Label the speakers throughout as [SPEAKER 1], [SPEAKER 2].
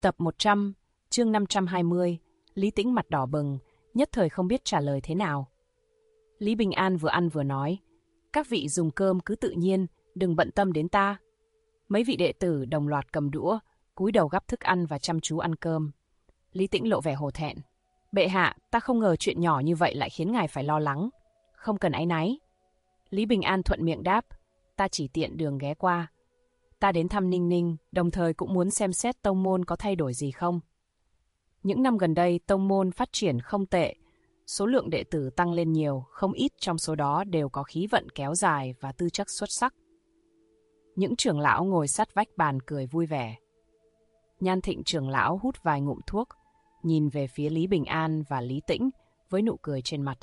[SPEAKER 1] Tập 100, chương 520, Lý Tĩnh mặt đỏ bừng, nhất thời không biết trả lời thế nào. Lý Bình An vừa ăn vừa nói, các vị dùng cơm cứ tự nhiên, đừng bận tâm đến ta. Mấy vị đệ tử đồng loạt cầm đũa, cúi đầu gắp thức ăn và chăm chú ăn cơm. Lý Tĩnh lộ vẻ hổ thẹn. Bệ hạ, ta không ngờ chuyện nhỏ như vậy lại khiến ngài phải lo lắng. Không cần áy náy. Lý Bình An thuận miệng đáp, ta chỉ tiện đường ghé qua. Ta đến thăm Ninh Ninh, đồng thời cũng muốn xem xét tông môn có thay đổi gì không. Những năm gần đây, tông môn phát triển không tệ. Số lượng đệ tử tăng lên nhiều, không ít trong số đó đều có khí vận kéo dài và tư chất xuất sắc. Những trưởng lão ngồi sát vách bàn cười vui vẻ. Nhan Thịnh trưởng lão hút vài ngụm thuốc, nhìn về phía Lý Bình An và Lý Tĩnh với nụ cười trên mặt.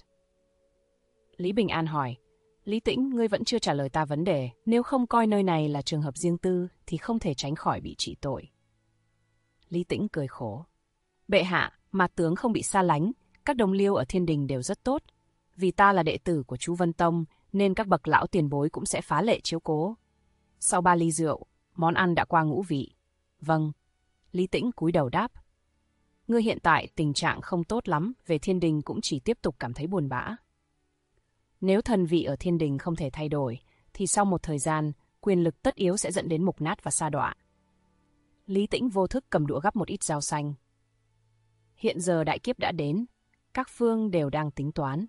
[SPEAKER 1] Lý Bình An hỏi, Lý Tĩnh, ngươi vẫn chưa trả lời ta vấn đề. Nếu không coi nơi này là trường hợp riêng tư thì không thể tránh khỏi bị trị tội. Lý Tĩnh cười khổ. Bệ hạ, mà tướng không bị xa lánh, các đồng liêu ở Thiên Đình đều rất tốt. Vì ta là đệ tử của chú Vân Tông nên các bậc lão tiền bối cũng sẽ phá lệ chiếu cố. Sau 3 ly rượu, món ăn đã qua ngũ vị. Vâng. Lý Tĩnh cúi đầu đáp. Ngươi hiện tại tình trạng không tốt lắm, về Thiên Đình cũng chỉ tiếp tục cảm thấy buồn bã. Nếu thần vị ở Thiên Đình không thể thay đổi, thì sau một thời gian, quyền lực tất yếu sẽ dẫn đến mục nát và sa đọa. Lý Tĩnh vô thức cầm đũa gắp một ít rau xanh. Hiện giờ đại kiếp đã đến, các phương đều đang tính toán.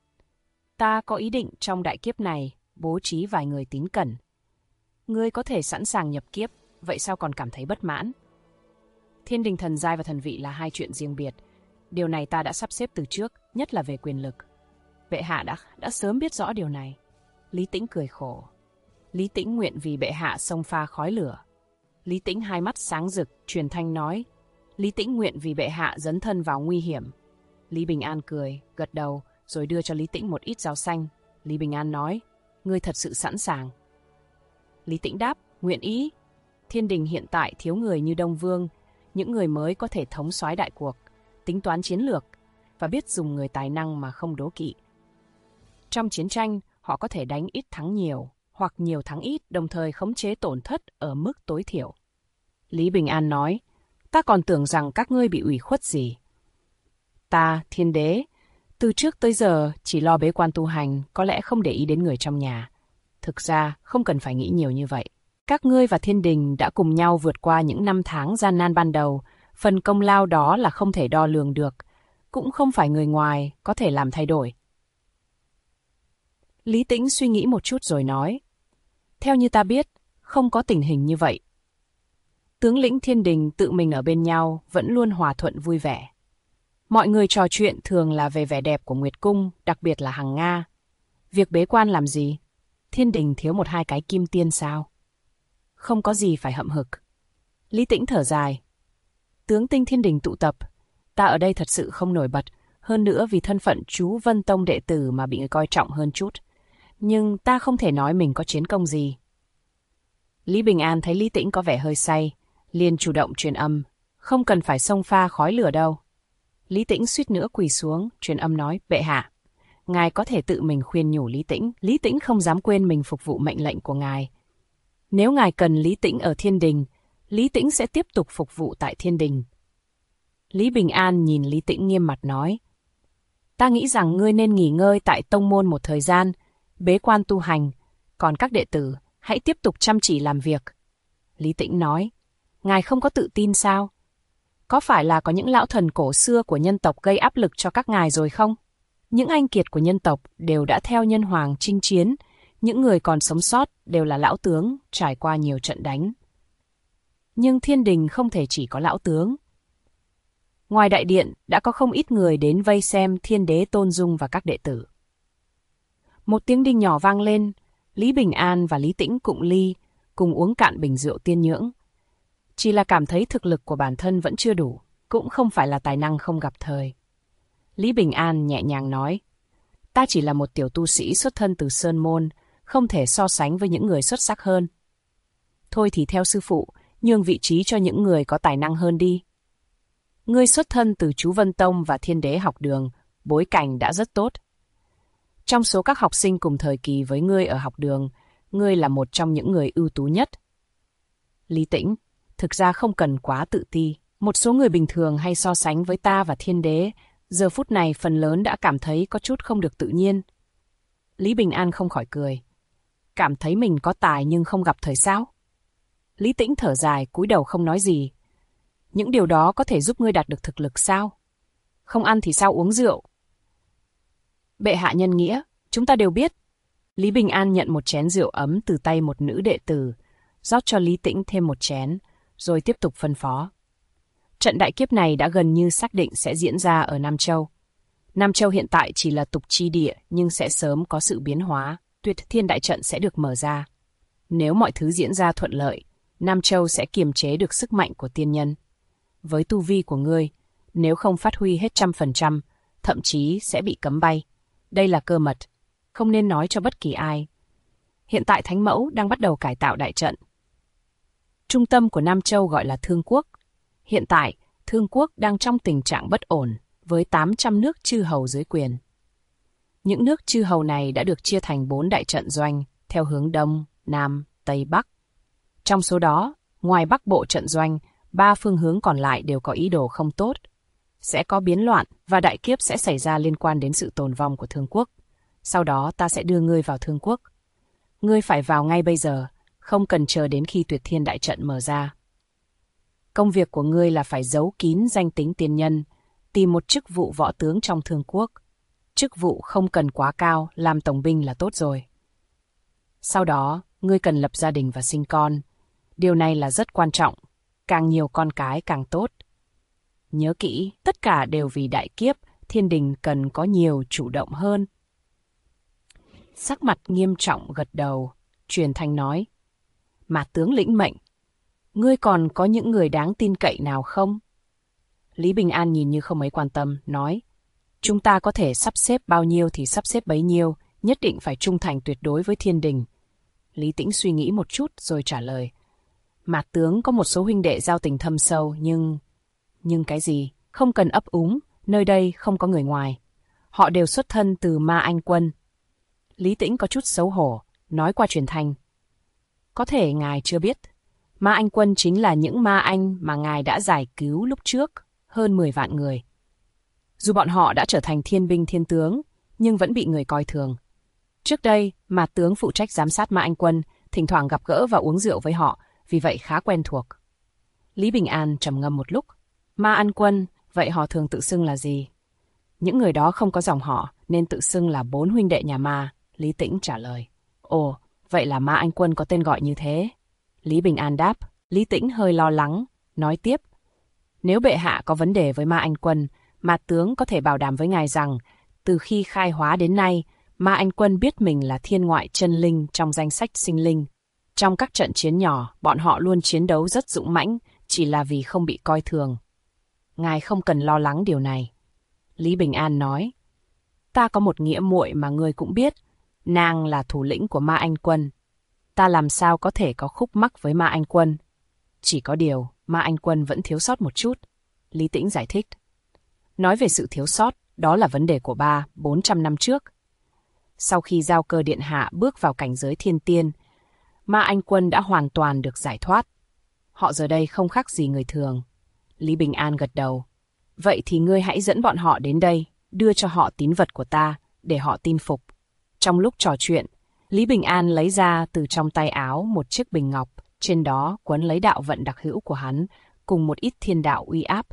[SPEAKER 1] Ta có ý định trong đại kiếp này bố trí vài người tín cẩn. Ngươi có thể sẵn sàng nhập kiếp, vậy sao còn cảm thấy bất mãn? Thiên Đình thần giai và thần vị là hai chuyện riêng biệt. Điều này ta đã sắp xếp từ trước, nhất là về quyền lực. Bệ hạ đã sớm biết rõ điều này. Lý Tĩnh cười khổ. Lý Tĩnh nguyện vì bệ hạ xông pha khói lửa. Lý Tĩnh hai mắt sáng rực, truyền thanh nói. Lý Tĩnh nguyện vì bệ hạ dấn thân vào nguy hiểm. Lý Bình An cười, gật đầu, rồi đưa cho Lý Tĩnh một ít rau xanh. Lý Bình An nói, ngươi thật sự sẵn sàng. Lý Tĩnh đáp, nguyện ý. Thiên Đình hiện tại thiếu người như Đông Vương, những người mới có thể thống soái đại cuộc, tính toán chiến lược và biết dùng người tài năng mà không đố kỵ. Trong chiến tranh, họ có thể đánh ít thắng nhiều, hoặc nhiều thắng ít, đồng thời khống chế tổn thất ở mức tối thiểu. Lý Bình An nói, ta còn tưởng rằng các ngươi bị ủy khuất gì. Ta, Thiên Đế, từ trước tới giờ chỉ lo bế quan tu hành, có lẽ không để ý đến người trong nhà. Thực ra, không cần phải nghĩ nhiều như vậy. Các ngươi và Thiên Đình đã cùng nhau vượt qua những năm tháng gian nan ban đầu, phần công lao đó là không thể đo lường được, cũng không phải người ngoài có thể làm thay đổi. Lý Tĩnh suy nghĩ một chút rồi nói, theo như ta biết, không có tình hình như vậy. Tướng lĩnh Thiên Đình tự mình ở bên nhau vẫn luôn hòa thuận vui vẻ. Mọi người trò chuyện thường là về vẻ đẹp của Nguyệt Cung, đặc biệt là Hằng Nga. Việc bế quan làm gì? Thiên Đình thiếu 1-2 cái kim tiên sao? Không có gì phải hậm hực. Lý Tĩnh thở dài. Tướng tinh Thiên Đình tụ tập, ta ở đây thật sự không nổi bật, hơn nữa vì thân phận chú Vân Tông đệ tử mà bị người coi trọng hơn chút. Nhưng ta không thể nói mình có chiến công gì. Lý Bình An thấy Lý Tĩnh có vẻ hơi say, liền chủ động truyền âm, không cần phải xông pha khói lửa đâu. Lý Tĩnh suýt nữa quỳ xuống, truyền âm nói, bệ hạ, ngài có thể tự mình khuyên nhủ Lý Tĩnh. Lý Tĩnh không dám quên mình phục vụ mệnh lệnh của ngài. Nếu ngài cần Lý Tĩnh ở Thiên Đình, Lý Tĩnh sẽ tiếp tục phục vụ tại Thiên Đình. Lý Bình An nhìn Lý Tĩnh nghiêm mặt nói, ta nghĩ rằng ngươi nên nghỉ ngơi tại tông môn một thời gian, bế quan tu hành, còn các đệ tử hãy tiếp tục chăm chỉ làm việc. Lý Tĩnh nói, ngài không có tự tin sao? Có phải là có những lão thần cổ xưa của nhân tộc gây áp lực cho các ngài rồi không? Những anh kiệt của nhân tộc đều đã theo nhân hoàng chinh chiến, những người còn sống sót đều là lão tướng trải qua nhiều trận đánh. Nhưng Thiên Đình không thể chỉ có lão tướng. Ngoài đại điện đã có không ít người đến vây xem Thiên Đế tôn dung và các đệ tử. Một tiếng đinh nhỏ vang lên, Lý Bình An và Lý Tĩnh cụng ly, cùng uống cạn bình rượu tiên nhưỡng. Chỉ là cảm thấy thực lực của bản thân vẫn chưa đủ, cũng không phải là tài năng không gặp thời. Lý Bình An nhẹ nhàng nói, ta chỉ là một tiểu tu sĩ xuất thân từ Sơn Môn, không thể so sánh với những người xuất sắc hơn. Thôi thì theo sư phụ, nhường vị trí cho những người có tài năng hơn đi. Ngươi xuất thân từ chú Vân Tông và Thiên Đế học đường, bối cảnh đã rất tốt. Trong số các học sinh cùng thời kỳ với ngươi ở học đường, ngươi là một trong những người ưu tú nhất. Lý Tĩnh, thực ra không cần quá tự ti, Một số người bình thường hay so sánh với ta và thiên đế, giờ phút này phần lớn đã cảm thấy có chút không được tự nhiên. Lý Bình An không khỏi cười. Cảm thấy mình có tài nhưng không gặp thời sao? Lý Tĩnh thở dài, cúi đầu không nói gì. Những điều đó có thể giúp ngươi đạt được thực lực sao? Không ăn thì sao uống rượu? Bệ hạ nhân nghĩa, chúng ta đều biết. Lý Bình An nhận một chén rượu ấm từ tay một nữ đệ tử, rót cho Lý Tĩnh thêm một chén, rồi tiếp tục phân phó. Trận đại kiếp này đã gần như xác định sẽ diễn ra ở Nam Châu. Nam Châu hiện tại chỉ là tục chi địa nhưng sẽ sớm có sự biến hóa, Tuyệt Thiên Đại Trận sẽ được mở ra. Nếu mọi thứ diễn ra thuận lợi, Nam Châu sẽ kiềm chế được sức mạnh của tiên nhân. Với tu vi của ngươi, nếu không phát huy hết 100%, thậm chí sẽ bị cấm bay. Đây là cơ mật, không nên nói cho bất kỳ ai. Hiện tại Thánh Mẫu đang bắt đầu cải tạo đại trận. Trung tâm của Nam Châu gọi là Thương Quốc. Hiện tại, Thương Quốc đang trong tình trạng bất ổn, với 800 nước chư hầu dưới quyền. Những nước chư hầu này đã được chia thành 4 đại trận doanh, theo hướng Đông, Nam, Tây, Bắc. Trong số đó, ngoài Bắc Bộ trận doanh, 3 phương hướng còn lại đều có ý đồ không tốt. Sẽ có biến loạn và đại kiếp sẽ xảy ra liên quan đến sự tồn vong của Thương Quốc. Sau đó ta sẽ đưa ngươi vào Thương Quốc. Ngươi phải vào ngay bây giờ, không cần chờ đến khi Tuyệt Thiên Đại Trận mở ra. Công việc của ngươi là phải giấu kín danh tính tiên nhân, tìm một chức vụ võ tướng trong Thương Quốc. Chức vụ không cần quá cao, làm tổng binh là tốt rồi. Sau đó, ngươi cần lập gia đình và sinh con. Điều này là rất quan trọng, càng nhiều con cái càng tốt. Nhớ kỹ, tất cả đều vì đại kiếp, thiên đình cần có nhiều chủ động hơn. Sắc mặt nghiêm trọng gật đầu, truyền thanh nói. Mà tướng lĩnh mệnh, ngươi còn có những người đáng tin cậy nào không? Lý Bình An nhìn như không mấy quan tâm, nói. Chúng ta có thể sắp xếp bao nhiêu thì sắp xếp bấy nhiêu, nhất định phải trung thành tuyệt đối với thiên đình. Lý Tĩnh suy nghĩ một chút rồi trả lời. Mạt tướng có một số huynh đệ giao tình thâm sâu, nhưng... Nhưng cái gì? Không cần ấp úng, nơi đây không có người ngoài. Họ đều xuất thân từ Ma Anh Quân. Lý Tĩnh có chút xấu hổ, nói qua truyền thanh. Có thể ngài chưa biết. Ma Anh Quân chính là những ma anh mà ngài đã giải cứu lúc trước, hơn 10 vạn người. Dù bọn họ đã trở thành thiên binh thiên tướng, nhưng vẫn bị người coi thường. Trước đây, Mạt tướng phụ trách giám sát Ma Anh Quân, thỉnh thoảng gặp gỡ và uống rượu với họ, vì vậy khá quen thuộc. Lý Bình An trầm ngâm một lúc. Ma Anh Quân, vậy họ thường tự xưng là gì? Những người đó không có dòng họ, nên tự xưng là 4 huynh đệ nhà ma, Lý Tĩnh trả lời. Ồ, vậy là Ma Anh Quân có tên gọi như thế? Lý Bình An đáp. Lý Tĩnh hơi lo lắng, nói tiếp. Nếu bệ hạ có vấn đề với Ma Anh Quân, Mạt tướng có thể bảo đảm với ngài rằng, từ khi khai hóa đến nay, Ma Anh Quân biết mình là thiên ngoại chân linh trong danh sách sinh linh. Trong các trận chiến nhỏ, bọn họ luôn chiến đấu rất dũng mãnh, chỉ là vì không bị coi thường. Ngài không cần lo lắng điều này. Lý Bình An nói. Ta có một nghĩa muội mà ngươi cũng biết, nàng là thủ lĩnh của Ma Anh Quân. Ta làm sao có thể có khúc mắc với Ma Anh Quân? Chỉ có điều, Ma Anh Quân vẫn thiếu sót một chút. Lý Tĩnh giải thích. Nói về sự thiếu sót, đó là vấn đề của 400 năm trước. Sau khi Giao Cơ Điện Hạ bước vào cảnh giới thiên tiên, Ma Anh Quân đã hoàn toàn được giải thoát. Họ giờ đây không khác gì người thường. Lý Bình An gật đầu. Vậy thì ngươi hãy dẫn bọn họ đến đây, đưa cho họ tín vật của ta, để họ tin phục. Trong lúc trò chuyện, Lý Bình An lấy ra từ trong tay áo một chiếc bình ngọc, trên đó quấn lấy đạo vận đặc hữu của hắn, cùng một ít thiên đạo uy áp.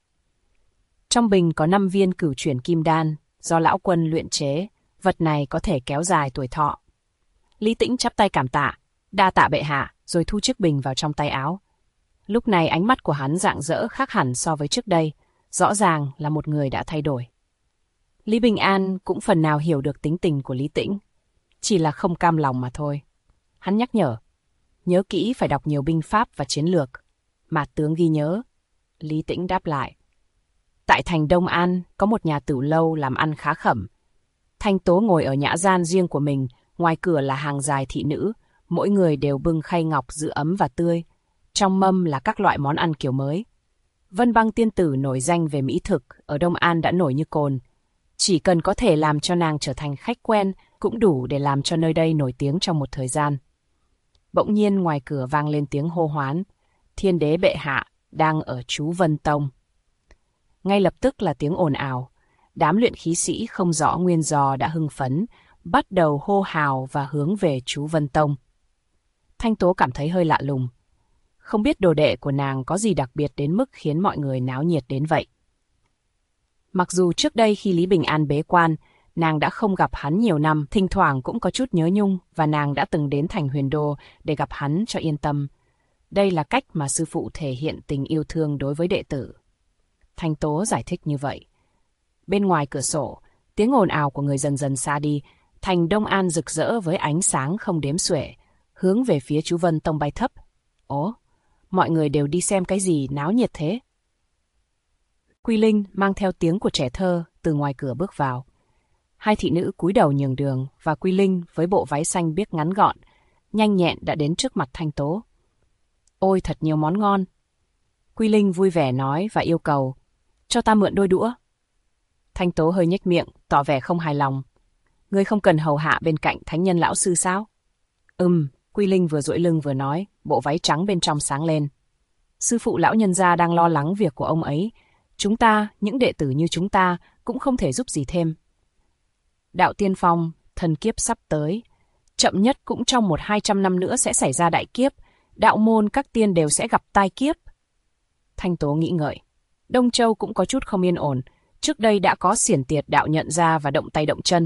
[SPEAKER 1] Trong bình có 5 viên cửu chuyển kim đan, do lão quân luyện chế, vật này có thể kéo dài tuổi thọ. Lý Tĩnh chắp tay cảm tạ, đa tạ bệ hạ, rồi thu chiếc bình vào trong tay áo. Lúc này ánh mắt của hắn rạng rỡ khác hẳn so với trước đây, rõ ràng là một người đã thay đổi. Lý Bình An cũng phần nào hiểu được tính tình của Lý Tĩnh, chỉ là không cam lòng mà thôi. Hắn nhắc nhớ kỹ phải đọc nhiều binh pháp và chiến lược. Mạt tướng ghi nhớ. Lý Tĩnh đáp lại. Tại thành Đông An có một nhà tửu lâu làm ăn khá khẩm. Thanh Tố ngồi ở nhã gian riêng của mình, ngoài cửa là hàng dài thị nữ, mỗi người đều bưng khay ngọc giữ ấm và tươi. Trong mâm là các loại món ăn kiểu mới. Vân Băng tiên tử nổi danh về mỹ thực, ở Đông An đã nổi như cồn. Chỉ cần có thể làm cho nàng trở thành khách quen, cũng đủ để làm cho nơi đây nổi tiếng trong một thời gian. Bỗng nhiên ngoài cửa vang lên tiếng hô hoán. Thiên đế bệ hạ, đang ở chú Vân Tông. Ngay lập tức là tiếng ồn ào. Đám luyện khí sĩ không rõ nguyên do đã hưng phấn, bắt đầu hô hào và hướng về chú Vân Tông. Thanh Tố cảm thấy hơi lạ lùng. Không biết đồ đệ của nàng có gì đặc biệt đến mức khiến mọi người náo nhiệt đến vậy. Mặc dù trước đây khi Lý Bình An bế quan, nàng đã không gặp hắn nhiều năm, thỉnh thoảng cũng có chút nhớ nhung và nàng đã từng đến thành Huyền Đô để gặp hắn cho yên tâm. Đây là cách mà sư phụ thể hiện tình yêu thương đối với đệ tử. Thanh Tố giải thích như vậy. Bên ngoài cửa sổ, tiếng ồn ào của người dần dần xa đi, thành Đông An rực rỡ với ánh sáng không đếm xuể, hướng về phía chú Vân Tông bay thấp. Ố, mọi người đều đi xem cái gì náo nhiệt thế? Quy Linh mang theo tiếng của trẻ thơ từ ngoài cửa bước vào. Hai thị nữ cúi đầu nhường đường và Quy Linh với bộ váy xanh biếc ngắn gọn, nhanh nhẹn đã đến trước mặt Thanh Tố. Ôi thật nhiều món ngon. Quy Linh vui vẻ nói và yêu cầu, cho ta mượn đôi đũa. Thanh Tố hơi nhếch miệng, tỏ vẻ không hài lòng. Ngươi không cần hầu hạ bên cạnh thánh nhân lão sư sao? Quy Linh vừa duỗi lưng vừa nói, bộ váy trắng bên trong sáng lên. Sư phụ lão nhân gia đang lo lắng việc của ông ấy. Chúng ta, những đệ tử như chúng ta, cũng không thể giúp gì thêm. Đạo tiên phong, thần kiếp sắp tới. Chậm nhất cũng trong 100-200 năm nữa sẽ xảy ra đại kiếp. Đạo môn các tiên đều sẽ gặp tai kiếp. Thanh Tố nghĩ ngợi. Đông Châu cũng có chút không yên ổn. Trước đây đã có xiển tiệt đạo nhận ra và động tay động chân.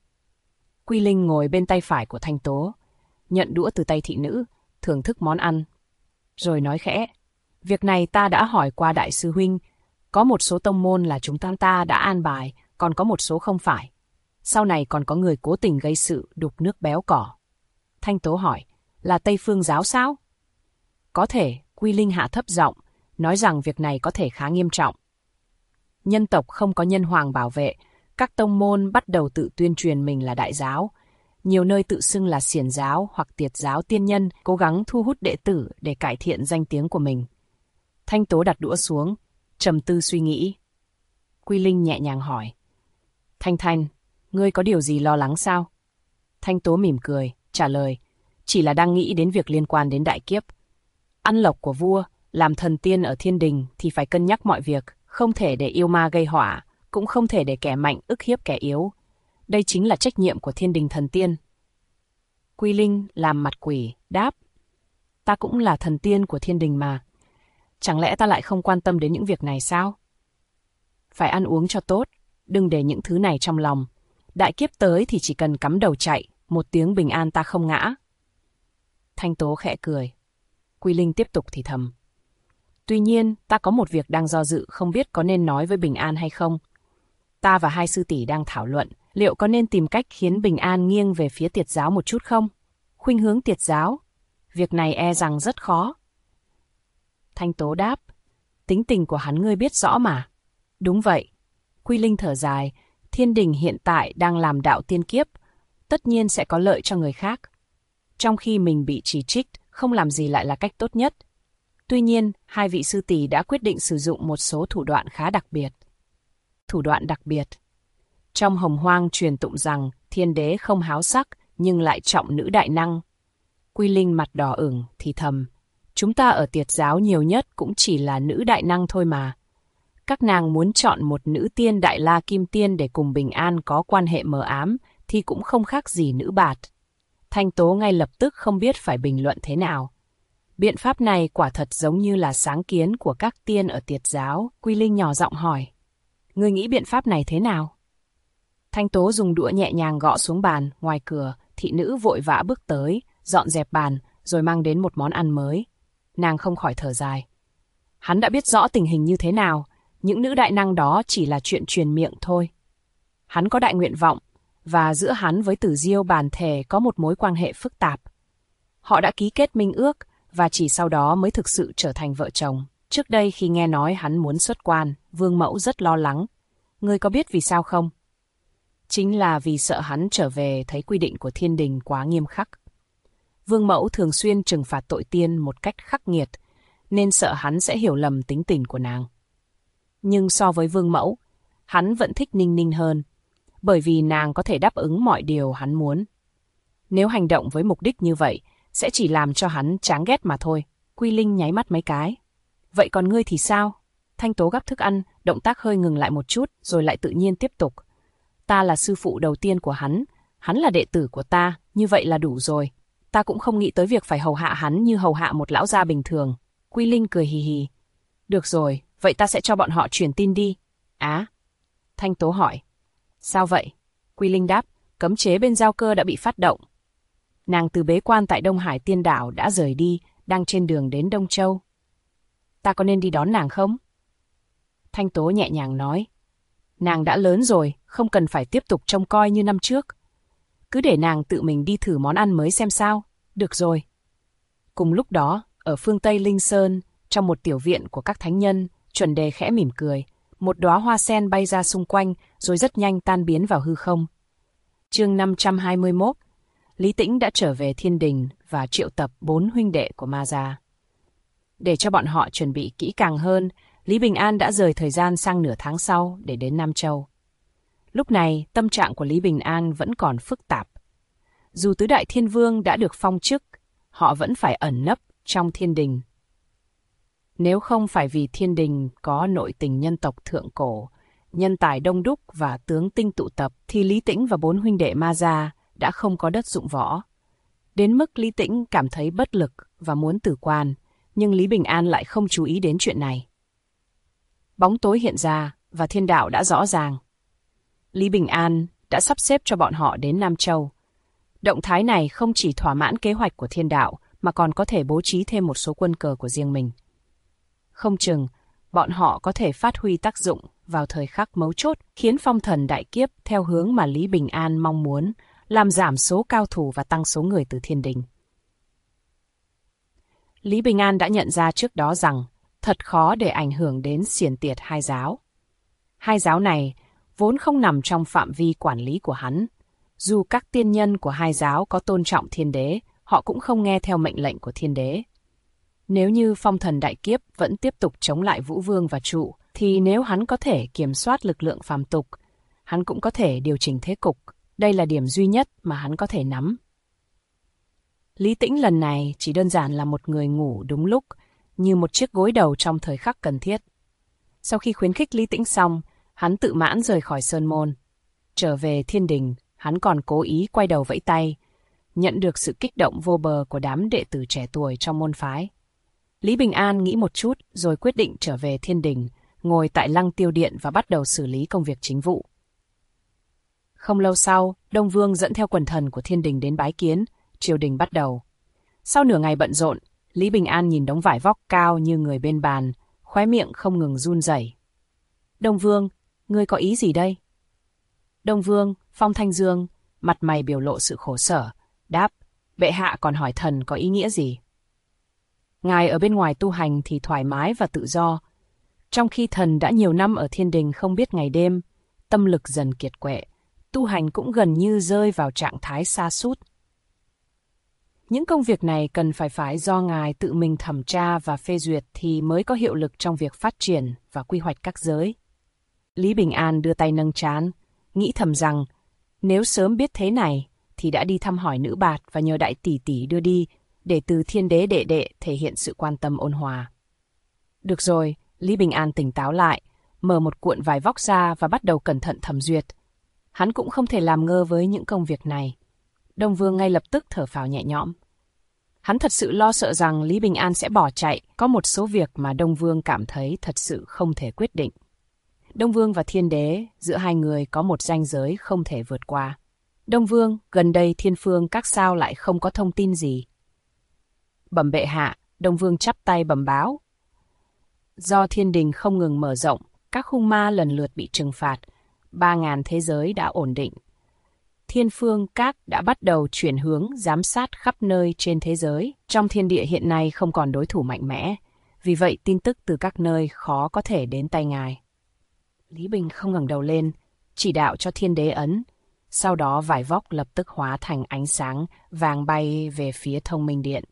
[SPEAKER 1] Quy Linh ngồi bên tay phải của Thanh Tố, nhận đũa từ tay thị nữ, thưởng thức món ăn. Rồi nói khẽ, việc này ta đã hỏi qua đại sư huynh. Có một số tông môn là chúng ta đã an bài, còn có một số không phải. Sau này còn có người cố tình gây sự đục nước béo cỏ. Thanh Tố hỏi, là Tây Phương giáo sao? Có thể, Quy Linh hạ thấp giọng, nói rằng việc này có thể khá nghiêm trọng. Nhân tộc không có nhân hoàng bảo vệ, các tông môn bắt đầu tự tuyên truyền mình là đại giáo. Nhiều nơi tự xưng là xiển giáo hoặc tiệt giáo tiên nhân, cố gắng thu hút đệ tử để cải thiện danh tiếng của mình. Thanh Tố đặt đũa xuống, trầm tư suy nghĩ. Quy Linh nhẹ nhàng hỏi, Thanh, ngươi có điều gì lo lắng sao? Thanh Tố mỉm cười, trả lời, chỉ là đang nghĩ đến việc liên quan đến đại kiếp. Ăn lộc của vua, làm thần tiên ở thiên đình thì phải cân nhắc mọi việc, không thể để yêu ma gây họa, cũng không thể để kẻ mạnh ức hiếp kẻ yếu. Đây chính là trách nhiệm của thiên đình thần tiên. Quy Linh làm mặt quỷ, đáp, ta cũng là thần tiên của thiên đình mà. Chẳng lẽ ta lại không quan tâm đến những việc này sao? Phải ăn uống cho tốt, đừng để những thứ này trong lòng. Đại kiếp tới thì chỉ cần cắm đầu chạy, một tiếng bình an ta không ngã. Thanh Tố khẽ cười. Quy Linh tiếp tục thì thầm. Tuy nhiên, ta có một việc đang do dự không biết có nên nói với Bình An hay không. Ta và hai sư tỷ đang thảo luận, liệu có nên tìm cách khiến Bình An nghiêng về phía tiệt giáo một chút không? Khuynh hướng tiệt giáo? Việc này e rằng rất khó. Thanh Tố đáp, tính tình của hắn ngươi biết rõ mà. Đúng vậy. Quy Linh thở dài, thiên đình hiện tại đang làm đạo tiên kiếp, tất nhiên sẽ có lợi cho người khác. Trong khi mình bị chỉ trích, không làm gì lại là cách tốt nhất. Tuy nhiên, hai vị sư tỷ đã quyết định sử dụng một số thủ đoạn khá đặc biệt. Thủ đoạn đặc biệt. Trong Hồng Hoang truyền tụng rằng thiên đế không háo sắc nhưng lại trọng nữ đại năng. Quy Linh mặt đỏ ửng thì thầm, chúng ta ở tiệt giáo nhiều nhất cũng chỉ là nữ đại năng thôi mà. Các nàng muốn chọn một nữ tiên đại la kim tiên để cùng Bình An có quan hệ mờ ám thì cũng không khác gì nữ bạt. Thanh Tố ngay lập tức không biết phải bình luận thế nào. Biện pháp này quả thật giống như là sáng kiến của các tiên ở tiệt giáo. Quy Linh nhỏ giọng hỏi, ngươi nghĩ biện pháp này thế nào? Thanh Tố dùng đũa nhẹ nhàng gõ xuống bàn, ngoài cửa, thị nữ vội vã bước tới, dọn dẹp bàn, rồi mang đến một món ăn mới. Nàng không khỏi thở dài. Hắn đã biết rõ tình hình như thế nào, những nữ đại năng đó chỉ là chuyện truyền miệng thôi. Hắn có đại nguyện vọng, và giữa hắn với Tử Diêu bản thể có một mối quan hệ phức tạp. Họ đã ký kết minh ước, và chỉ sau đó mới thực sự trở thành vợ chồng. Trước đây khi nghe nói hắn muốn xuất quan, Vương Mẫu rất lo lắng. Ngươi có biết vì sao không? Chính là vì sợ hắn trở về thấy quy định của thiên đình quá nghiêm khắc. Vương Mẫu thường xuyên trừng phạt tội tiên một cách khắc nghiệt, nên sợ hắn sẽ hiểu lầm tính tình của nàng. Nhưng so với Vương Mẫu, hắn vẫn thích Ninh Ninh hơn, bởi vì nàng có thể đáp ứng mọi điều hắn muốn. Nếu hành động với mục đích như vậy, sẽ chỉ làm cho hắn chán ghét mà thôi. Quy Linh nháy mắt mấy cái. Vậy còn ngươi thì sao? Thanh Tố gắp thức ăn, động tác hơi ngừng lại một chút, rồi lại tự nhiên tiếp tục. Ta là sư phụ đầu tiên của hắn là đệ tử của ta, như vậy là đủ rồi. Ta cũng không nghĩ tới việc phải hầu hạ hắn như hầu hạ một lão gia bình thường. Quy Linh cười hì hì. Được rồi, vậy ta sẽ cho bọn họ truyền tin đi. Á? Thanh Tố hỏi. Sao vậy? Quy Linh đáp, cấm chế bên Giao Cơ đã bị phát động. Nàng từ bế quan tại Đông Hải Tiên Đảo đã rời đi, đang trên đường đến Đông Châu. Ta có nên đi đón nàng không? Thanh Tố nhẹ nhàng nói. Nàng đã lớn rồi, không cần phải tiếp tục trông coi như năm trước. Cứ để nàng tự mình đi thử món ăn mới xem sao. Được rồi. Cùng lúc đó, ở phương Tây Linh Sơn, trong một tiểu viện của các thánh nhân, Chuẩn Đề khẽ mỉm cười. Một đóa hoa sen bay ra xung quanh, rồi rất nhanh tan biến vào hư không. Chương 521. Lý Tĩnh đã trở về thiên đình và triệu tập 4 huynh đệ của Ma Gia. Để cho bọn họ chuẩn bị kỹ càng hơn, Lý Bình An đã rời thời gian sang nửa tháng sau để đến Nam Châu. Lúc này, tâm trạng của Lý Bình An vẫn còn phức tạp. Dù tứ đại thiên vương đã được phong chức, họ vẫn phải ẩn nấp trong thiên đình. Nếu không phải vì thiên đình có nội tình nhân tộc thượng cổ, nhân tài đông đúc và tướng tinh tụ tập, thì Lý Tĩnh và 4 huynh đệ Ma Gia đã không có đất dụng võ. Đến mức Lý Tĩnh cảm thấy bất lực và muốn tử quan, nhưng Lý Bình An lại không chú ý đến chuyện này. Bóng tối hiện ra và thiên đạo đã rõ ràng. Lý Bình An đã sắp xếp cho bọn họ đến Nam Châu. Động thái này không chỉ thỏa mãn kế hoạch của thiên đạo, mà còn có thể bố trí thêm một số quân cờ của riêng mình. Không chừng, bọn họ có thể phát huy tác dụng vào thời khắc mấu chốt, khiến phong thần đại kiếp theo hướng mà Lý Bình An mong muốn, làm giảm số cao thủ và tăng số người từ thiên đình. Lý Bình An đã nhận ra trước đó rằng thật khó để ảnh hưởng đến xiển tiệt hai giáo. Hai giáo này vốn không nằm trong phạm vi quản lý của hắn. Dù các tiên nhân của hai giáo có tôn trọng thiên đế, họ cũng không nghe theo mệnh lệnh của thiên đế. Nếu như phong thần đại kiếp vẫn tiếp tục chống lại Vũ Vương và Trụ, thì nếu hắn có thể kiểm soát lực lượng phàm tục, hắn cũng có thể điều chỉnh thế cục. Đây là điểm duy nhất mà hắn có thể nắm. Lý Tĩnh lần này chỉ đơn giản là một người ngủ đúng lúc, như một chiếc gối đầu trong thời khắc cần thiết. Sau khi khuyến khích Lý Tĩnh xong, hắn tự mãn rời khỏi Sơn Môn. Trở về thiên đình, hắn còn cố ý quay đầu vẫy tay, nhận được sự kích động vô bờ của đám đệ tử trẻ tuổi trong môn phái. Lý Bình An nghĩ một chút rồi quyết định trở về thiên đình, ngồi tại Lăng Tiêu Điện và bắt đầu xử lý công việc chính vụ. Không lâu sau, Đông Vương dẫn theo quần thần của thiên đình đến bái kiến, triều đình bắt đầu. Sau nửa ngày bận rộn, Lý Bình An nhìn đống vải vóc cao như người bên bàn, khóe miệng không ngừng run rẩy. Đông Vương, ngươi có ý gì đây? Đông Vương, Phong Thanh Dương, mặt mày biểu lộ sự khổ sở, đáp, bệ hạ còn hỏi thần có ý nghĩa gì? Ngài ở bên ngoài tu hành thì thoải mái và tự do, trong khi thần đã nhiều năm ở thiên đình không biết ngày đêm, tâm lực dần kiệt quệ, tu hành cũng gần như rơi vào trạng thái sa sút. Những công việc này cần phải do ngài tự mình thẩm tra và phê duyệt thì mới có hiệu lực trong việc phát triển và quy hoạch các giới. Lý Bình An đưa tay nâng trán, nghĩ thầm rằng nếu sớm biết thế này thì đã đi thăm hỏi nữ bạt và nhờ đại tỷ tỷ đưa đi để từ thiên đế đệ đệ thể hiện sự quan tâm ôn hòa. Được rồi, Lý Bình An tỉnh táo lại, mở một cuộn vải vóc ra và bắt đầu cẩn thận thẩm duyệt. Hắn cũng không thể làm ngơ với những công việc này. Đông Vương ngay lập tức thở phào nhẹ nhõm. Hắn thật sự lo sợ rằng Lý Bình An sẽ bỏ chạy, có một số việc mà Đông Vương cảm thấy thật sự không thể quyết định. Đông Vương và Thiên Đế, giữa hai người có một ranh giới không thể vượt qua. Đông Vương, gần đây Thiên Phương các sao lại không có thông tin gì? Bẩm bệ hạ, Đông Vương chắp tay bẩm báo. Do thiên đình không ngừng mở rộng, các hung ma lần lượt bị trừng phạt, 3.000 thế giới đã ổn định. Thiên Phương các đã bắt đầu chuyển hướng giám sát khắp nơi trên thế giới. Trong thiên địa hiện nay không còn đối thủ mạnh mẽ, vì vậy tin tức từ các nơi khó có thể đến tay ngài. Lý Bình không ngẩng đầu lên, chỉ đạo cho Thiên Đế ấn. Sau đó vải vóc lập tức hóa thành ánh sáng vàng bay về phía Thông Minh Điện.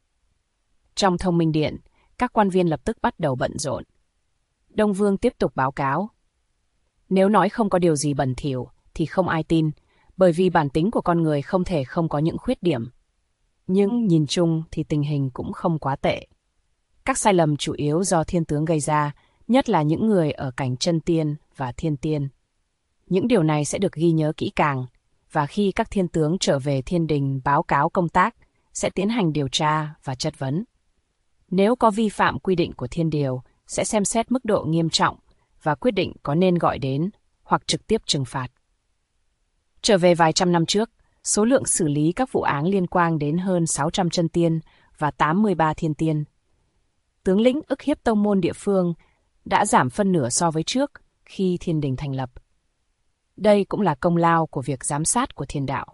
[SPEAKER 1] Trong Thông Minh Điện, các quan viên lập tức bắt đầu bận rộn. Đông Vương tiếp tục báo cáo. Nếu nói không có điều gì bẩn thỉu thì không ai tin, bởi vì bản tính của con người không thể không có những khuyết điểm. Nhưng nhìn chung thì tình hình cũng không quá tệ. Các sai lầm chủ yếu do thiên tướng gây ra, nhất là những người ở cảnh chân tiên và thiên tiên. Những điều này sẽ được ghi nhớ kỹ càng, và khi các thiên tướng trở về thiên đình báo cáo công tác, sẽ tiến hành điều tra và chất vấn. Nếu có vi phạm quy định của thiên điều, sẽ xem xét mức độ nghiêm trọng và quyết định có nên gọi đến hoặc trực tiếp trừng phạt. Trở về vài trăm năm trước, số lượng xử lý các vụ án liên quan đến hơn 600 chân tiên và 83 thiên tiên. Tướng lĩnh ức hiếp tông môn địa phương đã giảm phân nửa so với trước khi thiên đình thành lập. Đây cũng là công lao của việc giám sát của thiên đạo.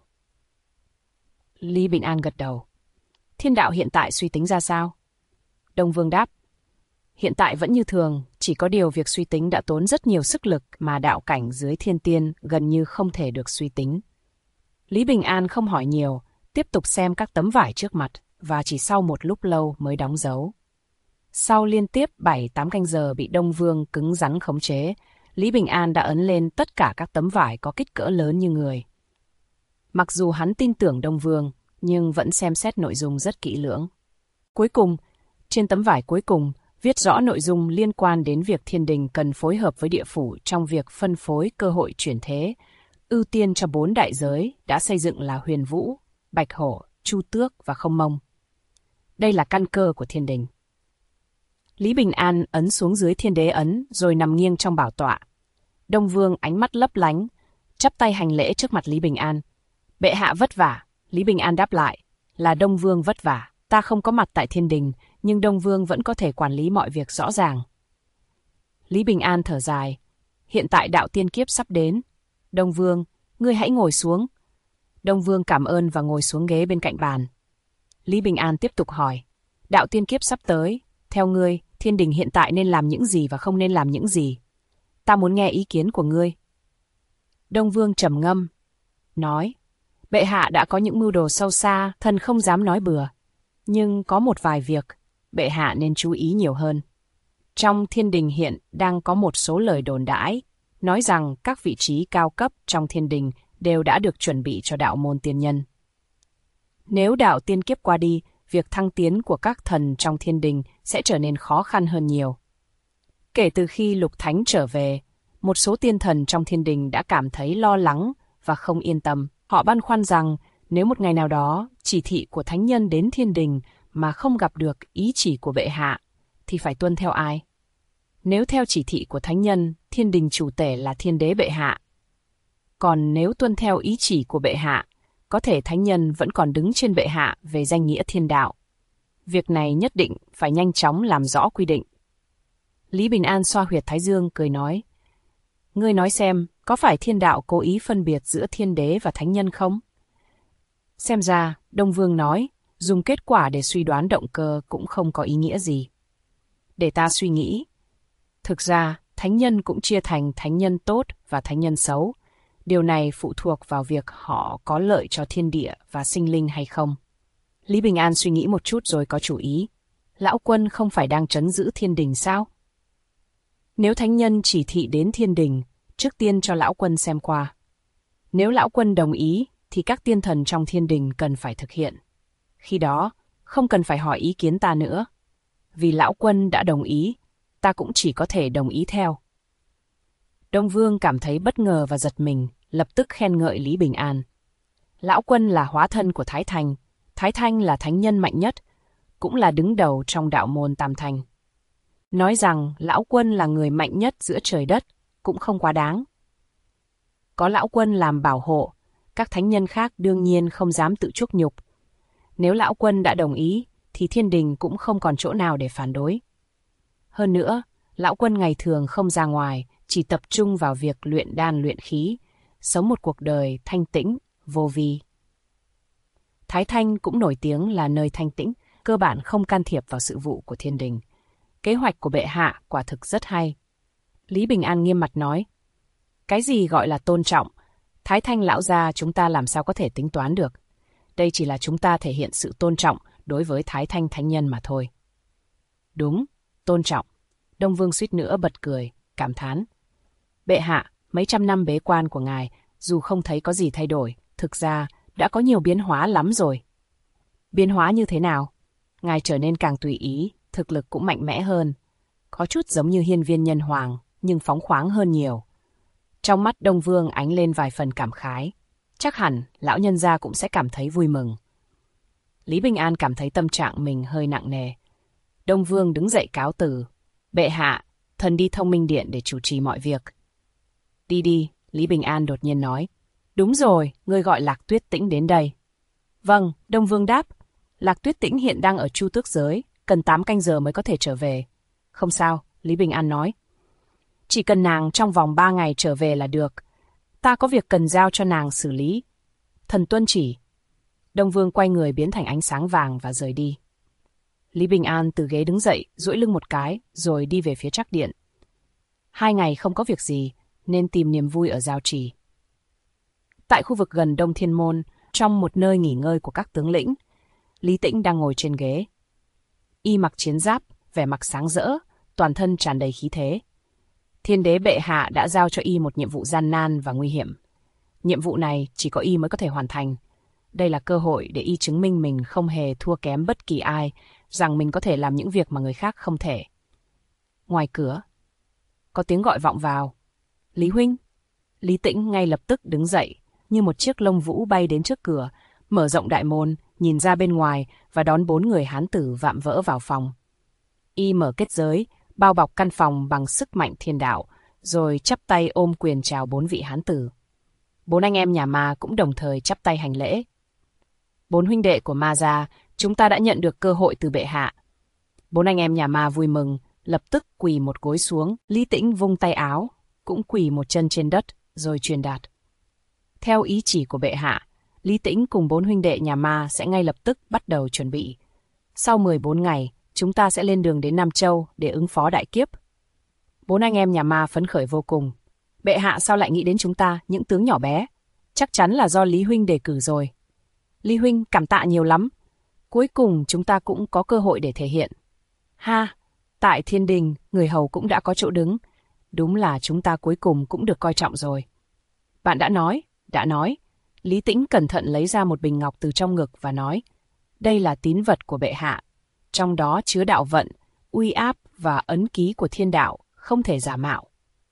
[SPEAKER 1] Lý Bình An gật đầu. Thiên đạo hiện tại suy tính ra sao? Đông Vương đáp. Hiện tại vẫn như thường, chỉ có điều việc suy tính đã tốn rất nhiều sức lực mà đạo cảnh dưới thiên tiên gần như không thể được suy tính. Lý Bình An không hỏi nhiều, tiếp tục xem các tấm vải trước mặt và chỉ sau một lúc lâu mới đóng dấu. Sau liên tiếp 7-8 canh giờ bị Đông Vương cứng rắn khống chế, Lý Bình An đã ấn lên tất cả các tấm vải có kích cỡ lớn như người. Mặc dù hắn tin tưởng Đông Vương, nhưng vẫn xem xét nội dung rất kỹ lưỡng. Cuối cùng, trên tấm vải cuối cùng, viết rõ nội dung liên quan đến việc thiên đình cần phối hợp với địa phủ trong việc phân phối cơ hội chuyển thế, ưu tiên cho 4 đại giới đã xây dựng là Huyền Vũ, Bạch Hổ, Chu Tước và Không Mông. Đây là căn cơ của thiên đình. Lý Bình An ấn xuống dưới thiên đế ấn rồi nằm nghiêng trong bảo tọa. Đông Vương ánh mắt lấp lánh, chắp tay hành lễ trước mặt Lý Bình An. Bệ hạ vất vả. Lý Bình An đáp lại, là Đông Vương vất vả. Ta không có mặt tại thiên đình, nhưng Đông Vương vẫn có thể quản lý mọi việc rõ ràng. Lý Bình An thở dài. Hiện tại đạo tiên kiếp sắp đến. Đông Vương, ngươi hãy ngồi xuống. Đông Vương cảm ơn và ngồi xuống ghế bên cạnh bàn. Lý Bình An tiếp tục hỏi. Đạo tiên kiếp sắp tới. Theo ngươi, thiên đình hiện tại nên làm những gì và không nên làm những gì? Ta muốn nghe ý kiến của ngươi. Đông Vương trầm ngâm, nói. Bệ hạ đã có những mưu đồ sâu xa, thần không dám nói bừa. Nhưng có một vài việc, bệ hạ nên chú ý nhiều hơn. Trong thiên đình hiện đang có một số lời đồn đãi, nói rằng các vị trí cao cấp trong thiên đình đều đã được chuẩn bị cho đạo môn tiên nhân. Nếu đạo tiên kiếp qua đi, việc thăng tiến của các thần trong thiên đình sẽ trở nên khó khăn hơn nhiều. Kể từ khi Lục Thánh trở về, một số tiên thần trong thiên đình đã cảm thấy lo lắng và không yên tâm. Họ băn khoăn rằng nếu một ngày nào đó chỉ thị của thánh nhân đến thiên đình mà không gặp được ý chỉ của bệ hạ, thì phải tuân theo ai? Nếu theo chỉ thị của thánh nhân, thiên đình chủ tể là thiên đế bệ hạ. Còn nếu tuân theo ý chỉ của bệ hạ, có thể thánh nhân vẫn còn đứng trên bệ hạ về danh nghĩa thiên đạo. Việc này nhất định phải nhanh chóng làm rõ quy định. Lý Bình An xoa huyệt thái dương cười nói. Ngươi nói xem, có phải thiên đạo cố ý phân biệt giữa thiên đế và thánh nhân không? Xem ra, Đông Vương nói, dùng kết quả để suy đoán động cơ cũng không có ý nghĩa gì. Để ta suy nghĩ. Thực ra, thánh nhân cũng chia thành thánh nhân tốt và thánh nhân xấu. Điều này phụ thuộc vào việc họ có lợi cho thiên địa và sinh linh hay không. Lý Bình An suy nghĩ một chút rồi có chủ ý. Lão Quân không phải đang trấn giữ thiên đình sao? Nếu thánh nhân chỉ thị đến thiên đình, trước tiên cho Lão Quân xem qua. Nếu Lão Quân đồng ý, thì các tiên thần trong thiên đình cần phải thực hiện. Khi đó, không cần phải hỏi ý kiến ta nữa. Vì Lão Quân đã đồng ý, ta cũng chỉ có thể đồng ý theo. Đông Vương cảm thấy bất ngờ và giật mình, lập tức khen ngợi Lý Bình An. Lão Quân là hóa thân của Thái Thanh. Thái Thanh là thánh nhân mạnh nhất, cũng là đứng đầu trong đạo môn Tam Thanh. Nói rằng Lão Quân là người mạnh nhất giữa trời đất, cũng không quá đáng. Có Lão Quân làm bảo hộ, các thánh nhân khác đương nhiên không dám tự chuốc nhục. Nếu Lão Quân đã đồng ý, thì thiên đình cũng không còn chỗ nào để phản đối. Hơn nữa, Lão Quân ngày thường không ra ngoài, chỉ tập trung vào việc luyện đan luyện khí, sống một cuộc đời thanh tĩnh, vô vi. Thái Thanh cũng nổi tiếng là nơi thanh tĩnh, cơ bản không can thiệp vào sự vụ của thiên đình. Kế hoạch của bệ hạ quả thực rất hay. Lý Bình An nghiêm mặt nói, cái gì gọi là tôn trọng, Thái Thanh lão gia chúng ta làm sao có thể tính toán được. Đây chỉ là chúng ta thể hiện sự tôn trọng đối với Thái Thanh thánh nhân mà thôi. Đúng, tôn trọng. Đông Vương suýt nữa bật cười, cảm thán. Bệ hạ, mấy trăm năm bế quan của ngài, dù không thấy có gì thay đổi, thực ra đã có nhiều biến hóa lắm rồi. Biến hóa như thế nào? Ngài trở nên càng tùy ý, thực lực cũng mạnh mẽ hơn. Có chút giống như hiên viên nhân hoàng, nhưng phóng khoáng hơn nhiều. Trong mắt Đông Vương ánh lên vài phần cảm khái. Chắc hẳn lão nhân gia cũng sẽ cảm thấy vui mừng. Lý Bình An cảm thấy tâm trạng mình hơi nặng nề. Đông Vương đứng dậy cáo từ. Bệ hạ, thần đi Thông Minh Điện để chủ trì mọi việc. Đi đi, Lý Bình An đột nhiên nói. Đúng rồi, ngươi gọi Lạc Tuyết Tĩnh đến đây. Vâng, Đông Vương đáp. Lạc Tuyết Tĩnh hiện đang ở Chu Tước Giới, cần 8 canh giờ mới có thể trở về. Không sao, Lý Bình An nói. Chỉ cần nàng trong vòng 3 ngày trở về là được. Ta có việc cần giao cho nàng xử lý. Thần tuân chỉ. Đông Vương quay người biến thành ánh sáng vàng và rời đi. Lý Bình An từ ghế đứng dậy, duỗi lưng một cái, rồi đi về phía Trác Điện. 2 ngày không có việc gì, nên tìm niềm vui ở Giao Trì. Tại khu vực gần Đông Thiên Môn, trong một nơi nghỉ ngơi của các tướng lĩnh, Lý Tĩnh đang ngồi trên ghế. Y mặc chiến giáp, vẻ mặt sáng rỡ, toàn thân tràn đầy khí thế. Thiên đế bệ hạ đã giao cho Y một nhiệm vụ gian nan và nguy hiểm. Nhiệm vụ này chỉ có Y mới có thể hoàn thành. Đây là cơ hội để Y chứng minh mình không hề thua kém bất kỳ ai, rằng mình có thể làm những việc mà người khác không thể. Ngoài cửa, có tiếng gọi vọng vào. Lý huynh. Lý Tĩnh ngay lập tức đứng dậy, như một chiếc lông vũ bay đến trước cửa, mở rộng đại môn, nhìn ra bên ngoài và đón 4 người hán tử vạm vỡ vào phòng. Y mở kết giới, bao bọc căn phòng bằng sức mạnh thiên đạo, rồi chắp tay ôm quyền chào 4 vị hán tử. 4 anh em nhà Ma cũng đồng thời chắp tay hành lễ. 4 huynh đệ của Ma gia, chúng ta đã nhận được cơ hội từ bệ hạ. 4 anh em nhà Ma vui mừng, lập tức quỳ một gối xuống. Lý Tĩnh vung tay áo, cũng quỳ một chân trên đất, rồi truyền đạt. Theo ý chỉ của bệ hạ, Lý Tĩnh cùng 4 huynh đệ nhà Ma sẽ ngay lập tức bắt đầu chuẩn bị. Sau 14 ngày, chúng ta sẽ lên đường đến Nam Châu để ứng phó đại kiếp. 4 anh em nhà Ma phấn khởi vô cùng. Bệ hạ sao lại nghĩ đến chúng ta, những tướng nhỏ bé? Chắc chắn là do Lý huynh đề cử rồi. Lý huynh cảm tạ nhiều lắm. Cuối cùng chúng ta cũng có cơ hội để thể hiện. Ha, tại thiên đình, người hầu cũng đã có chỗ đứng. Đúng là chúng ta cuối cùng cũng được coi trọng rồi. Bạn đã nói. Lý Tĩnh cẩn thận lấy ra một bình ngọc từ trong ngực và nói. Đây là tín vật của bệ hạ. Trong đó chứa đạo vận, uy áp và ấn ký của thiên đạo, không thể giả mạo.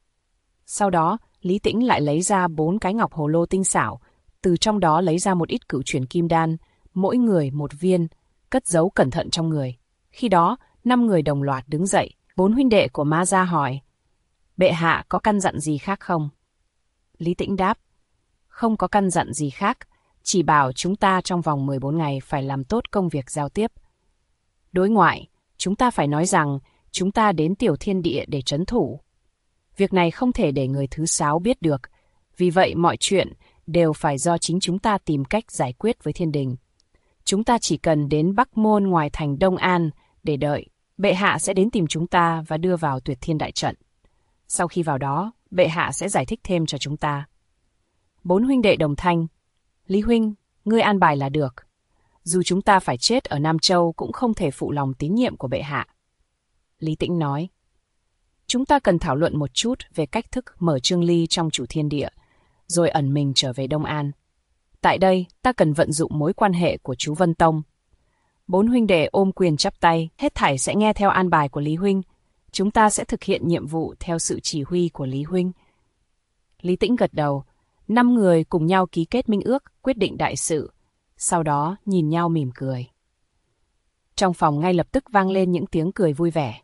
[SPEAKER 1] Sau đó, Lý Tĩnh lại lấy ra 4 cái ngọc hồ lô tinh xảo, từ trong đó lấy ra một ít cửu chuyển kim đan, mỗi người một viên, cất giấu cẩn thận trong người. Khi đó, 5 người đồng loạt đứng dậy, 4 huynh đệ của Ma gia hỏi. Bệ hạ có căn dặn gì khác không? Lý Tĩnh đáp. Không có căn dặn gì khác, chỉ bảo chúng ta trong vòng 14 ngày phải làm tốt công việc giao tiếp. Đối ngoại, chúng ta phải nói rằng chúng ta đến Tiểu Thiên Địa để trấn thủ. Việc này không thể để người thứ 6 biết được, vì vậy mọi chuyện đều phải do chính chúng ta tìm cách giải quyết với thiên đình. Chúng ta chỉ cần đến Bắc Môn ngoài thành Đông An để đợi, bệ hạ sẽ đến tìm chúng ta và đưa vào Tuyệt Thiên Đại Trận. Sau khi vào đó, bệ hạ sẽ giải thích thêm cho chúng ta. 4 huynh đệ đồng thanh. Lý huynh, ngươi an bài là được. Dù chúng ta phải chết ở Nam Châu cũng không thể phụ lòng tín nhiệm của bệ hạ. Lý Tĩnh nói. Chúng ta cần thảo luận một chút về cách thức mở Trương Ly trong Chủ Thiên Địa, rồi ẩn mình trở về Đông An. Tại đây, ta cần vận dụng mối quan hệ của chú Vân Tông. 4 huynh đệ ôm quyền chắp tay, hết thảy sẽ nghe theo an bài của Lý huynh. Chúng ta sẽ thực hiện nhiệm vụ theo sự chỉ huy của Lý huynh. Lý Tĩnh gật đầu. 5 người cùng nhau ký kết minh ước, quyết định đại sự. Sau đó nhìn nhau mỉm cười. Trong phòng ngay lập tức vang lên những tiếng cười vui vẻ.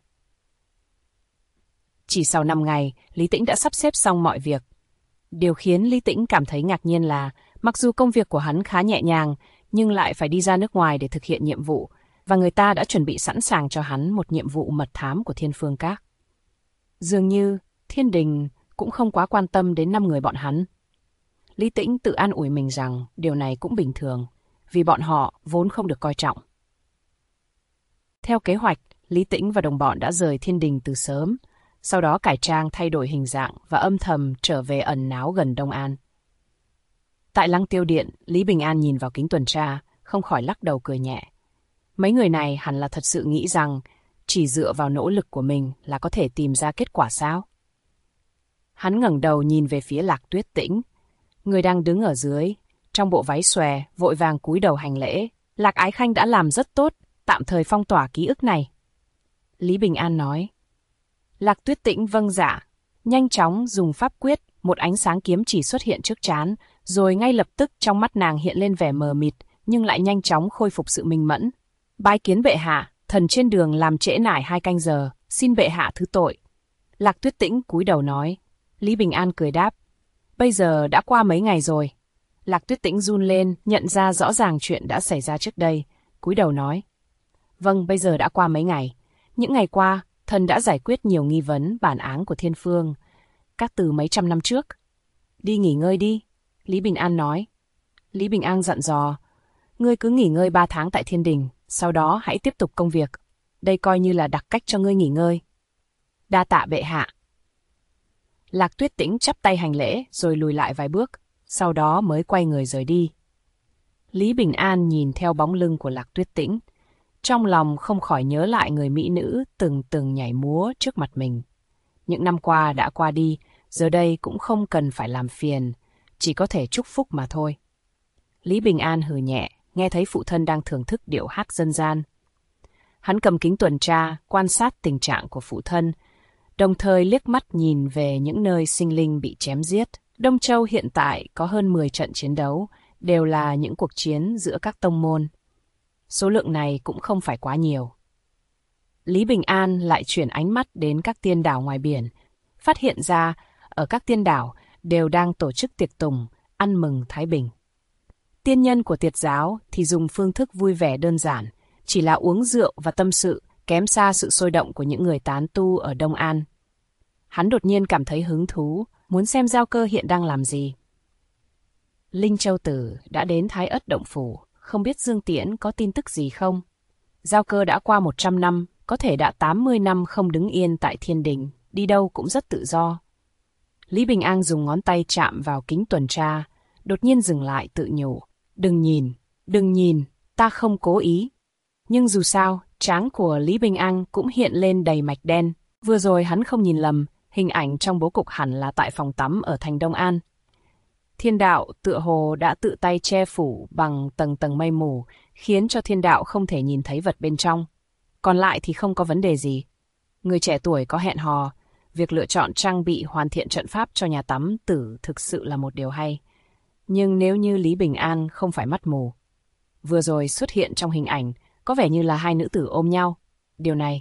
[SPEAKER 1] Chỉ sau 5 ngày, Lý Tĩnh đã sắp xếp xong mọi việc. Điều khiến Lý Tĩnh cảm thấy ngạc nhiên là, mặc dù công việc của hắn khá nhẹ nhàng, nhưng lại phải đi ra nước ngoài để thực hiện nhiệm vụ, và người ta đã chuẩn bị sẵn sàng cho hắn một nhiệm vụ mật thám của Thiên Phương Các. Dường như, thiên đình cũng không quá quan tâm đến 5 người bọn hắn. Lý Tĩnh tự an ủi mình rằng điều này cũng bình thường, vì bọn họ vốn không được coi trọng. Theo kế hoạch, Lý Tĩnh và đồng bọn đã rời thiên đình từ sớm, sau đó cải trang thay đổi hình dạng và âm thầm trở về ẩn náu gần Đông An. Tại Lăng Tiêu Điện, Lý Bình An nhìn vào kính tuần tra, không khỏi lắc đầu cười nhẹ. Mấy người này hẳn là thật sự nghĩ rằng chỉ dựa vào nỗ lực của mình là có thể tìm ra kết quả sao? Hắn ngẩng đầu nhìn về phía Lạc Tuyết Tĩnh, người đang đứng ở dưới, trong bộ váy xòe, vội vàng cúi đầu hành lễ. Lạc Ái Khanh đã làm rất tốt, tạm thời phong tỏa ký ức này. Lý Bình An nói. Lạc Tuyết Tĩnh vâng dạ, nhanh chóng dùng pháp quyết, một ánh sáng kiếm chỉ xuất hiện trước trán, rồi ngay lập tức trong mắt nàng hiện lên vẻ mờ mịt, nhưng lại nhanh chóng khôi phục sự minh mẫn. Bái kiến bệ hạ, thần trên đường làm trễ nải 2 canh giờ, xin bệ hạ thứ tội. Lạc Tuyết Tĩnh cúi đầu nói. Lý Bình An cười đáp. Bây giờ đã qua mấy ngày rồi. Lạc Tuyết Tĩnh run lên, nhận ra rõ ràng chuyện đã xảy ra trước đây, cúi đầu nói. Vâng, bây giờ đã qua mấy ngày. Những ngày qua, thần đã giải quyết nhiều nghi vấn bản áng của Thiên Phương, các từ mấy trăm năm trước. Đi nghỉ ngơi đi, Lý Bình An nói. Lý Bình An dặn dò, ngươi cứ nghỉ ngơi 3 tháng tại Thiên Đình, sau đó hãy tiếp tục công việc. Đây coi như là đặc cách cho ngươi nghỉ ngơi. Đa tạ bệ hạ. Lạc Tuyết Tĩnh chắp tay hành lễ rồi lùi lại vài bước, sau đó mới quay người rời đi. Lý Bình An nhìn theo bóng lưng của Lạc Tuyết Tĩnh, trong lòng không khỏi nhớ lại người mỹ nữ từng nhảy múa trước mặt mình. Những năm qua đã qua đi, giờ đây cũng không cần phải làm phiền, chỉ có thể chúc phúc mà thôi. Lý Bình An hừ nhẹ, nghe thấy phụ thân đang thưởng thức điệu hát dân gian. Hắn cầm kính tuần tra, quan sát tình trạng của phụ thân, đồng thời liếc mắt nhìn về những nơi sinh linh bị chém giết. Đông Châu hiện tại có hơn 10 trận chiến đấu, đều là những cuộc chiến giữa các tông môn. Số lượng này cũng không phải quá nhiều. Lý Bình An lại chuyển ánh mắt đến các tiên đảo ngoài biển, phát hiện ra ở các tiên đảo đều đang tổ chức tiệc tùng, ăn mừng thái bình. Tiên nhân của Tiệt giáo thì dùng phương thức vui vẻ đơn giản, chỉ là uống rượu và tâm sự, kém xa sự sôi động của những người tán tu ở Đông An. Hắn đột nhiên cảm thấy hứng thú, muốn xem Giao Cơ hiện đang làm gì. Linh Châu Tử đã đến Thái Ất Động Phủ, không biết Dương Tiễn có tin tức gì không? Giao Cơ đã qua 100 năm, có thể đã 80 năm không đứng yên tại Thiên Đình, đi đâu cũng rất tự do. Lý Bình An dùng ngón tay chạm vào kính tuần tra, đột nhiên dừng lại tự nhủ. Đừng nhìn, ta không cố ý. Nhưng dù sao, trán của Lý Bình An cũng hiện lên đầy mạch đen. Vừa rồi hắn không nhìn lầm, hình ảnh trong bố cục hẳn là tại phòng tắm ở thành Đông An. Thiên đạo tựa hồ đã tự tay che phủ bằng tầng mây mù, khiến cho thiên đạo không thể nhìn thấy vật bên trong. Còn lại thì không có vấn đề gì. Người trẻ tuổi có hẹn hò, việc lựa chọn trang bị hoàn thiện trận pháp cho nhà tắm tử thực sự là một điều hay. Nhưng nếu như Lý Bình An không phải mắt mù, vừa rồi xuất hiện trong hình ảnh có vẻ như là hai nữ tử ôm nhau. Điều này,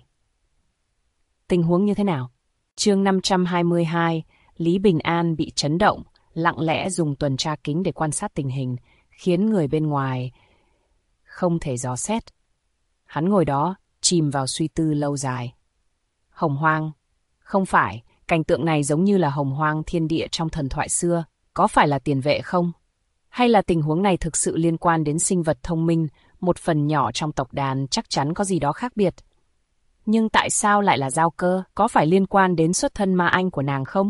[SPEAKER 1] tình huống như thế nào? Chương 522, Lý Bình An bị chấn động, lặng lẽ dùng tuần tra kính để quan sát tình hình, khiến người bên ngoài không thể dò xét. Hắn ngồi đó, chìm vào suy tư lâu dài. Hồng Hoang. Không phải, cảnh tượng này giống như là Hồng Hoang thiên địa trong thần thoại xưa. Có phải là tiền vệ không? Hay là tình huống này thực sự liên quan đến sinh vật thông minh, một phần nhỏ trong tộc đàn chắc chắn có gì đó khác biệt. Nhưng tại sao lại là Giao Cơ? Có phải liên quan đến xuất thân ma anh của nàng không?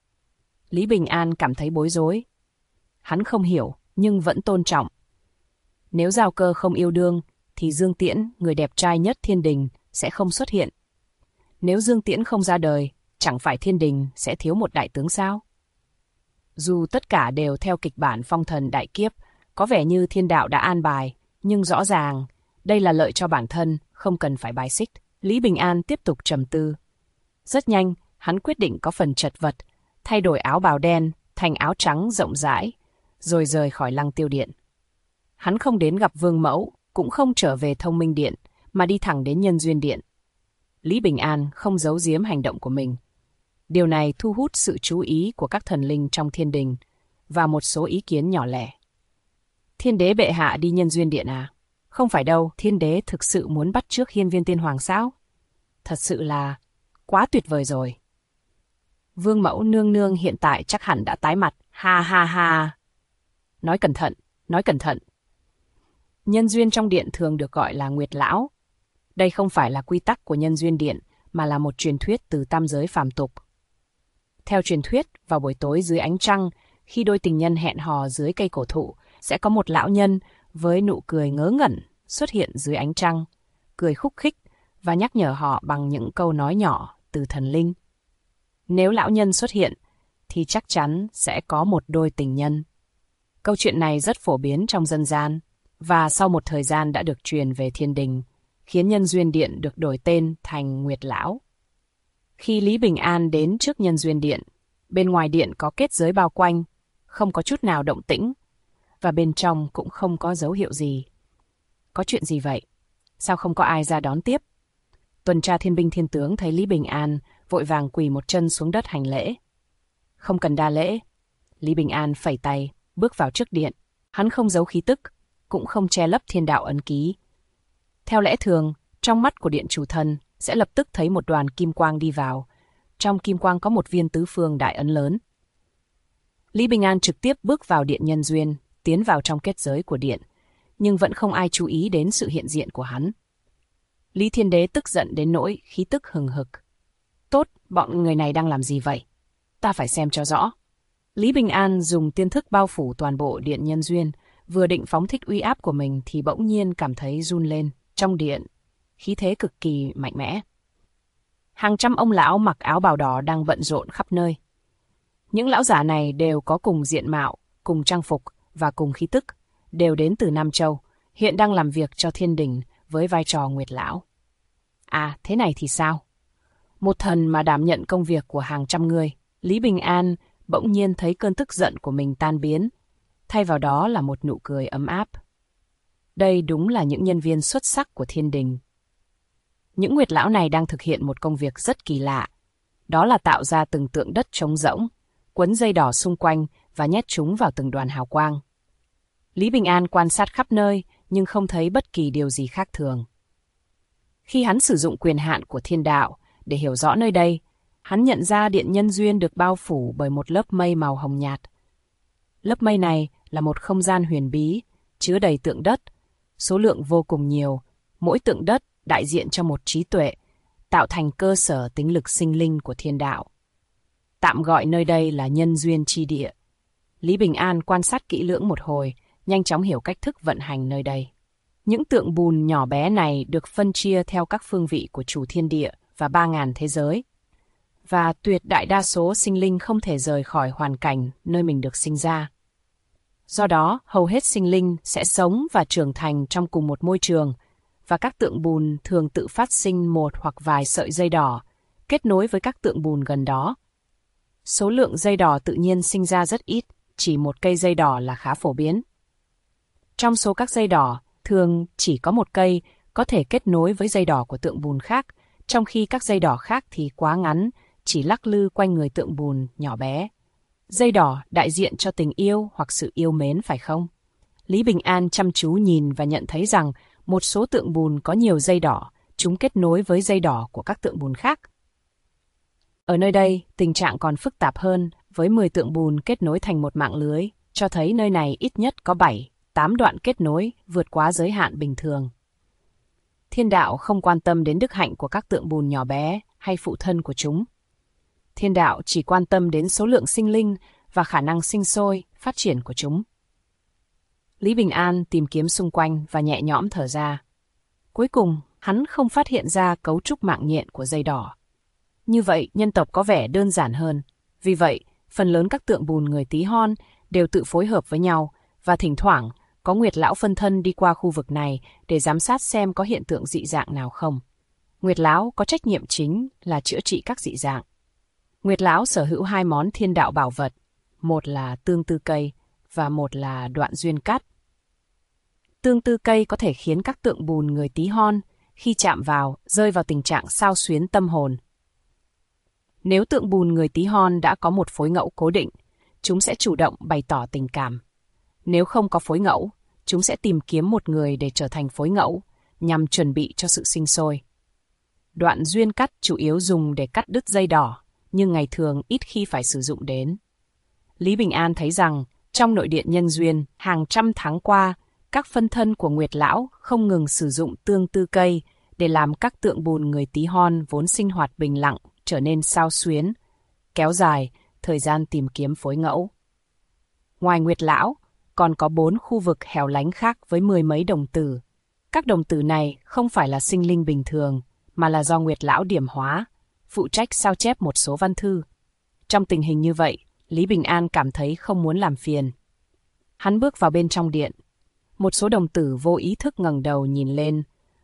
[SPEAKER 1] Lý Bình An cảm thấy bối rối. Hắn không hiểu, nhưng vẫn tôn trọng. Nếu Giao Cơ không yêu đương, thì Dương Tiễn, người đẹp trai nhất Thiên Đình, sẽ không xuất hiện. Nếu Dương Tiễn không ra đời, chẳng phải Thiên Đình sẽ thiếu một đại tướng sao? Dù tất cả đều theo kịch bản phong thần đại kiếp, có vẻ như thiên đạo đã an bài, nhưng rõ ràng, đây là lợi cho bản thân, không cần phải bài xích. Lý Bình An tiếp tục trầm tư. Rất nhanh, hắn quyết định có phần chật vật, thay đổi áo bào đen thành áo trắng rộng rãi, rồi rời khỏi Lăng Tiêu Điện. Hắn không đến gặp Vương Mẫu, cũng không trở về Thông Minh Điện, mà đi thẳng đến Nhân Duyên Điện. Lý Bình An không giấu giếm hành động của mình. Điều này thu hút sự chú ý của các thần linh trong thiên đình và một số ý kiến nhỏ lẻ. Thiên đế bệ hạ đi Nhân Duyên Điện à? Không phải đâu, thiên đế thực sự muốn bắt chước Hiên Viên Tiên Hoàng sao? Thật sự là quá tuyệt vời rồi. Vương Mẫu nương nương hiện tại chắc hẳn đã tái mặt. Ha ha ha. Nói cẩn thận, nói cẩn thận. Nhân duyên trong điện thường được gọi là Nguyệt Lão. Đây không phải là quy tắc của Nhân Duyên Điện, mà là một truyền thuyết từ tam giới phàm tục. Theo truyền thuyết, vào buổi tối dưới ánh trăng, khi đôi tình nhân hẹn hò dưới cây cổ thụ, sẽ có một lão nhân với nụ cười ngớ ngẩn xuất hiện dưới ánh trăng, cười khúc khích và nhắc nhở họ bằng những câu nói nhỏ từ thần linh. Nếu lão nhân xuất hiện, thì chắc chắn sẽ có một đôi tình nhân. Câu chuyện này rất phổ biến trong dân gian, và sau một thời gian đã được truyền về thiên đình, khiến nhân duyên điện được đổi tên thành Nguyệt Lão. Khi Lý Bình An đến trước nhân duyên điện, bên ngoài điện có kết giới bao quanh, không có chút nào động tĩnh, và bên trong cũng không có dấu hiệu gì. Có chuyện gì vậy? Sao không có ai ra đón tiếp? Tuần tra thiên binh thiên tướng thấy Lý Bình An, vội vàng quỳ một chân xuống đất hành lễ. Không cần đa lễ. Lý Bình An phẩy tay, bước vào trước điện. Hắn không giấu khí tức, cũng không che lấp thiên đạo ấn ký. Theo lẽ thường, trong mắt của điện chủ thần sẽ lập tức thấy một đoàn kim quang đi vào. Trong kim quang có một viên tứ phương đại ấn lớn. Lý Bình An trực tiếp bước vào điện nhân duyên, tiến vào trong kết giới của điện, nhưng vẫn không ai chú ý đến sự hiện diện của hắn. Lý Thiên Đế tức giận đến nỗi khí tức hừng hực. Tốt, bọn người này đang làm gì vậy? Ta phải xem cho rõ. Lý Bình An dùng tiên thức bao phủ toàn bộ điện nhân duyên, vừa định phóng thích uy áp của mình thì bỗng nhiên cảm thấy run lên. Trong điện, khí thế cực kỳ mạnh mẽ. Hàng trăm ông lão mặc áo bào đỏ đang bận rộn khắp nơi. Những lão giả này đều có cùng diện mạo, cùng trang phục và cùng khí tức, đều đến từ Nam Châu, hiện đang làm việc cho thiên đình với vai trò Nguyệt Lão. À, thế này thì sao? Một thần mà đảm nhận công việc của hàng trăm người, Lý Bình An bỗng nhiên thấy cơn tức giận của mình tan biến, thay vào đó là một nụ cười ấm áp. Đây đúng là những nhân viên xuất sắc của thiên đình. Những Nguyệt Lão này đang thực hiện một công việc rất kỳ lạ, đó là tạo ra từng tượng đất trống rỗng, quấn dây đỏ xung quanh và nhét chúng vào từng đoàn hào quang. Lý Bình An quan sát khắp nơi nhưng không thấy bất kỳ điều gì khác thường. Khi hắn sử dụng quyền hạn của thiên đạo để hiểu rõ nơi đây, hắn nhận ra điện nhân duyên được bao phủ bởi một lớp mây màu hồng nhạt. Lớp mây này là một không gian huyền bí, chứa đầy tượng đất, số lượng vô cùng nhiều, mỗi tượng đất đại diện cho một trí tuệ, tạo thành cơ sở tính lực sinh linh của thiên đạo. Tạm gọi nơi đây là nhân duyên chi địa. Lý Bình An quan sát kỹ lưỡng một hồi, nhanh chóng hiểu cách thức vận hành nơi đây. Những tượng bùn nhỏ bé này được phân chia theo các phương vị của chủ thiên địa và 3.000 thế giới. Và tuyệt đại đa số sinh linh không thể rời khỏi hoàn cảnh nơi mình được sinh ra. Do đó, hầu hết sinh linh sẽ sống và trưởng thành trong cùng một môi trường, và các tượng bùn thường tự phát sinh một hoặc vài sợi dây đỏ, kết nối với các tượng bùn gần đó. Số lượng dây đỏ tự nhiên sinh ra rất ít, chỉ một cây dây đỏ là khá phổ biến. Trong số các dây đỏ, thường chỉ có một cây có thể kết nối với dây đỏ của tượng bùn khác, trong khi các dây đỏ khác thì quá ngắn, chỉ lắc lư quanh người tượng bùn nhỏ bé. Dây đỏ đại diện cho tình yêu hoặc sự yêu mến phải không? Lý Bình An chăm chú nhìn và nhận thấy rằng một số tượng bùn có nhiều dây đỏ, chúng kết nối với dây đỏ của các tượng bùn khác. Ở nơi đây, tình trạng còn phức tạp hơn, với 10 tượng bùn kết nối thành một mạng lưới, cho thấy nơi này ít nhất có 7-8 đoạn kết nối vượt quá giới hạn bình thường. Thiên đạo không quan tâm đến đức hạnh của các tượng bùn nhỏ bé hay phụ thân của chúng. Thiên đạo chỉ quan tâm đến số lượng sinh linh và khả năng sinh sôi, phát triển của chúng. Lý Bình An tìm kiếm xung quanh và nhẹ nhõm thở ra. Cuối cùng, hắn không phát hiện ra cấu trúc mạng nhện của dây đỏ. Như vậy, nhân tộc có vẻ đơn giản hơn. Vì vậy, phần lớn các tượng bùn người Tí Hon đều tự phối hợp với nhau, và thỉnh thoảng có Nguyệt Lão phân thân đi qua khu vực này để giám sát xem có hiện tượng dị dạng nào không. Nguyệt Lão có trách nhiệm chính là chữa trị các dị dạng. Nguyệt Lão sở hữu 2 món thiên đạo bảo vật, một là tương tư cây và một là đoạn duyên cát. Tương tư cây có thể khiến các tượng bùn người Tí Hon khi chạm vào rơi vào tình trạng xao xuyến tâm hồn. Nếu tượng bùn người Tí Hon đã có một phối ngẫu cố định, chúng sẽ chủ động bày tỏ tình cảm. Nếu không có phối ngẫu, chúng sẽ tìm kiếm một người để trở thành phối ngẫu, nhằm chuẩn bị cho sự sinh sôi. Đoạn duyên cắt chủ yếu dùng để cắt đứt dây đỏ, nhưng ngày thường ít khi phải sử dụng đến. Lý Bình An thấy rằng, trong nội điện nhân duyên, hàng trăm tháng qua, các phân thân của Nguyệt Lão không ngừng sử dụng tương tư cây để làm các tượng bùn người Tí Hon vốn sinh hoạt bình lặng trở nên xao xuyến, kéo dài thời gian tìm kiếm phối ngẫu. Ngoài Nguyệt Lão, còn có 4 khu vực hẻo lánh khác với 10 mấy đồng tử. Các đồng tử này không phải là sinh linh bình thường, mà là do Nguyệt Lão điểm hóa, phụ trách sao chép một số văn thư. Trong tình hình như vậy, Lý Bình An cảm thấy không muốn làm phiền. Hắn bước vào bên trong điện. Một số đồng tử vô ý thức ngẩng đầu nhìn lên,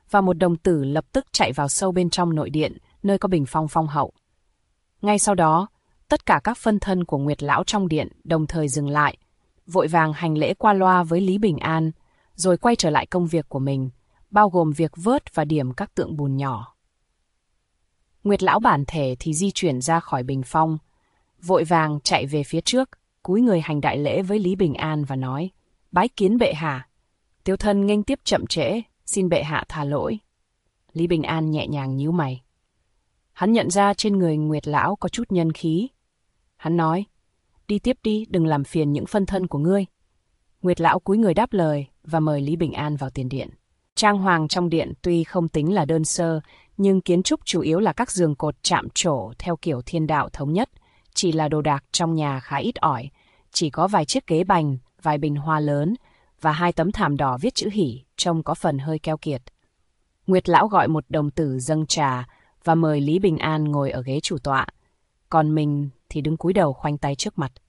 [SPEAKER 1] và một đồng tử lập tức chạy vào sâu bên trong nội điện, nơi có bình phong phong hậu. Ngay sau đó, tất cả các phân thân của Nguyệt Lão trong điện đồng thời dừng lại, vội vàng hành lễ qua loa với Lý Bình An, rồi quay trở lại công việc của mình, bao gồm việc vớt và điểm các tượng bùn nhỏ. Nguyệt Lão bản thể thì di chuyển ra khỏi bình phong, vội vàng chạy về phía trước, cúi người hành đại lễ với Lý Bình An và nói: "Bái kiến bệ hạ." Tiểu thần nghênh tiếp chậm trễ, xin bệ hạ tha lỗi. Lý Bình An nhẹ nhàng nhíu mày. Hắn nhận ra trên người Nguyệt Lão có chút nhân khí. Hắn nói: "Đi tiếp đi, đừng làm phiền những phân thân của ngươi." Nguyệt Lão cúi người đáp lời và mời Lý Bình An vào tiền điện. Trang hoàng trong điện tuy không tính là đơn sơ, nhưng kiến trúc chủ yếu là các giường cột chạm trổ theo kiểu thiên đạo thống nhất. Chỉ là đồ đạc trong nhà khá ít ỏi, chỉ có vài chiếc ghế bành, vài bình hoa lớn và 2 tấm thảm đỏ viết chữ hỉ, trông có phần hơi keo kiệt. Nguyệt Lão gọi một đồng tử dâng trà và mời Lý Bình An ngồi ở ghế chủ tọa, còn mình thì đứng cúi đầu khoanh tay trước mặt.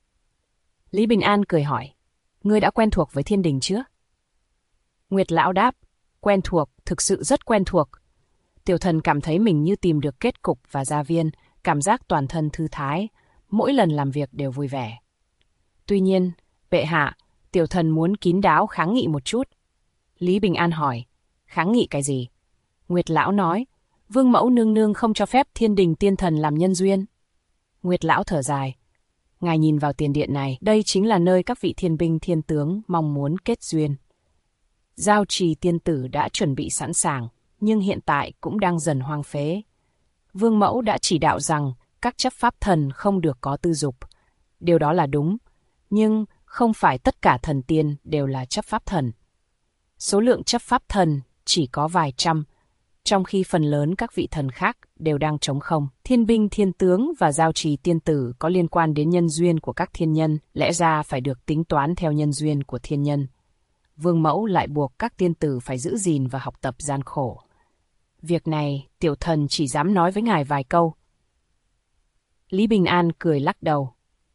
[SPEAKER 1] Lý Bình An cười hỏi: "Ngươi đã quen thuộc với thiên đình chưa?" Nguyệt Lão đáp: "Quen thuộc, thực sự rất quen thuộc." Tiểu thần cảm thấy mình như tìm được kết cục và gia viên, cảm giác toàn thân thư thái, mỗi lần làm việc đều vui vẻ. Tuy nhiên, bệ hạ, tiểu thần muốn kín đáo kháng nghị một chút. Lý Bình An hỏi: "Kháng nghị cái gì?" Nguyệt Lão nói: "Vương mẫu nương nương không cho phép thiên đình tiên thần làm nhân duyên." Nguyệt Lão thở dài: "Ngài nhìn vào tiền điện này, đây chính là nơi các vị thiên binh thiên tướng mong muốn kết duyên. Giao trì tiên tử đã chuẩn bị sẵn sàng, nhưng hiện tại cũng đang dần hoang phế. Vương mẫu đã chỉ đạo rằng các chấp pháp thần không được có tư dục. Điều đó là đúng, nhưng không phải tất cả thần tiên đều là chấp pháp thần. Số lượng chấp pháp thần chỉ có vài trăm, trong khi phần lớn các vị thần khác đều đang trống không. Thiên binh thiên tướng và giao trì tiên tử có liên quan đến nhân duyên của các thiên nhân, lẽ ra phải được tính toán theo nhân duyên của thiên nhân. Vương mẫu lại buộc các tiên tử phải giữ gìn và học tập gian khổ. Việc này tiểu thần chỉ dám nói với ngài vài câu." Lý Bình An cười lắc đầu: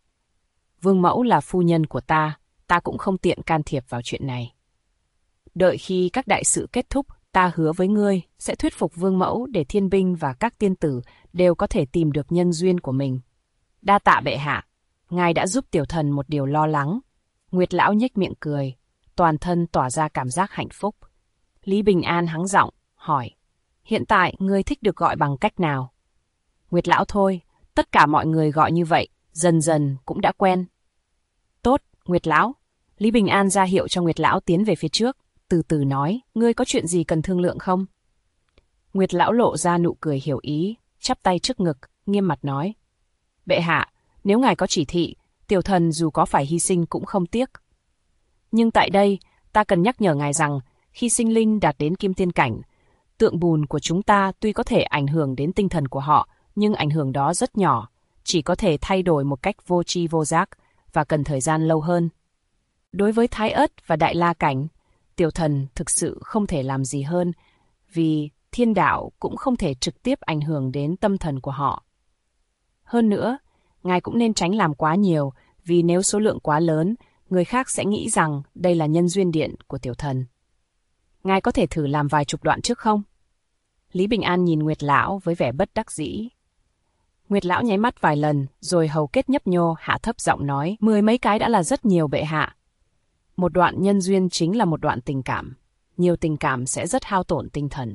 [SPEAKER 1] "Vương mẫu là phu nhân của ta cũng không tiện can thiệp vào chuyện này. Đợi khi các đại sự kết thúc, ta hứa với ngươi sẽ thuyết phục vương mẫu để thiên binh và các tiên tử đều có thể tìm được nhân duyên của mình." "Đa tạ bệ hạ, ngài đã giúp tiểu thần một điều lo lắng." Nguyệt Lão nhếch miệng cười, toàn thân tỏa ra cảm giác hạnh phúc. Lý Bình An hắng giọng, hỏi: "Hiện tại ngươi thích được gọi bằng cách nào?" Nguyệt Lão thôi, tất cả mọi người gọi như vậy, dần dần cũng đã quen. "Tốt, Nguyệt Lão." Lý Bình An ra hiệu cho Nguyệt Lão tiến về phía trước, từ từ nói: "Ngươi có chuyện gì cần thương lượng không?" Nguyệt Lão lộ ra nụ cười hiểu ý, chắp tay trước ngực, nghiêm mặt nói: "Bệ hạ, nếu ngài có chỉ thị, tiểu thần dù có phải hy sinh cũng không tiếc. Nhưng tại đây, ta cần nhắc nhở ngài rằng, khi sinh linh đạt đến kim tiên cảnh, tượng bùn của chúng ta tuy có thể ảnh hưởng đến tinh thần của họ, nhưng ảnh hưởng đó rất nhỏ, chỉ có thể thay đổi một cách vô tri vô giác và cần thời gian lâu hơn. Đối với Thái Ất và Đại La Cảnh, tiểu thần thực sự không thể làm gì hơn, vì thiên đạo cũng không thể trực tiếp ảnh hưởng đến tâm thần của họ. Hơn nữa, ngài cũng nên tránh làm quá nhiều, vì nếu số lượng quá lớn, người khác sẽ nghĩ rằng đây là nhân duyên điện của tiểu thần. Ngài có thể thử làm vài chục đoạn trước không?" Lý Bình An nhìn Nguyệt Lão với vẻ bất đắc dĩ. Nguyệt Lão nháy mắt vài lần, rồi hầu kết nhấp nhô hạ thấp giọng nói: "10 mấy cái đã là rất nhiều bệ hạ. Một đoạn nhân duyên chính là một đoạn tình cảm. Nhiều tình cảm sẽ rất hao tổn tinh thần."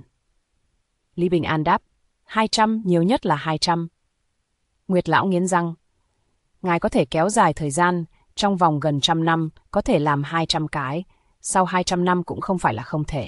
[SPEAKER 1] Lý Bình An đáp: 200, nhiều nhất là 200. Nguyệt Lão nghiến răng: "Ngài có thể kéo dài thời gian, trong vòng gần 100 năm, có thể làm 200 cái, sau 200 năm cũng không phải là không thể.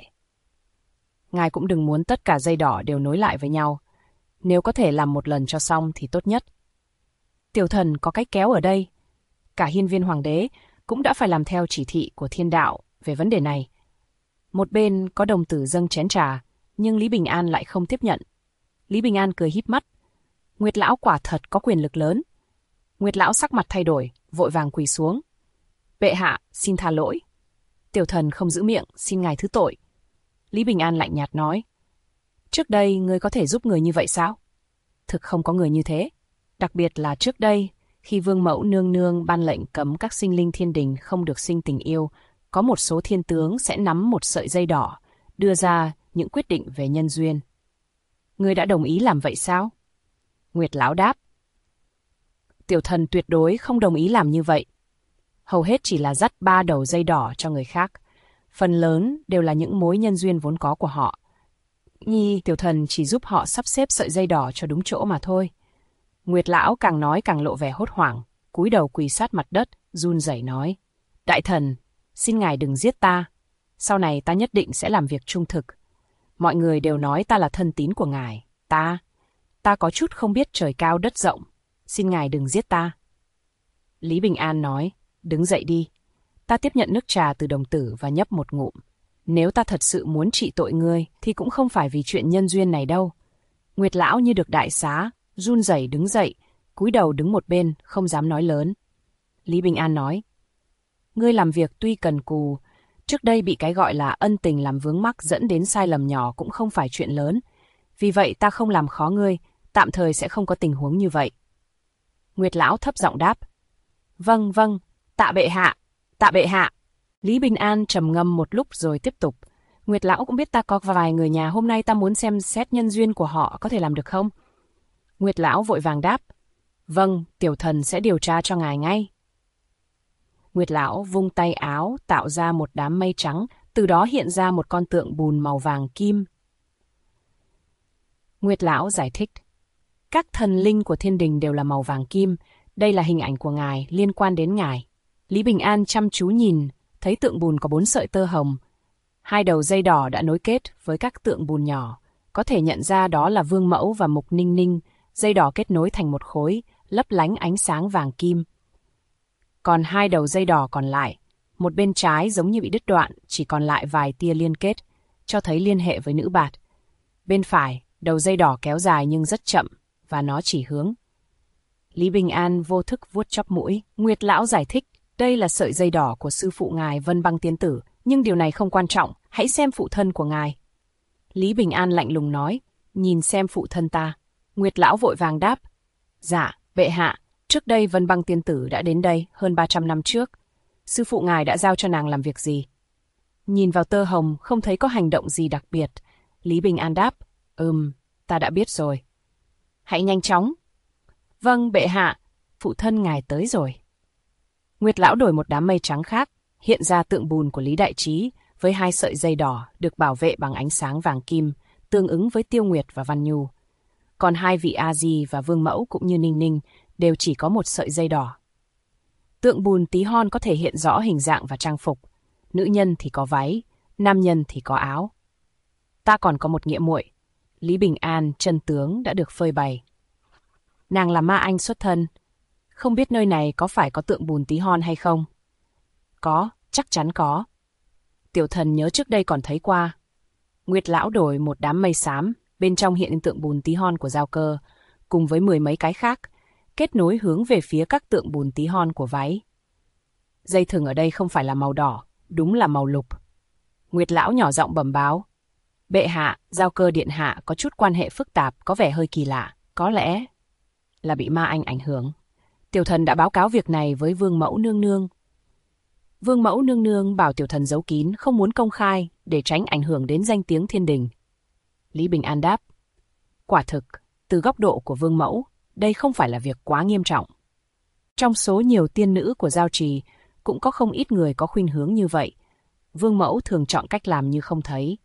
[SPEAKER 1] Ngài cũng đừng muốn tất cả dây đỏ đều nối lại với nhau. Nếu có thể làm một lần cho xong thì tốt nhất. Tiểu thần có cách kéo ở đây. Cả hiên viên hoàng đế cũng đã phải làm theo chỉ thị của thiên đạo về vấn đề này." Một bên có đồng tử dâng chén trà, nhưng Lý Bình An lại không tiếp nhận. Lý Bình An cười híp mắt: "Nguyệt Lão quả thật có quyền lực lớn." Nguyệt Lão sắc mặt thay đổi, vội vàng quỳ xuống: "Bệ hạ, xin tha lỗi. Tiểu thần không giữ miệng, xin ngài thứ tội." Lý Bình An lạnh nhạt nói: "Trước đây ngươi có thể giúp người như vậy sao?" "Thực không có người như thế. Đặc biệt là trước đây, khi Vương mẫu nương nương ban lệnh cấm các sinh linh thiên đình không được sinh tình yêu, có một số thiên tướng sẽ nắm một sợi dây đỏ, đưa ra những quyết định về nhân duyên. Ngươi đã đồng ý làm vậy sao? Nguyệt Lão đáp. Tiểu thần tuyệt đối không đồng ý làm như vậy. Hầu hết chỉ là dắt 3 đầu dây đỏ cho người khác. Phần lớn đều là những mối nhân duyên vốn có của họ. Tiểu thần chỉ giúp họ sắp xếp sợi dây đỏ cho đúng chỗ mà thôi. Nguyệt Lão càng nói càng lộ vẻ hốt hoảng, cúi đầu quỳ sát mặt đất, run rẩy nói. Đại thần, xin ngài đừng giết ta. Sau này ta nhất định sẽ làm việc trung thực. Mọi người đều nói ta là thân tín của ngài. Ta có chút không biết trời cao đất rộng. Xin ngài đừng giết ta. Lý Bình An nói, đứng dậy đi. Ta tiếp nhận nước trà từ đồng tử và nhấp một ngụm. Nếu ta thật sự muốn trị tội ngươi, thì cũng không phải vì chuyện nhân duyên này đâu. Nguyệt Lão như được đại xá, run rẩy đứng dậy, cúi đầu đứng một bên, không dám nói lớn. Lý Bình An nói, ngươi làm việc tuy cần cù, trước đây bị cái gọi là ân tình làm vướng mắc dẫn đến sai lầm nhỏ cũng không phải chuyện lớn. Vì vậy ta không làm khó ngươi, tạm thời sẽ không có tình huống như vậy. Nguyệt Lão thấp giọng đáp. Vâng, tạ bệ hạ, tạ bệ hạ. Lý Bình An trầm ngâm một lúc rồi tiếp tục. Nguyệt Lão cũng biết ta có vài người nhà, hôm nay ta muốn xem xét nhân duyên của họ, có thể làm được không? Nguyệt Lão vội vàng đáp. Vâng, tiểu thần sẽ điều tra cho ngài ngay. Nguyệt Lão vung tay áo tạo ra một đám mây trắng, từ đó hiện ra một con tượng bùn màu vàng kim. Nguyệt Lão giải thích. Các thần linh của thiên đình đều là màu vàng kim, đây là hình ảnh của ngài, liên quan đến ngài. Lý Bình An chăm chú nhìn, thấy tượng bùn có 4 sợi tơ hồng. 2 đầu dây đỏ đã nối kết với các tượng bùn nhỏ. Có thể nhận ra đó là Vương Mẫu và Mục Ninh Ninh, dây đỏ kết nối thành một khối, lấp lánh ánh sáng vàng kim. Còn 2 đầu dây đỏ còn lại, một bên trái giống như bị đứt đoạn, chỉ còn lại vài tia liên kết, cho thấy liên hệ với nữ bạt. Bên phải, đầu dây đỏ kéo dài nhưng rất chậm, và nó chỉ hướng. Lý Bình An vô thức vuốt chóp mũi. Nguyệt Lão giải thích, đây là sợi dây đỏ của sư phụ ngài Vân Băng Tiên Tử, nhưng điều này không quan trọng, hãy xem phụ thân của ngài. Lý Bình An lạnh lùng nói, nhìn xem phụ thân ta. Nguyệt Lão vội vàng đáp, dạ, bệ hạ, trước đây Vân Băng Tiên Tử đã đến đây hơn 300 năm trước. Sư phụ ngài đã giao cho nàng làm việc gì? Nhìn vào tơ hồng không thấy có hành động gì đặc biệt. Lý Bình An đáp, ta đã biết rồi. Hãy nhanh chóng. Vâng, bệ hạ, phụ thân ngài tới rồi. Nguyệt Lão đổi một đám mây trắng khác, hiện ra tượng bùn của Lý Đại Trí với 2 sợi dây đỏ được bảo vệ bằng ánh sáng vàng kim, tương ứng với Tiêu Nguyệt và Văn Nhu. Còn 2 vị A-di và Vương Mẫu cũng như Ninh Ninh đều chỉ có 1 sợi dây đỏ. Tượng bùn tí hon có thể hiện rõ hình dạng và trang phục. Nữ nhân thì có váy, nam nhân thì có áo. Ta còn có một nghĩa muội. Lý Bình An chân tướng đã được phơi bày. Nàng là ma anh xuất thân. Không biết nơi này có phải có tượng bùn tí hon hay không? Có, chắc chắn có. Tiểu thần nhớ trước đây còn thấy qua. Nguyệt Lão đổi một đám mây xám, bên trong hiện tượng bùn tí hon của Giao Cơ, cùng với 10 mấy cái khác, kết nối hướng về phía các tượng bùn tí hon của váy. Dây thừng ở đây không phải là màu đỏ, đúng là màu lục. Nguyệt Lão nhỏ giọng bẩm báo. Bệ hạ, Giao Cơ điện hạ có chút quan hệ phức tạp, có vẻ hơi kỳ lạ, có lẽ là bị ma anh ảnh hưởng. Tiểu thần đã báo cáo việc này với Vương Mẫu nương nương. Vương Mẫu nương nương bảo tiểu thần giấu kín, không muốn công khai để tránh ảnh hưởng đến danh tiếng thiên đình. Lý Bình An đáp. Quả thực, từ góc độ của Vương Mẫu, đây không phải là việc quá nghiêm trọng. Trong số nhiều tiên nữ của Giao Trì, cũng có không ít người có khuynh hướng như vậy. Vương Mẫu thường chọn cách làm như không thấy.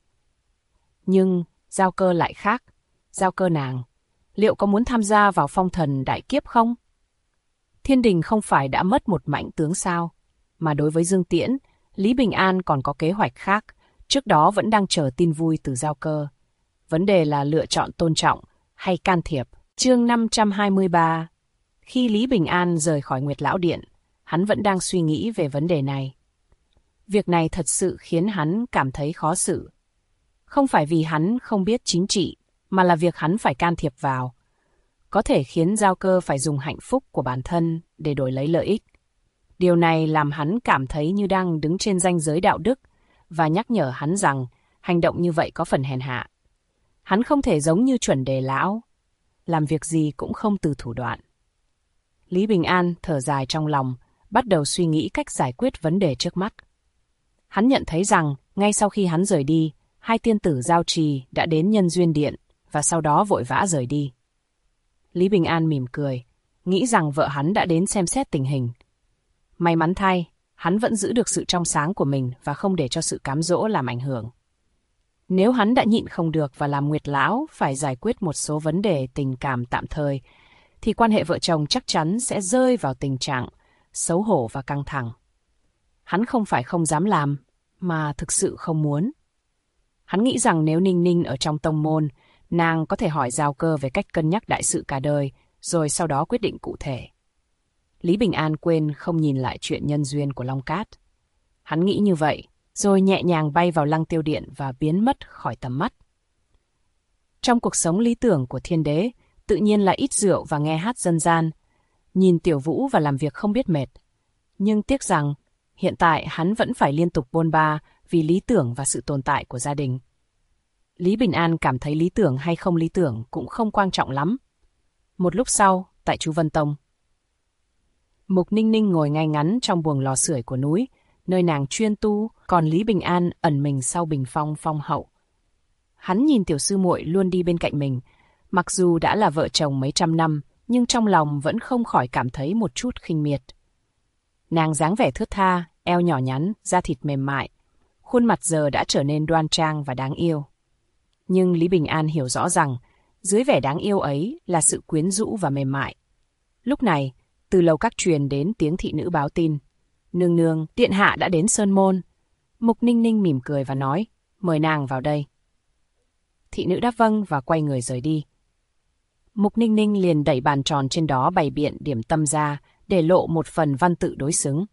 [SPEAKER 1] Nhưng Giao Cơ lại khác. Giao Cơ nàng, liệu có muốn tham gia vào phong thần đại kiếp không? Thiên đình không phải đã mất một mãnh tướng sao? Mà đối với Dương Tiễn, Lý Bình An còn có kế hoạch khác, trước đó vẫn đang chờ tin vui từ Giao Cơ. Vấn đề là lựa chọn tôn trọng hay can thiệp. Chương 523. Khi Lý Bình An rời khỏi Nguyệt Lão Điện, hắn vẫn đang suy nghĩ về vấn đề này. Việc này thật sự khiến hắn cảm thấy khó xử. Không phải vì hắn không biết chính trị, mà là việc hắn phải can thiệp vào. Có thể khiến Giao Cơ phải dùng hạnh phúc của bản thân để đổi lấy lợi ích. Điều này làm hắn cảm thấy như đang đứng trên ranh giới đạo đức và nhắc nhở hắn rằng hành động như vậy có phần hèn hạ. Hắn không thể giống như chuẩn đề lão, làm việc gì cũng không từ thủ đoạn. Lý Bình An thở dài trong lòng, bắt đầu suy nghĩ cách giải quyết vấn đề trước mắt. Hắn nhận thấy rằng ngay sau khi hắn rời đi, hai tiên tử giao trì đã đến nhân duyên điện và sau đó vội vã rời đi. Lý Bình An mỉm cười, nghĩ rằng vợ hắn đã đến xem xét tình hình. May mắn thay, hắn vẫn giữ được sự trong sáng của mình và không để cho sự cám dỗ làm ảnh hưởng. Nếu hắn đã nhịn không được và làm Nguyệt Lão phải giải quyết một số vấn đề tình cảm tạm thời, thì quan hệ vợ chồng chắc chắn sẽ rơi vào tình trạng xấu hổ và căng thẳng. Hắn không phải không dám làm, mà thực sự không muốn. Hắn nghĩ rằng nếu Ninh Ninh ở trong tông môn, nàng có thể hỏi Giao Cơ về cách cân nhắc đại sự cả đời, rồi sau đó quyết định cụ thể. Lý Bình An quên không nhìn lại chuyện nhân duyên của Long Cát. Hắn nghĩ như vậy, rồi nhẹ nhàng bay vào Lăng Tiêu Điện và biến mất khỏi tầm mắt. Trong cuộc sống lý tưởng của thiên đế, tự nhiên là ít rượu và nghe hát dân gian, nhìn tiểu vũ và làm việc không biết mệt. Nhưng tiếc rằng, hiện tại hắn vẫn phải liên tục bôn ba vì lý tưởng và sự tồn tại của gia đình. Lý Bình An cảm thấy lý tưởng hay không lý tưởng cũng không quan trọng lắm. Một lúc sau, tại Chú Vân Tông, Mục Ninh Ninh ngồi ngay ngắn trong buồng lò sưởi của núi, nơi nàng chuyên tu, còn Lý Bình An ẩn mình sau bình phong phong hậu. Hắn nhìn tiểu sư muội luôn đi bên cạnh mình, mặc dù đã là vợ chồng mấy trăm năm, nhưng trong lòng vẫn không khỏi cảm thấy một chút khinh miệt. Nàng dáng vẻ thướt tha, eo nhỏ nhắn, da thịt mềm mại, khuôn mặt giờ đã trở nên đoan trang và đáng yêu. Nhưng Lý Bình An hiểu rõ rằng, dưới vẻ đáng yêu ấy là sự quyến rũ và mềm mại. Lúc này, từ lầu các truyền đến tiếng thị nữ báo tin. Nương nương, điện hạ đã đến Sơn Môn. Mục Ninh Ninh mỉm cười và nói, mời nàng vào đây. Thị nữ đáp vâng và quay người rời đi. Mục Ninh Ninh liền đẩy bàn tròn trên đó bày biện điểm tâm ra, để lộ một phần văn tự đối xứng.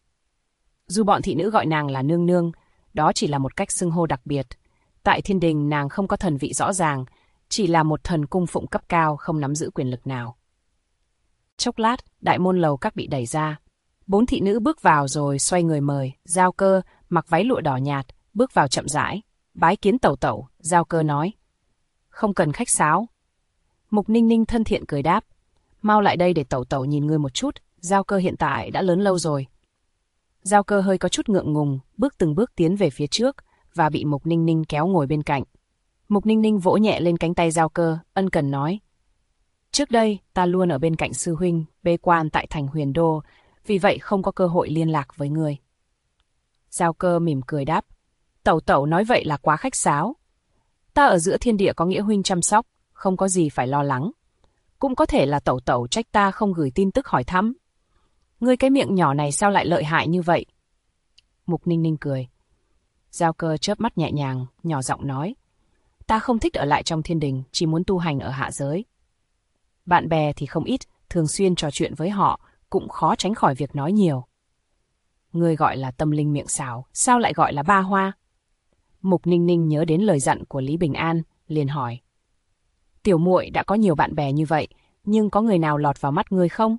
[SPEAKER 1] Dù bọn thị nữ gọi nàng là nương nương, đó chỉ là một cách xưng hô đặc biệt. Tại thiên đình nàng không có thần vị rõ ràng, chỉ là một thần cung phụng cấp cao không nắm giữ quyền lực nào. Chốc lát, đại môn lầu các bị đẩy ra. 4 thị nữ bước vào rồi xoay người mời. Giao Cơ, mặc váy lụa đỏ nhạt, bước vào chậm rãi. Bái kiến tẩu tẩu, Giao Cơ nói. Không cần khách sáo. Mục Ninh Ninh thân thiện cười đáp. Mau lại đây để tẩu tẩu nhìn ngươi một chút, Giao Cơ hiện tại đã lớn lâu rồi. Giao Cơ hơi có chút ngượng ngùng, bước từng bước tiến về phía trước và bị Mục Ninh Ninh kéo ngồi bên cạnh. Mục Ninh Ninh vỗ nhẹ lên cánh tay Giao Cơ, ân cần nói. Trước đây, ta luôn ở bên cạnh sư huynh, bế quan tại thành Huyền Đô, vì vậy không có cơ hội liên lạc với ngươi. Giao Cơ mỉm cười đáp. Tẩu tẩu nói vậy là quá khách sáo. Ta ở giữa thiên địa có nghĩa huynh chăm sóc, không có gì phải lo lắng. Cũng có thể là tẩu tẩu trách ta không gửi tin tức hỏi thăm. Ngươi cái miệng nhỏ này sao lại lợi hại như vậy? Mục Ninh Ninh cười. Giao Cơ chớp mắt nhẹ nhàng, nhỏ giọng nói. Ta không thích ở lại trong thiên đình, chỉ muốn tu hành ở hạ giới. Bạn bè thì không ít, thường xuyên trò chuyện với họ, cũng khó tránh khỏi việc nói nhiều. Ngươi gọi là tâm linh miệng xảo, sao lại gọi là ba hoa? Mục Ninh Ninh nhớ đến lời dặn của Lý Bình An, liền hỏi. Tiểu muội đã có nhiều bạn bè như vậy, nhưng có người nào lọt vào mắt ngươi không?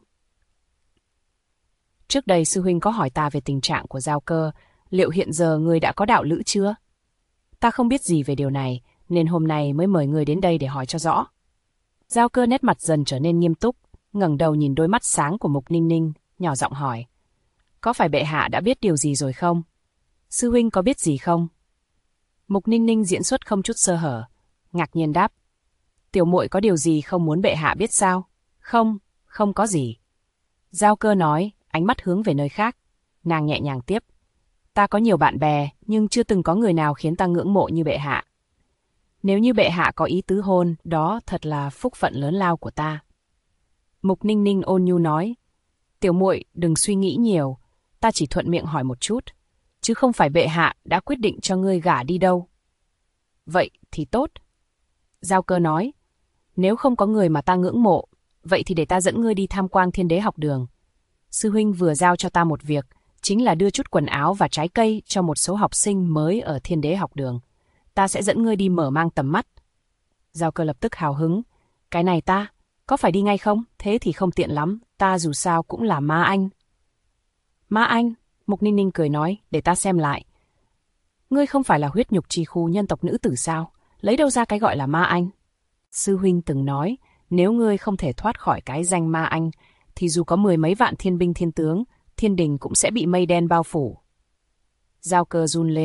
[SPEAKER 1] Trước đây sư huynh có hỏi ta về tình trạng của Giao Cơ, liệu hiện giờ ngươi đã có đạo lữ chưa? Ta không biết gì về điều này, nên hôm nay mới mời ngươi đến đây để hỏi cho rõ. Giao Cơ nét mặt dần trở nên nghiêm túc, ngẩng đầu nhìn đôi mắt sáng của Mục Ninh Ninh, nhỏ giọng hỏi. Có phải bệ hạ đã biết điều gì rồi không? Sư huynh có biết gì không? Mục Ninh Ninh diễn xuất không chút sơ hở, ngạc nhiên đáp. Tiểu muội có điều gì không muốn bệ hạ biết sao? Không, không có gì. Giao Cơ nói, ánh mắt hướng về nơi khác. Nàng nhẹ nhàng tiếp. Ta có nhiều bạn bè, nhưng chưa từng có người nào khiến ta ngưỡng mộ như bệ hạ. Nếu như bệ hạ có ý tứ hôn, đó thật là phúc phận lớn lao của ta. Mục Ninh Ninh ôn nhu nói. Tiểu muội đừng suy nghĩ nhiều, ta chỉ thuận miệng hỏi một chút, chứ không phải bệ hạ đã quyết định cho ngươi gả đi đâu. Vậy thì tốt. Giao Cơ nói. Nếu không có người mà ta ngưỡng mộ, vậy thì để ta dẫn ngươi đi tham quan Thiên Đế học đường. Sư huynh vừa giao cho ta một việc, chính là đưa chút quần áo và trái cây cho một số học sinh mới ở Thiên Đế học đường. Ta sẽ dẫn ngươi đi mở mang tầm mắt. Giao Cơ lập tức hào hứng. Cái này ta, có phải đi ngay không? Thế thì không tiện lắm, ta dù sao cũng là ma anh. Ma anh? Mục Ninh Ninh cười nói, để ta xem lại. Ngươi không phải là huyết nhục chi khu nhân tộc nữ tử sao? Lấy đâu ra cái gọi là ma anh? Sư huynh từng nói, nếu ngươi không thể thoát khỏi cái danh ma anh, thì dù có 10 mấy vạn thiên binh thiên tướng, thiên đình cũng sẽ bị mây đen bao phủ. Giao Cơ run lên,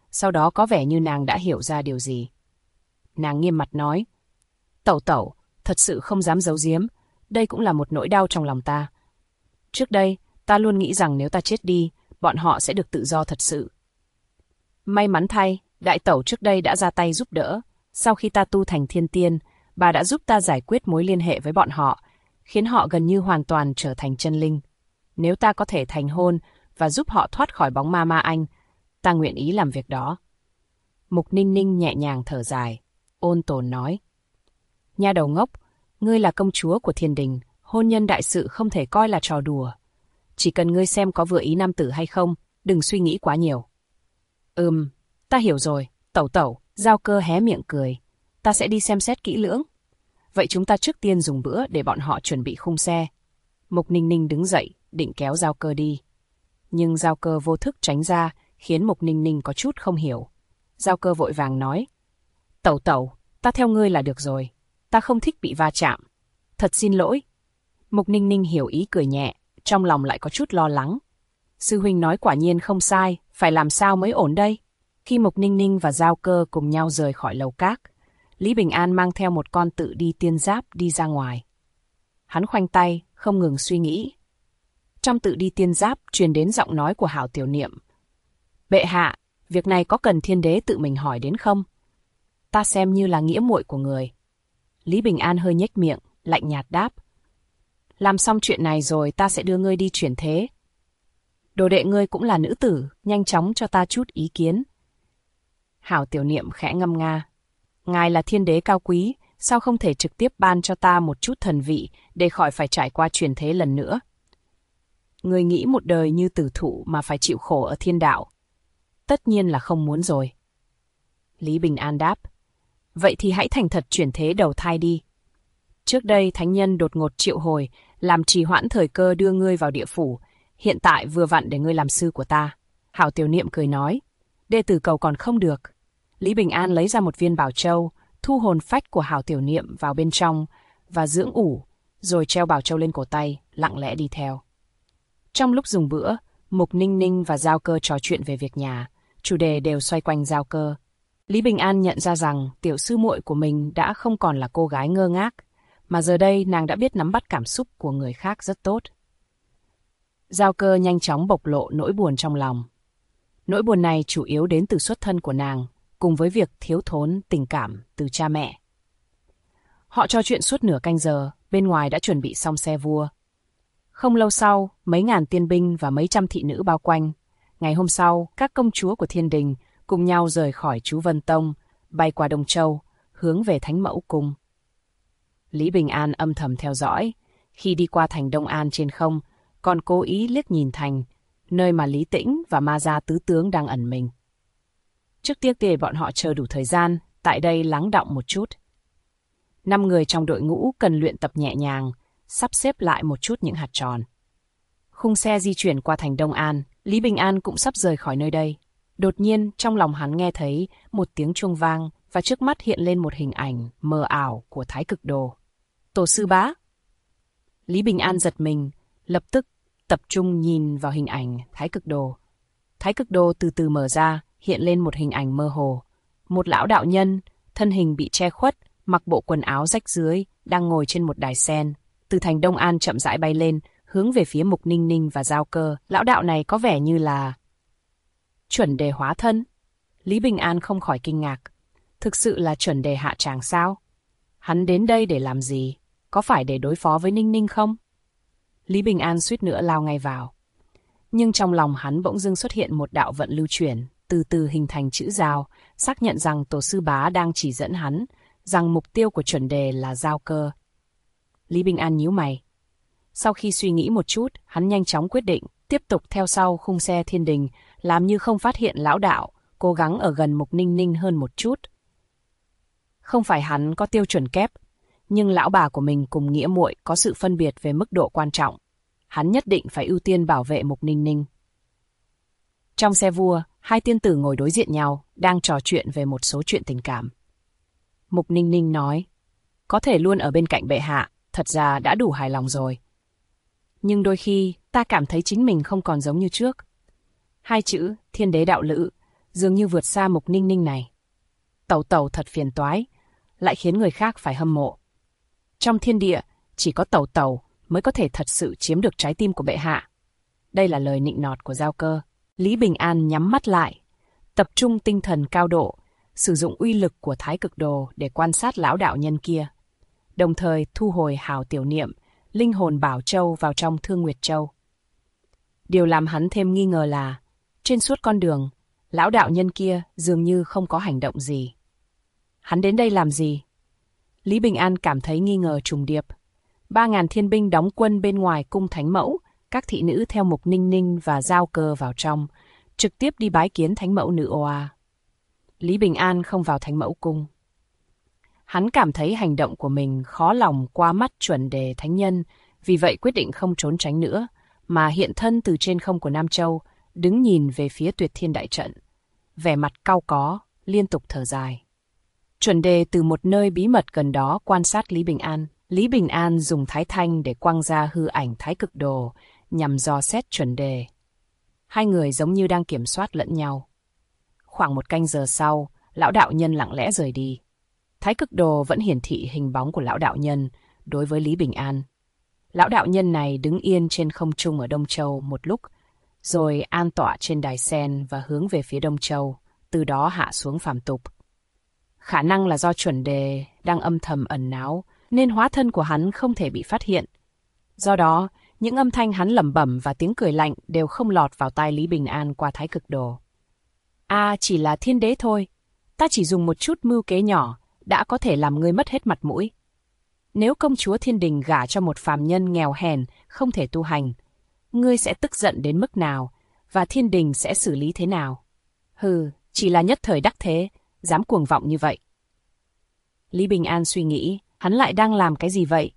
[SPEAKER 1] sau đó có vẻ như nàng đã hiểu ra điều gì. Nàng nghiêm mặt nói, Tẩu tẩu, thật sự không dám giấu giếm, đây cũng là một nỗi đau trong lòng ta. Trước đây, ta luôn nghĩ rằng nếu ta chết đi, bọn họ sẽ được tự do thật sự. May mắn thay, đại tẩu trước đây đã ra tay giúp đỡ. Sau khi ta tu thành thiên tiên, bà đã giúp ta giải quyết mối liên hệ với bọn họ, khiến họ gần như hoàn toàn trở thành chân linh. Nếu ta có thể thành hôn và giúp họ thoát khỏi bóng ma anh, ta nguyện ý làm việc đó. Mục Ninh Ninh nhẹ nhàng thở dài, ôn tồn nói. Nha đầu ngốc, ngươi là công chúa của thiên đình, hôn nhân đại sự không thể coi là trò đùa. Chỉ cần ngươi xem có vừa ý nam tử hay không, đừng suy nghĩ quá nhiều. Ta hiểu rồi, tẩu tẩu. Giao Cơ hé miệng cười. Ta sẽ đi xem xét kỹ lưỡng. Vậy chúng ta trước tiên dùng bữa để bọn họ chuẩn bị khung xe. Mục Ninh Ninh đứng dậy, định kéo Giao Cơ đi. Nhưng Giao Cơ vô thức tránh ra, khiến Mục Ninh Ninh có chút không hiểu. Giao Cơ vội vàng nói. Tẩu tẩu, ta theo ngươi là được rồi. Ta không thích bị va chạm. Thật xin lỗi. Mục Ninh Ninh hiểu ý cười nhẹ, trong lòng lại có chút lo lắng. Sư huynh nói quả nhiên không sai, phải làm sao mới ổn đây? Khi Mục Ninh Ninh và Giao Cơ cùng nhau rời khỏi lầu các, Lý Bình An mang theo một con tự đi tiên giáp đi ra ngoài. Hắn khoanh tay, không ngừng suy nghĩ. Trong tự đi tiên giáp truyền đến giọng nói của Hảo Tiểu Niệm. Bệ hạ, việc này có cần thiên đế tự mình hỏi đến không? Ta xem như là nghĩa muội của người. Lý Bình An hơi nhếch miệng, lạnh nhạt đáp. Làm xong chuyện này rồi ta sẽ đưa ngươi đi chuyển thế. Đồ đệ ngươi cũng là nữ tử, nhanh chóng cho ta chút ý kiến. Hảo Tiểu Niệm khẽ ngâm nga. Ngài là thiên đế cao quý, sao không thể trực tiếp ban cho ta một chút thần vị để khỏi phải trải qua chuyển thế lần nữa? Ngươi nghĩ một đời như tử thụ mà phải chịu khổ ở thiên đạo. Tất nhiên là không muốn rồi. Lý Bình An đáp. Vậy thì hãy thành thật chuyển thế đầu thai đi. Trước đây thánh nhân đột ngột triệu hồi, làm trì hoãn thời cơ đưa ngươi vào địa phủ. Hiện tại vừa vặn để ngươi làm sư của ta. Hảo Tiểu Niệm cười nói. Đệ tử cầu còn không được. Lý Bình An lấy ra một viên bảo châu, thu hồn phách của Hảo Tiểu Niệm vào bên trong và dưỡng ủ, rồi treo bảo châu lên cổ tay, lặng lẽ đi theo. Trong lúc dùng bữa, Mục Ninh Ninh và Giao Cơ trò chuyện về việc nhà, chủ đề đều xoay quanh Giao Cơ. Lý Bình An nhận ra rằng tiểu sư muội của mình đã không còn là cô gái ngơ ngác, mà giờ đây nàng đã biết nắm bắt cảm xúc của người khác rất tốt. Giao Cơ nhanh chóng bộc lộ nỗi buồn trong lòng. Nỗi buồn này chủ yếu đến từ xuất thân của nàng, cùng với việc thiếu thốn tình cảm từ cha mẹ. Họ trò chuyện suốt nửa canh giờ, bên ngoài đã chuẩn bị xong xe vua. Không lâu sau, mấy ngàn tiên binh và mấy trăm thị nữ bao quanh. Ngày hôm sau, các công chúa của thiên đình cùng nhau rời khỏi Chú Vân Tông, bay qua Đông Châu, hướng về Thánh Mẫu Cung. Lý Bình An âm thầm theo dõi, khi đi qua thành Đông An trên không, còn cố ý liếc nhìn thành, nơi mà Lý Tĩnh và Ma Gia tứ tướng đang ẩn mình. Trước tiên để bọn họ chờ đủ thời gian, tại đây lắng đọng một chút. 5 người trong đội ngũ cần luyện tập nhẹ nhàng, sắp xếp lại một chút những hạt tròn. Khung xe di chuyển qua thành Đông An, Lý Bình An cũng sắp rời khỏi nơi đây. Đột nhiên, trong lòng hắn nghe thấy một tiếng chuông vang và trước mắt hiện lên một hình ảnh mờ ảo của Thái Cực Đồ. Tổ sư bá! Lý Bình An giật mình, lập tức tập trung nhìn vào hình ảnh Thái Cực Đồ. Thái Cực Đồ từ từ mở ra, hiện lên một hình ảnh mơ hồ. Một lão đạo nhân, thân hình bị che khuất, mặc bộ quần áo rách rưới, đang ngồi trên một đài sen. Từ thành Đông An chậm rãi bay lên, hướng về phía Mục Ninh Ninh và Giao Cơ. Lão đạo này có vẻ như là chuẩn đề hóa thân. Lý Bình An không khỏi kinh ngạc. Thực sự là chuẩn đề hạ tràng sao? Hắn đến đây để làm gì? Có phải để đối phó với Ninh Ninh không? Lý Bình An suýt nữa lao ngay vào. Nhưng trong lòng hắn bỗng dưng xuất hiện một đạo vận lưu chuyển, từ từ hình thành chữ Giao, xác nhận rằng tổ sư bá đang chỉ dẫn hắn, rằng mục tiêu của chuẩn đề là Giao Cơ. Lý Bình An nhíu mày. Sau khi suy nghĩ một chút, hắn nhanh chóng quyết định tiếp tục theo sau khung xe thiên đình, làm như không phát hiện lão đạo, cố gắng ở gần Mục Ninh Ninh hơn một chút. Không phải hắn có tiêu chuẩn kép, nhưng lão bà của mình cùng nghĩa muội có sự phân biệt về mức độ quan trọng. Hắn nhất định phải ưu tiên bảo vệ Mục Ninh Ninh. Trong xe vua, hai tiên tử ngồi đối diện nhau, đang trò chuyện về một số chuyện tình cảm. Mục Ninh Ninh nói, có thể luôn ở bên cạnh bệ hạ, thật ra đã đủ hài lòng rồi. Nhưng đôi khi, ta cảm thấy chính mình không còn giống như trước. Hai chữ, thiên đế đạo lữ, dường như vượt xa Mục Ninh Ninh này. Tẩu tẩu thật phiền toái, lại khiến người khác phải hâm mộ. Trong thiên địa, chỉ có tẩu tẩu mới có thể thật sự chiếm được trái tim của bệ hạ. Đây là lời nịnh nọt của Giao Cơ. Lý Bình An nhắm mắt lại, tập trung tinh thần cao độ, sử dụng uy lực của Thái Cực Đồ để quan sát lão đạo nhân kia, đồng thời thu hồi hào tiểu niệm, linh hồn Bảo Châu vào trong Thương Nguyệt Châu. Điều làm hắn thêm nghi ngờ là, trên suốt con đường, lão đạo nhân kia dường như không có hành động gì. Hắn đến đây làm gì? Lý Bình An cảm thấy nghi ngờ trùng điệp. 3.000 thiên binh đóng quân bên ngoài cung Thánh Mẫu, các thị nữ theo Mục Ninh Ninh và Giao Cơ vào trong, trực tiếp đi bái kiến Thánh Mẫu Nữ Oa. Lý Bình An không vào Thánh Mẫu cung. Hắn cảm thấy hành động của mình khó lòng qua mắt chuẩn đề thánh nhân, vì vậy quyết định không trốn tránh nữa, mà hiện thân từ trên không của Nam Châu, đứng nhìn về phía Tuyệt Thiên đại trận, vẻ mặt cau có, liên tục thở dài. Chuẩn đề từ một nơi bí mật gần đó quan sát Lý Bình An. Lý Bình An dùng Thái Thanh để quăng ra hư ảnh Thái Cực Đồ, nhằm dò xét chuẩn đề. Hai người giống như đang kiểm soát lẫn nhau. Khoảng 1 canh giờ sau, lão đạo nhân lặng lẽ rời đi. Thái Cực Đồ vẫn hiển thị hình bóng của lão đạo nhân đối với Lý Bình An. Lão đạo nhân này đứng yên trên không trung ở Đông Châu một lúc, rồi an tọa trên đài sen và hướng về phía Đông Châu, từ đó hạ xuống phàm tục. Khả năng là do chuẩn đề đang âm thầm ẩn náu, nên hóa thân của hắn không thể bị phát hiện. Do đó, những âm thanh hắn lẩm bẩm và tiếng cười lạnh đều không lọt vào tai Lý Bình An qua Thái Cực Đồ. Chỉ là thiên đế thôi. Ta chỉ dùng một chút mưu kế nhỏ, đã có thể làm ngươi mất hết mặt mũi. Nếu công chúa thiên đình gả cho một phàm nhân nghèo hèn, không thể tu hành, ngươi sẽ tức giận đến mức nào, và thiên đình sẽ xử lý thế nào? Hừ, chỉ là nhất thời đắc thế, dám cuồng vọng như vậy. Lý Bình An suy nghĩ, hắn lại đang làm cái gì vậy?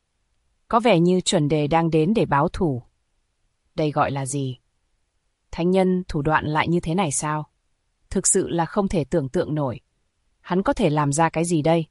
[SPEAKER 1] Có vẻ như chuẩn đề đang đến để báo thù. Đây gọi là gì? Thánh nhân thủ đoạn lại như thế này sao? Thực sự là không thể tưởng tượng nổi. Hắn có thể làm ra cái gì đây?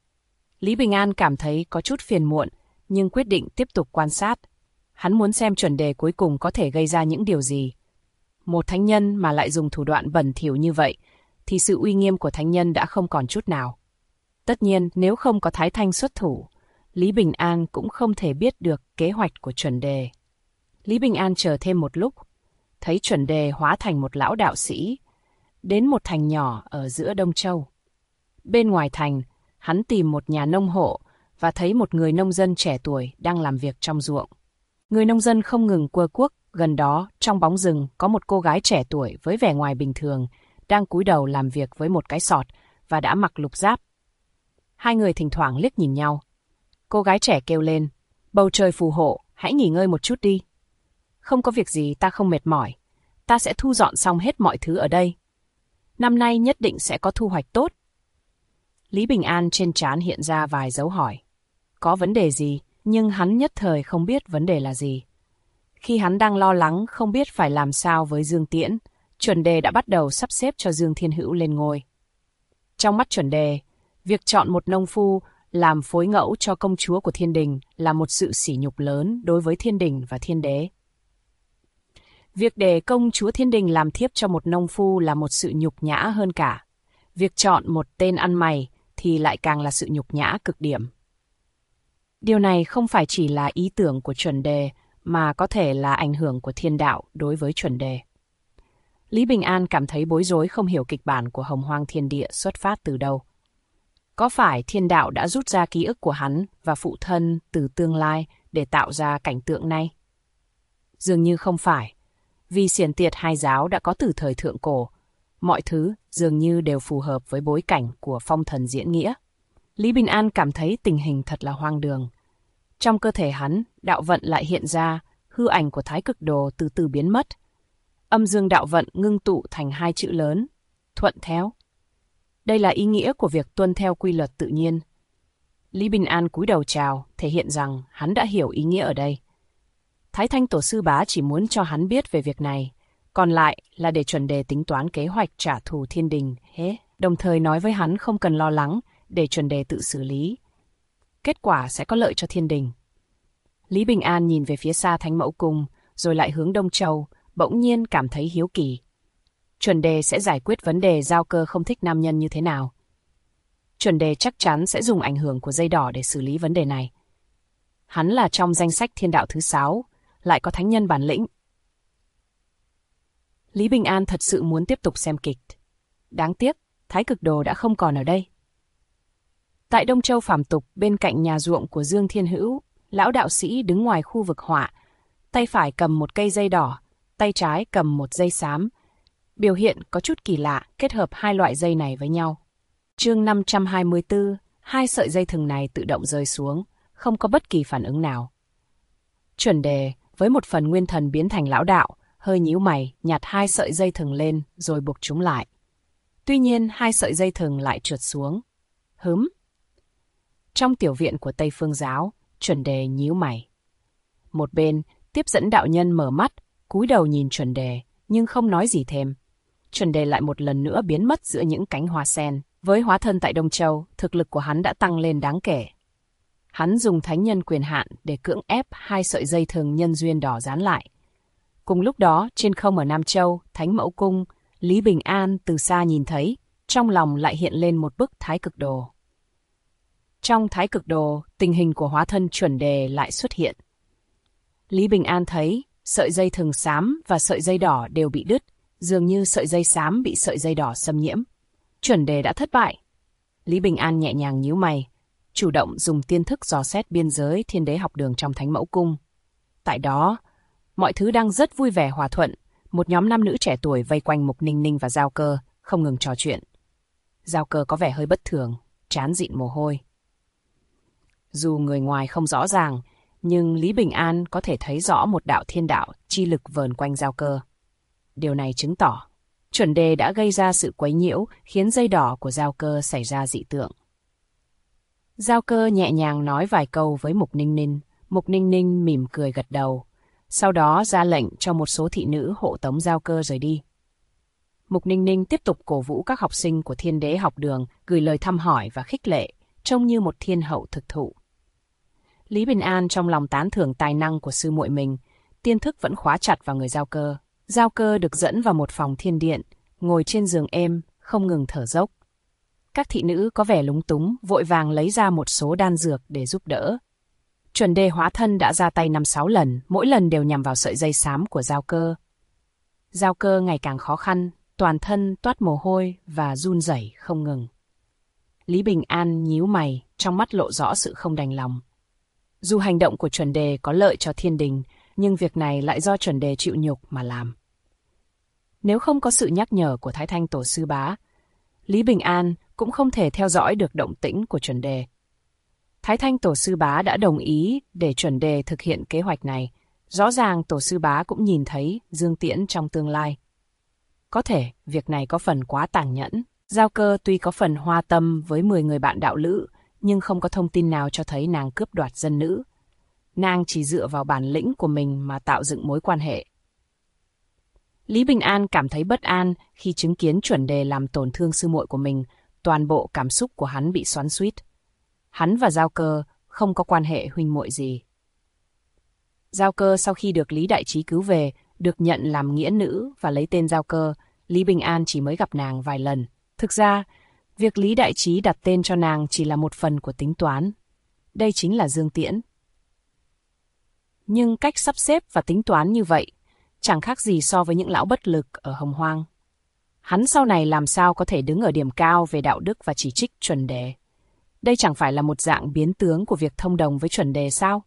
[SPEAKER 1] Lý Bình An cảm thấy có chút phiền muộn, nhưng quyết định tiếp tục quan sát. Hắn muốn xem chuẩn đề cuối cùng có thể gây ra những điều gì. Một thánh nhân mà lại dùng thủ đoạn bẩn thỉu như vậy, thì sự uy nghiêm của thánh nhân đã không còn chút nào. Tất nhiên, nếu không có Thái Thanh xuất thủ, Lý Bình An cũng không thể biết được kế hoạch của chuẩn đề. Lý Bình An chờ thêm một lúc, thấy chuẩn đề hóa thành một lão đạo sĩ, đến một thành nhỏ ở giữa Đông Châu. Bên ngoài thành, hắn tìm một nhà nông hộ và thấy một người nông dân trẻ tuổi đang làm việc trong ruộng. Người nông dân không ngừng quơ quất, gần đó, trong bóng rừng, có một cô gái trẻ tuổi với vẻ ngoài bình thường, đang cúi đầu làm việc với một cái sọt và đã mặc lục giáp. Hai người thỉnh thoảng liếc nhìn nhau. Cô gái trẻ kêu lên, bầu trời phù hộ, hãy nghỉ ngơi một chút đi. Không có việc gì, ta không mệt mỏi. Ta sẽ thu dọn xong hết mọi thứ ở đây. Năm nay nhất định sẽ có thu hoạch tốt. Lý Bình An trên trán hiện ra vài dấu hỏi. Có vấn đề gì, nhưng hắn nhất thời không biết vấn đề là gì. Khi hắn đang lo lắng không biết phải làm sao với Dương Tiễn, chuẩn đề đã bắt đầu sắp xếp cho Dương Thiên Hữu lên ngôi. Trong mắt chuẩn đề, việc chọn một nông phu làm phối ngẫu cho công chúa của thiên đình là một sự sỉ nhục lớn đối với thiên đình và thiên đế. Việc để công chúa thiên đình làm thiếp cho một nông phu là một sự nhục nhã hơn cả. Việc chọn một tên ăn mày thì lại càng là sự nhục nhã cực điểm. Điều này không phải chỉ là ý tưởng của chuẩn đề, mà có thể là ảnh hưởng của thiên đạo đối với chuẩn đề. Lý Bình An cảm thấy bối rối không hiểu kịch bản của Hồng Hoang Thiên Địa xuất phát từ đâu. Có phải thiên đạo đã rút ra ký ức của hắn và phụ thân từ tương lai để tạo ra cảnh tượng này? Dường như không phải, vì xiển tiệt hai giáo đã có từ thời thượng cổ. Mọi thứ dường như đều phù hợp với bối cảnh của phong thần diễn nghĩa. Lý Bình An cảm thấy tình hình thật là hoang đường. Trong cơ thể hắn, đạo vận lại hiện ra, hư ảnh của Thái Cực Đồ từ từ biến mất. Âm dương đạo vận ngưng tụ thành 2 chữ lớn, thuận theo. Đây là ý nghĩa của việc tuân theo quy luật tự nhiên. Lý Bình An cúi đầu chào, thể hiện rằng hắn đã hiểu ý nghĩa ở đây. Thái Thanh Tổ sư bá chỉ muốn cho hắn biết về việc này, còn lại là để chuẩn đề tính toán kế hoạch trả thù thiên đình, đồng thời nói với hắn không cần lo lắng, để chuẩn đề tự xử lý. Kết quả sẽ có lợi cho thiên đình. Lý Bình An nhìn về phía xa Thánh Mẫu Cung, rồi lại hướng Đông Châu, bỗng nhiên cảm thấy hiếu kỳ. Chuẩn đề sẽ giải quyết vấn đề Giao Cơ không thích nam nhân như thế nào. Chuẩn đề chắc chắn sẽ dùng ảnh hưởng của dây đỏ để xử lý vấn đề này. Hắn là trong danh sách thiên đạo thứ 6, lại có thánh nhân bản lĩnh. Lý Bình An thật sự muốn tiếp tục xem kịch. Đáng tiếc, Thái Cực Đồ đã không còn ở đây. Tại Đông Châu Phàm Tục, bên cạnh nhà ruộng của Dương Thiên Hữu, lão đạo sĩ đứng ngoài khu vực họa, tay phải cầm một cây dây đỏ, tay trái cầm một dây xám. Biểu hiện có chút kỳ lạ, kết hợp hai loại dây này với nhau. Chương 524, hai sợi dây thừng này tự động rơi xuống, không có bất kỳ phản ứng nào. Chuẩn đề, với một phần nguyên thần biến thành lão đạo, hơi nhíu mày, nhặt hai sợi dây thừng lên rồi buộc chúng lại. Tuy nhiên, hai sợi dây thừng lại trượt xuống. Trong tiểu viện của Tây Phương Giáo, Chuẩn đề nhíu mày. Một bên, tiếp dẫn đạo nhân mở mắt, cúi đầu nhìn Chuẩn đề, nhưng không nói gì thêm. Chuẩn đề lại một lần nữa biến mất giữa những cánh hoa sen. Với hóa thân tại Đông Châu, thực lực của hắn đã tăng lên đáng kể. Hắn dùng thánh nhân quyền hạn để cưỡng ép hai sợi dây thừng nhân duyên đỏ dán lại. Cùng lúc đó, trên không ở Nam Châu, Thánh Mẫu Cung, Lý Bình An từ xa nhìn thấy, trong lòng lại hiện lên một bức Thái Cực Đồ. Trong Thái Cực Đồ, tình hình của hóa thân Chuẩn đề lại xuất hiện. Lý Bình An thấy, sợi dây thừng xám và sợi dây đỏ đều bị đứt, dường như sợi dây xám bị sợi dây đỏ xâm nhiễm. Chuẩn đề đã thất bại. Lý Bình An nhẹ nhàng nhíu mày, chủ động dùng tiên thức dò xét biên giới Thiên Đế học đường trong Thánh Mẫu Cung. Tại đó, mọi thứ đang rất vui vẻ hòa thuận, một nhóm nam nữ trẻ tuổi vây quanh Mục Ninh Ninh và Giao Cơ, không ngừng trò chuyện. Giao Cơ có vẻ hơi bất thường, trán dịn mồ hôi. Dù người ngoài không rõ ràng, nhưng Lý Bình An có thể thấy rõ một đạo thiên đạo chi lực vờn quanh Giao Cơ. Điều này chứng tỏ, Chuẩn đề đã gây ra sự quấy nhiễu, khiến dây đỏ của Giao Cơ xảy ra dị tượng. Giao Cơ nhẹ nhàng nói vài câu với Mục Ninh Ninh. Mục Ninh Ninh mỉm cười gật đầu, sau đó ra lệnh cho một số thị nữ hộ tống Giao Cơ rời đi. Mục Ninh Ninh tiếp tục cổ vũ các học sinh của Thiên Đế học đường, gửi lời thăm hỏi và khích lệ, trông như một thiên hậu thực thụ. Lý Bình An trong lòng tán thưởng tài năng của sư muội mình, tiên thức vẫn khóa chặt vào người Giao Cơ. Giao Cơ được dẫn vào một phòng thiên điện, ngồi trên giường êm, không ngừng thở dốc. Các thị nữ có vẻ lúng túng, vội vàng lấy ra một số đan dược để giúp đỡ. Chuẩn đề hóa thân đã ra tay 5-6 lần, mỗi lần đều nhằm vào sợi dây xám của Giao Cơ. Giao Cơ ngày càng khó khăn, toàn thân toát mồ hôi và run rẩy không ngừng. Lý Bình An nhíu mày, trong mắt lộ rõ sự không đành lòng. Dù hành động của Chuẩn đề có lợi cho thiên đình, nhưng việc này lại do Chuẩn đề chịu nhục mà làm. Nếu không có sự nhắc nhở của Thái Thanh Tổ Sư Bá, Lý Bình An cũng không thể theo dõi được động tĩnh của Chuẩn đề. Thái Thanh Tổ Sư Bá đã đồng ý để Chuẩn đề thực hiện kế hoạch này. Rõ ràng Tổ Sư Bá cũng nhìn thấy Dương Tiễn trong tương lai. Có thể việc này có phần quá tàn nhẫn. Giao Cơ tuy có phần hoa tâm với 10 người bạn đạo lữ, nhưng không có thông tin nào cho thấy nàng cướp đoạt dân nữ. Nàng chỉ dựa vào bản lĩnh của mình mà tạo dựng mối quan hệ. Lý Bình An cảm thấy bất an khi chứng kiến Chuẩn đề làm tổn thương sư muội của mình, toàn bộ cảm xúc của hắn bị xoắn xuýt. Hắn và Giao Cơ không có quan hệ huynh muội gì. Giao Cơ sau khi được Lý Đại Trí cứu về, được nhận làm nghĩa nữ và lấy tên Giao Cơ, Lý Bình An chỉ mới gặp nàng vài lần. Thực ra, việc Lý Đại Trí đặt tên cho nàng chỉ là một phần của tính toán. Đây chính là Dương Tiễn. Nhưng cách sắp xếp và tính toán như vậy chẳng khác gì so với những lão bất lực ở Hồng Hoang. Hắn sau này làm sao có thể đứng ở điểm cao về đạo đức và chỉ trích Chuẩn đề? Đây chẳng phải là một dạng biến tướng của việc thông đồng với Chuẩn đề sao?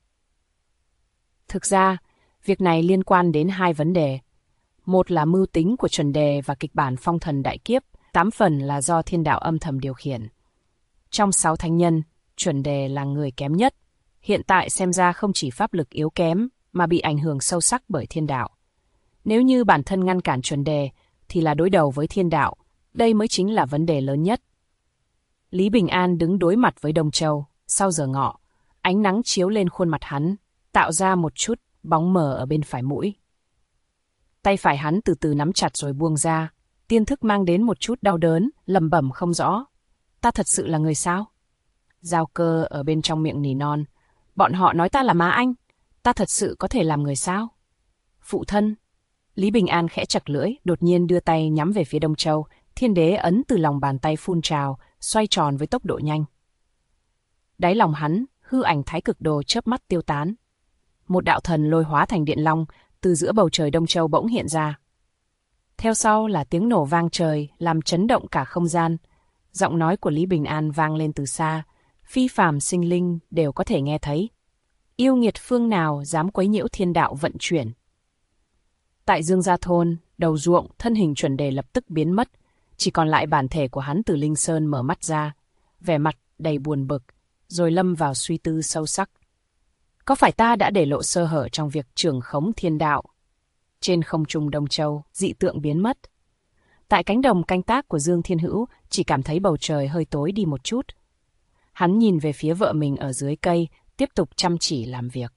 [SPEAKER 1] Thực ra, việc này liên quan đến hai vấn đề. Một là mưu tính của Chuẩn đề và kịch bản phong thần đại kiếp, 8 phần là do thiên đạo âm thầm điều khiển. Trong 6 thánh nhân, Chuẩn đề là người kém nhất. Hiện tại xem ra không chỉ pháp lực yếu kém, mà bị ảnh hưởng sâu sắc bởi thiên đạo. Nếu như bản thân ngăn cản Chuẩn đề, thì là đối đầu với thiên đạo. Đây mới chính là vấn đề lớn nhất. Lý Bình An đứng đối mặt với Đông Châu, sau giờ ngọ. Ánh nắng chiếu lên khuôn mặt hắn, tạo ra một chút bóng mờ ở bên phải mũi. Tay phải hắn từ từ nắm chặt rồi buông ra. Tiên thức mang đến một chút đau đớn, lẩm bẩm không rõ. Ta thật sự là người sao? Giao Cơ ở bên trong miệng nỉ non. Bọn họ nói ta là má anh. Ta thật sự có thể làm người sao? Phụ thân. Lý Bình An khẽ chặt lưỡi, đột nhiên đưa tay nhắm về phía Đông Châu, thiên đế ấn từ lòng bàn tay phun trào, xoay tròn với tốc độ nhanh. Đáy lòng hắn, hư ảnh Thái Cực Đồ chớp mắt tiêu tán. Một đạo thần lôi hóa thành điện long, từ giữa bầu trời Đông Châu bỗng hiện ra. Theo sau là tiếng nổ vang trời, làm chấn động cả không gian. Giọng nói của Lý Bình An vang lên từ xa, phi phàm sinh linh đều có thể nghe thấy. Yêu nghiệt phương nào dám quấy nhiễu thiên đạo vận chuyển. Tại Dương Gia Thôn, đầu ruộng, thân hình Chuẩn Đề lập tức biến mất, chỉ còn lại bản thể của hắn từ Linh Sơn mở mắt ra, vẻ mặt đầy buồn bực, rồi lâm vào suy tư sâu sắc. Có phải ta đã để lộ sơ hở trong việc trưởng khống thiên đạo? Trên không trung Đông Châu, dị tượng biến mất. Tại cánh đồng canh tác của Dương Thiên Hữu, chỉ cảm thấy bầu trời hơi tối đi một chút. Hắn nhìn về phía vợ mình ở dưới cây, tiếp tục chăm chỉ làm việc.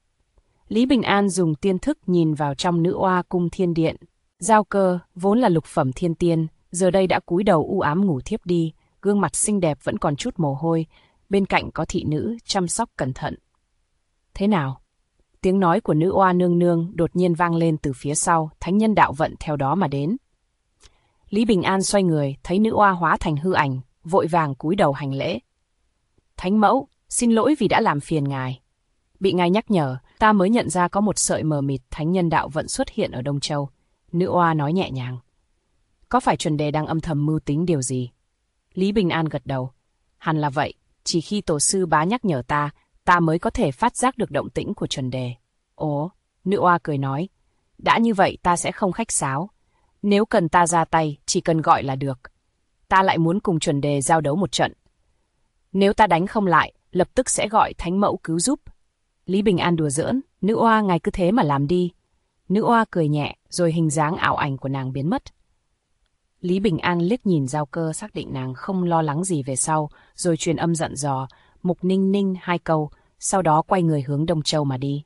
[SPEAKER 1] Lý Bình An dùng tiên thức nhìn vào trong Nữ Oa cung thiên điện. Giao Cơ, vốn là lục phẩm thiên tiên, giờ đây đã cúi đầu u ám ngủ thiếp đi, gương mặt xinh đẹp vẫn còn chút mồ hôi, bên cạnh có thị nữ chăm sóc cẩn thận. Thế nào? Tiếng nói của Nữ Oa nương nương đột nhiên vang lên từ phía sau, thánh nhân đạo vận theo đó mà đến. Lý Bình An xoay người, thấy Nữ Oa hóa thành hư ảnh, vội vàng cúi đầu hành lễ. Thánh mẫu, xin lỗi vì đã làm phiền ngài. Bị ngài nhắc nhở, ta mới nhận ra có một sợi mờ mịt thánh nhân đạo vận xuất hiện ở Đông Châu. Nữ Oa nói nhẹ nhàng. Có phải Chuẩn Đề đang âm thầm mưu tính điều gì? Lý Bình An gật đầu. Hẳn là vậy, chỉ khi tổ sư bá nhắc nhở ta mới có thể phát giác được động tĩnh của Chuẩn Đề. Ồ, Nữ Oa cười nói. Đã như vậy ta sẽ không khách sáo. Nếu cần ta ra tay, chỉ cần gọi là được. Ta lại muốn cùng Chuẩn Đề giao đấu một trận. Nếu ta đánh không lại, lập tức sẽ gọi thánh mẫu cứu giúp. Lý Bình An đùa giỡn, Nữ Oa ngài cứ thế mà làm đi. Nữ Oa cười nhẹ, rồi hình dáng ảo ảnh của nàng biến mất. Lý Bình An liếc nhìn Giao Cơ xác định nàng không lo lắng gì về sau, rồi truyền âm dặn dò, Mục Ninh Ninh 2 câu, sau đó quay người hướng Đông Châu mà đi.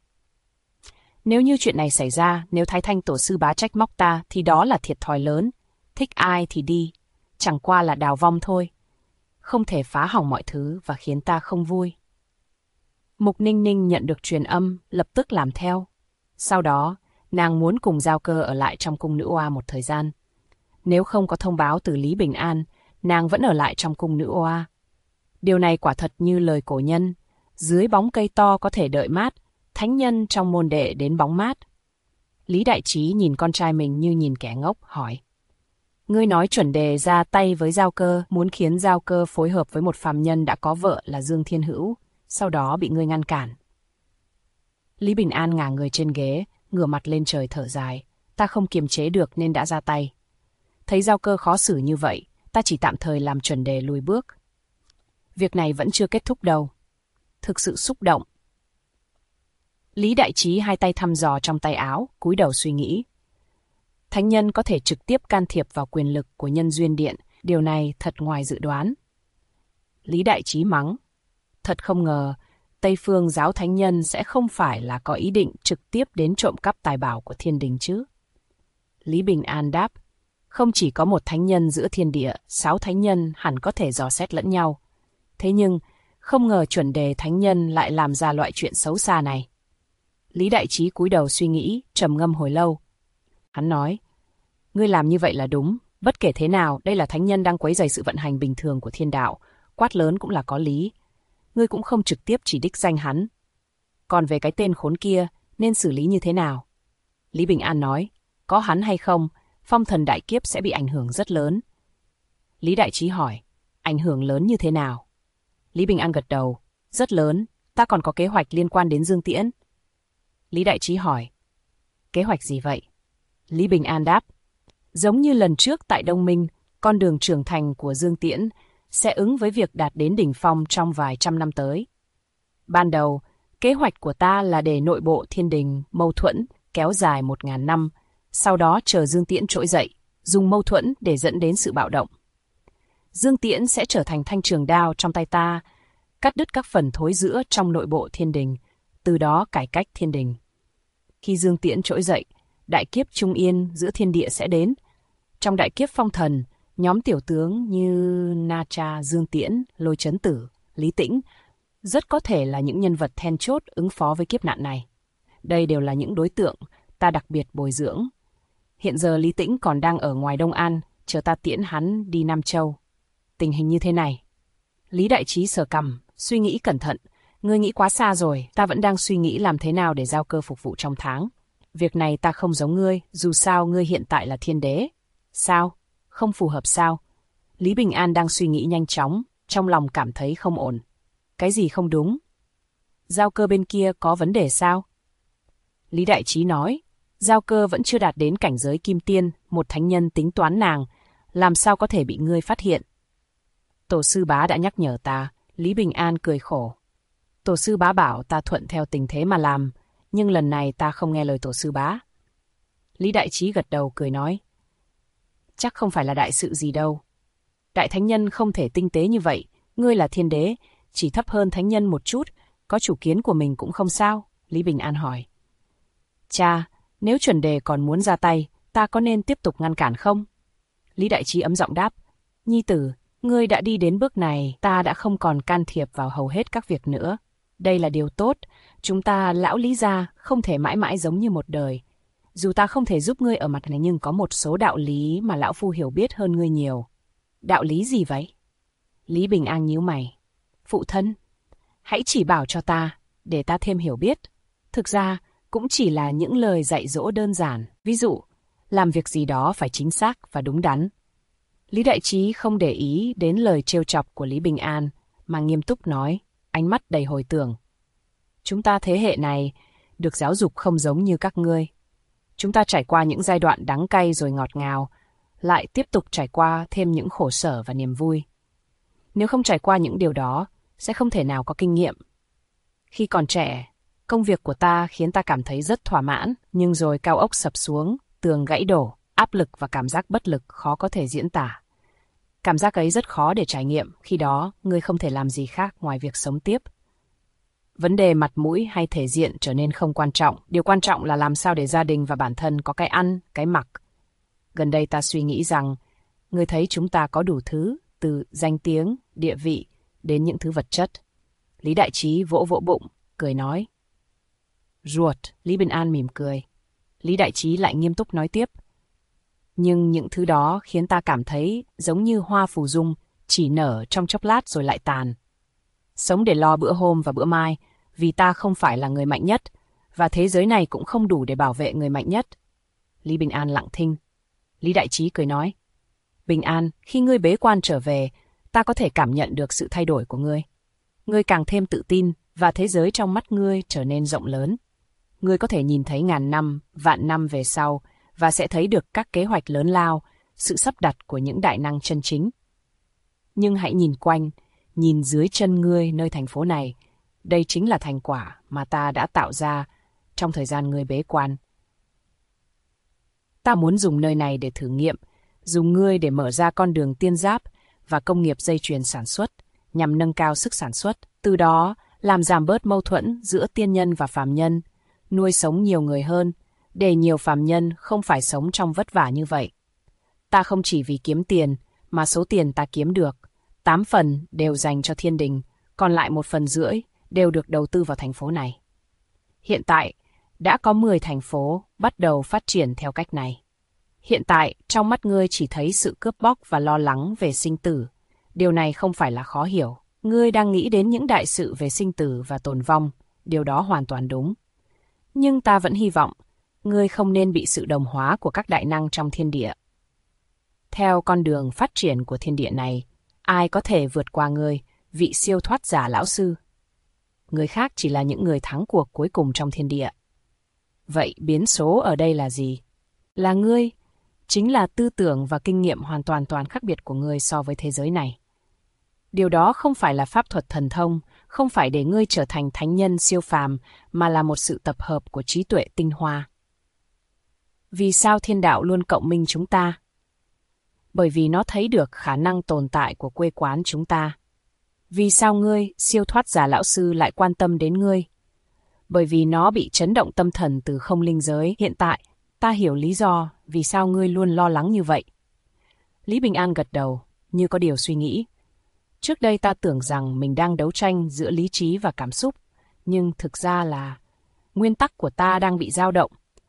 [SPEAKER 1] Nếu như chuyện này xảy ra, nếu Thái Thanh tổ sư bá trách móc ta, thì đó là thiệt thòi lớn. Thích ai thì đi, chẳng qua là đào vong thôi. Không thể phá hỏng mọi thứ và khiến ta không vui. Mục Ninh Ninh nhận được truyền âm, lập tức làm theo. Sau đó, nàng muốn cùng Giao Cơ ở lại trong cung Nữ Oa một thời gian. Nếu không có thông báo từ Lý Bình An, nàng vẫn ở lại trong cung Nữ Oa. Điều này quả thật như lời cổ nhân, dưới bóng cây to có thể đợi mát, thánh nhân trong môn đệ đến bóng mát. Lý Đại Trí nhìn con trai mình như nhìn kẻ ngốc, hỏi. Ngươi nói Chuẩn Đề ra tay với Giao Cơ, muốn khiến Giao Cơ phối hợp với một phàm nhân đã có vợ là Dương Thiên Hữu, sau đó bị ngươi ngăn cản. Lý Bình An ngả người trên ghế, ngửa mặt lên trời thở dài. Ta không kiềm chế được nên đã ra tay. Thấy Giao Cơ khó xử như vậy, ta chỉ tạm thời làm Chuẩn Đề lùi bước. Việc này vẫn chưa kết thúc đâu. Thực sự xúc động. Lý Đại Trí 2 tay thăm dò trong tay áo, cúi đầu suy nghĩ. Thánh nhân có thể trực tiếp can thiệp vào quyền lực của Nhân Duyên Điện, điều này thật ngoài dự đoán. Lý Đại Trí mắng. Thật không ngờ, Tây Phương giáo thánh nhân sẽ không phải là có ý định trực tiếp đến trộm cắp tài bảo của thiên đình chứ. Lý Bình An đáp. Không chỉ có một thánh nhân giữa thiên địa, 6 thánh nhân hẳn có thể dò xét lẫn nhau. Thế nhưng, không ngờ Chuẩn Đề thánh nhân lại làm ra loại chuyện xấu xa này. Lý Đại Trí cúi đầu suy nghĩ, trầm ngâm hồi lâu. Hắn nói, ngươi làm như vậy là đúng, bất kể thế nào, đây là thánh nhân đang quấy rầy sự vận hành bình thường của thiên đạo, quát lớn cũng là có lý. Ngươi cũng không trực tiếp chỉ đích danh hắn. Còn về cái tên khốn kia, nên xử lý như thế nào? Lý Bình An nói, có hắn hay không, phong thần đại kiếp sẽ bị ảnh hưởng rất lớn. Lý Đại Trí hỏi, ảnh hưởng lớn như thế nào? Lý Bình An gật đầu, rất lớn, ta còn có kế hoạch liên quan đến Dương Tiễn. Lý Đại Trí hỏi, kế hoạch gì vậy? Lý Bình An đáp, giống như lần trước tại Đông Minh, con đường trưởng thành của Dương Tiễn sẽ ứng với việc đạt đến đỉnh phong trong vài trăm năm tới. Ban đầu, kế hoạch của ta là để nội bộ thiên đình mâu thuẫn kéo dài 1000 năm, sau đó chờ Dương Tiễn trỗi dậy, dùng mâu thuẫn để dẫn đến sự bạo động. Dương Tiễn sẽ trở thành thanh trường đao trong tay ta, cắt đứt các phần thối rữa trong nội bộ thiên đình, từ đó cải cách thiên đình. Khi Dương Tiễn trỗi dậy, đại kiếp trung yên giữa thiên địa sẽ đến. Trong đại kiếp phong thần, nhóm tiểu tướng như Na Cha, Dương Tiễn, Lôi Chấn Tử, Lý Tĩnh rất có thể là những nhân vật then chốt ứng phó với kiếp nạn này. Đây đều là những đối tượng ta đặc biệt bồi dưỡng. Hiện giờ Lý Tĩnh còn đang ở ngoài Đông An, chờ ta tiễn hắn đi Nam Châu. Tình hình như thế này. Lý Đại Trí sờ cằm, suy nghĩ cẩn thận. Ngươi nghĩ quá xa rồi, ta vẫn đang suy nghĩ làm thế nào để giao cơ phục vụ trong tháng. Việc này ta không giống ngươi, dù sao ngươi hiện tại là thiên đế. Sao? Không phù hợp sao? Lý Bình An đang suy nghĩ nhanh chóng, trong lòng cảm thấy không ổn. Cái gì không đúng? Giao cơ bên kia có vấn đề sao? Lý Đại Trí nói, giao cơ vẫn chưa đạt đến cảnh giới kim tiên, một thánh nhân tính toán nàng, làm sao có thể bị ngươi phát hiện? Tổ sư bá đã nhắc nhở ta. Lý Bình An cười khổ. Tổ sư bá bảo ta thuận theo tình thế mà làm, nhưng lần này ta không nghe lời tổ sư bá. Lý Đại Trí gật đầu cười nói, chắc không phải là đại sự gì đâu. Đại thánh nhân không thể tinh tế như vậy, ngươi là thiên đế, chỉ thấp hơn thánh nhân một chút, có chủ kiến của mình cũng không sao. Lý Bình An hỏi. Cha, nếu chuẩn đề còn muốn ra tay, ta có nên tiếp tục ngăn cản không? Lý Đại Trí ấm giọng đáp, nhi tử, ngươi đã đi đến bước này, ta đã không còn can thiệp vào hầu hết các việc nữa. Đây là điều tốt, chúng ta lão Lý gia không thể mãi mãi giống như một đời. Dù ta không thể giúp ngươi ở mặt này nhưng có một số đạo lý mà lão phu hiểu biết hơn ngươi nhiều. Đạo lý gì vậy? Lý Bình An nhíu mày. Phụ thân, hãy chỉ bảo cho ta, để ta thêm hiểu biết. Thực ra, cũng chỉ là những lời dạy dỗ đơn giản. Ví dụ, làm việc gì đó phải chính xác và đúng đắn. Lý Đại Trí không để ý đến lời trêu chọc của Lý Bình An, mà nghiêm túc nói, ánh mắt đầy hồi tưởng. Chúng ta thế hệ này, được giáo dục không giống như các ngươi. Chúng ta trải qua những giai đoạn đắng cay rồi ngọt ngào, lại tiếp tục trải qua thêm những khổ sở và niềm vui. Nếu không trải qua những điều đó, sẽ không thể nào có kinh nghiệm. Khi còn trẻ, công việc của ta khiến ta cảm thấy rất thỏa mãn, nhưng rồi cao ốc sập xuống, tường gãy đổ, áp lực và cảm giác bất lực khó có thể diễn tả. Cảm giác ấy rất khó để trải nghiệm, khi đó ngươi không thể làm gì khác ngoài việc sống tiếp. Vấn đề mặt mũi hay thể diện trở nên không quan trọng, điều quan trọng là làm sao để gia đình và bản thân có cái ăn, cái mặc. Gần đây ta suy nghĩ rằng, ngươi thấy chúng ta có đủ thứ, từ danh tiếng, địa vị, đến những thứ vật chất. Lý Đại Trí vỗ vỗ bụng, cười nói. Ruột, Lý Bình An mỉm cười. Lý Đại Trí lại nghiêm túc nói tiếp. Nhưng những thứ đó khiến ta cảm thấy giống như hoa phù dung, chỉ nở trong chốc lát rồi lại tàn. Sống để lo bữa hôm và bữa mai, vì ta không phải là người mạnh nhất, và thế giới này cũng không đủ để bảo vệ người mạnh nhất. Lý Bình An lặng thinh. Lý Đại Trí cười nói. Bình An, khi ngươi bế quan trở về, ta có thể cảm nhận được sự thay đổi của ngươi. Ngươi càng thêm tự tin, và thế giới trong mắt ngươi trở nên rộng lớn. Ngươi có thể nhìn thấy ngàn năm, vạn năm về sau, và sẽ thấy được các kế hoạch lớn lao, sự sắp đặt của những đại năng chân chính. Nhưng hãy nhìn quanh, nhìn dưới chân ngươi nơi thành phố này. Đây chính là thành quả mà ta đã tạo ra trong thời gian ngươi bế quan. Ta muốn dùng nơi này để thử nghiệm, dùng ngươi để mở ra con đường tiên giáp và công nghiệp dây chuyền sản xuất, nhằm nâng cao sức sản xuất, từ đó làm giảm bớt mâu thuẫn giữa tiên nhân và phàm nhân, nuôi sống nhiều người hơn, để nhiều phàm nhân không phải sống trong vất vả như vậy. Ta không chỉ vì kiếm tiền, mà số tiền ta kiếm được, 8 phần đều dành cho thiên đình, còn lại 1 phần rưỡi đều được đầu tư vào thành phố này. Hiện tại, đã có 10 thành phố bắt đầu phát triển theo cách này. Hiện tại, trong mắt ngươi chỉ thấy sự cướp bóc và lo lắng về sinh tử. Điều này không phải là khó hiểu. Ngươi đang nghĩ đến những đại sự về sinh tử và tồn vong. Điều đó hoàn toàn đúng. Nhưng ta vẫn hy vọng, ngươi không nên bị sự đồng hóa của các đại năng trong thiên địa. Theo con đường phát triển của thiên địa này, ai có thể vượt qua ngươi, vị siêu thoát giả lão sư? Người khác chỉ là những người thắng cuộc cuối cùng trong thiên địa. Vậy biến số ở đây là gì? Là ngươi, chính là tư tưởng và kinh nghiệm hoàn toàn khác biệt của ngươi so với thế giới này. Điều đó không phải là pháp thuật thần thông, không phải để ngươi trở thành thánh nhân siêu phàm, mà là một sự tập hợp của trí tuệ tinh hoa. Vì sao thiên đạo luôn cộng minh chúng ta? Bởi vì nó thấy được khả năng tồn tại của quê quán chúng ta. Vì sao ngươi, siêu thoát giả lão sư lại quan tâm đến ngươi? Bởi vì nó bị chấn động tâm thần từ không linh giới. Hiện tại, ta hiểu lý do vì sao ngươi luôn lo lắng như vậy. Lý Bình An gật đầu, như có điều suy nghĩ. Trước đây ta tưởng rằng mình đang đấu tranh giữa lý trí và cảm xúc, nhưng thực ra là nguyên tắc của ta đang bị dao động.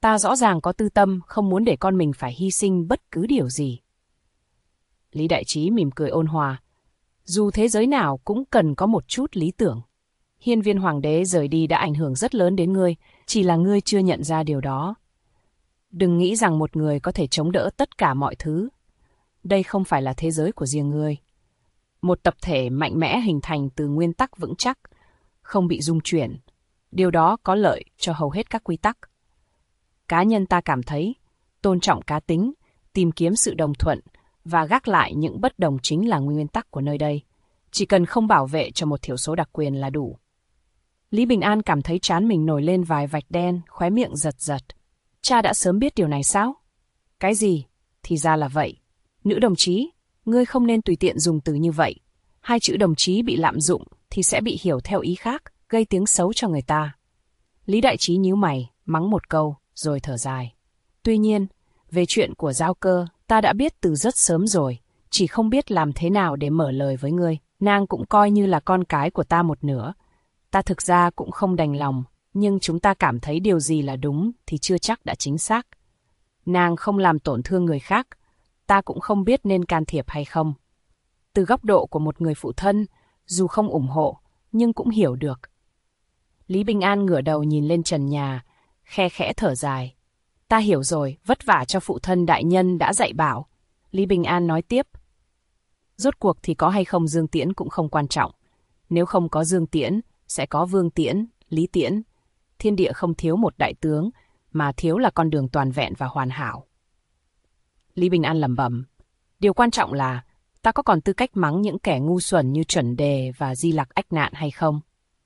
[SPEAKER 1] Ta rõ ràng có tư tâm, không muốn để con mình phải hy sinh bất cứ điều gì. Lý Đại Trí mỉm cười ôn hòa. Dù thế giới nào cũng cần có một chút lý tưởng. Hiên Viên Hoàng đế rời đi đã ảnh hưởng rất lớn đến ngươi, chỉ là ngươi chưa nhận ra điều đó. Đừng nghĩ rằng một người có thể chống đỡ tất cả mọi thứ. Đây không phải là thế giới của riêng ngươi. Một tập thể mạnh mẽ hình thành từ nguyên tắc vững chắc, không bị rung chuyển. Điều đó có lợi cho hầu hết các quy tắc. Cá nhân ta cảm thấy, tôn trọng cá tính, tìm kiếm sự đồng thuận và gác lại những bất đồng chính là nguyên tắc của nơi đây. Chỉ cần không bảo vệ cho một thiểu số đặc quyền là đủ. Lý Bình An cảm thấy trán mình nổi lên vài vạch đen, khóe miệng giật giật. Cha đã sớm biết điều này sao? Cái gì? Thì ra là vậy. Nữ đồng chí, ngươi không nên tùy tiện dùng từ như vậy. Hai chữ đồng chí bị lạm dụng thì sẽ bị hiểu theo ý khác, gây tiếng xấu cho người ta. Lý Đại Trí nhíu mày, mắng một câu, rồi thở dài. Tuy nhiên, về chuyện của Giao Cơ, ta đã biết từ rất sớm rồi, chỉ không biết làm thế nào để mở lời với ngươi. Nàng cũng coi như là con cái của ta một nửa. Ta thực ra cũng không đành lòng, nhưng chúng ta cảm thấy điều gì là đúng thì chưa chắc đã chính xác. Nàng không làm tổn thương người khác, ta cũng không biết nên can thiệp hay không. Từ góc độ của một người phụ thân, dù không ủng hộ, nhưng cũng hiểu được. Lý Bình An ngửa đầu nhìn lên trần nhà, khe khẽ thở dài. Ta hiểu rồi, vất vả cho phụ thân đại nhân đã dạy bảo. Lý Bình An nói tiếp. Rốt cuộc thì có hay không Dương Tiễn cũng không quan trọng. Nếu không có Dương Tiễn, sẽ có Vương Tiễn, Lý Tiễn. Thiên địa không thiếu một đại tướng, mà thiếu là con đường toàn vẹn và hoàn hảo. Lý Bình An lẩm bẩm. Điều quan trọng là, ta có còn tư cách mắng những kẻ ngu xuẩn như Chuẩn Đề và Di Lặc Ách Nạn hay không?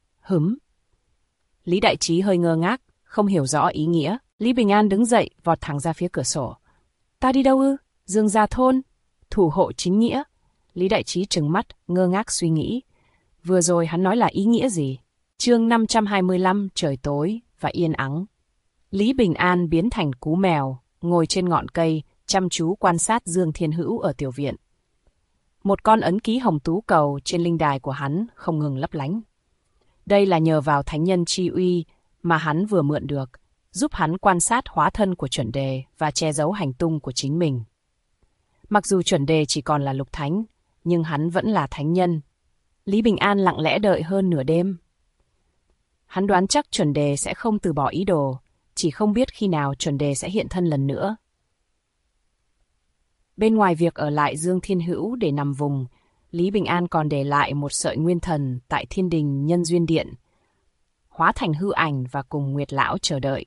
[SPEAKER 1] Lý Đại Trí hơi ngơ ngác, không hiểu rõ ý nghĩa. Lý Bình An đứng dậy, vọt thẳng ra phía cửa sổ. Ta đi đâu ư? Dương Gia Thôn, thủ hộ chính nghĩa. Lý Đại Trí trừng mắt, ngơ ngác suy nghĩ. Vừa rồi hắn nói là ý nghĩa gì? Chương 525, trời tối và yên ắng. Lý Bình An biến thành cú mèo, ngồi trên ngọn cây, chăm chú quan sát Dương Thiên Hữu ở tiểu viện. Một con ấn ký hồng tú cầu trên linh đài của hắn không ngừng lấp lánh. Đây là nhờ vào thánh nhân chi uy mà hắn vừa mượn được, giúp hắn quan sát hóa thân của Chuẩn Đề và che giấu hành tung của chính mình. Mặc dù Chuẩn Đề chỉ còn là lục thánh, nhưng hắn vẫn là thánh nhân. Lý Bình An lặng lẽ đợi hơn nửa đêm. Hắn đoán chắc Chuẩn Đề sẽ không từ bỏ ý đồ, chỉ không biết khi nào Chuẩn Đề sẽ hiện thân lần nữa. Bên ngoài việc ở lại Dương Thiên Hữu để nằm vùng, Lý Bình An còn để lại một sợi nguyên thần tại Thiên Đình Nhân Duyên Điện, hóa thành hư ảnh và cùng Nguyệt Lão chờ đợi.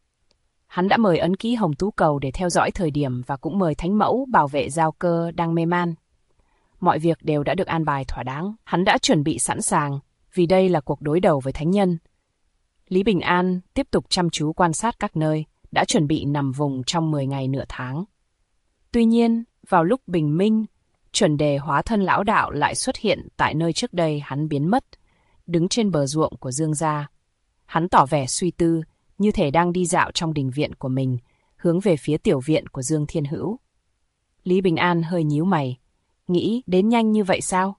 [SPEAKER 1] Hắn đã mời ấn ký hồng tú cầu để theo dõi thời điểm và cũng mời Thánh Mẫu bảo vệ Giao Cơ đang mê man. Mọi việc đều đã được an bài thỏa đáng, hắn đã chuẩn bị sẵn sàng, vì đây là cuộc đối đầu với thánh nhân. Lý Bình An tiếp tục chăm chú quan sát các nơi, đã chuẩn bị nằm vùng trong 10 ngày nửa tháng. Tuy nhiên, vào lúc bình minh, Chuẩn Đề hóa thân lão đạo lại xuất hiện tại nơi trước đây hắn biến mất, đứng trên bờ ruộng của Dương gia. Hắn tỏ vẻ suy tư, như thể đang đi dạo trong đình viện của mình, hướng về phía tiểu viện của Dương Thiên Hữu. Lý Bình An hơi nhíu mày, nghĩ đến nhanh như vậy sao?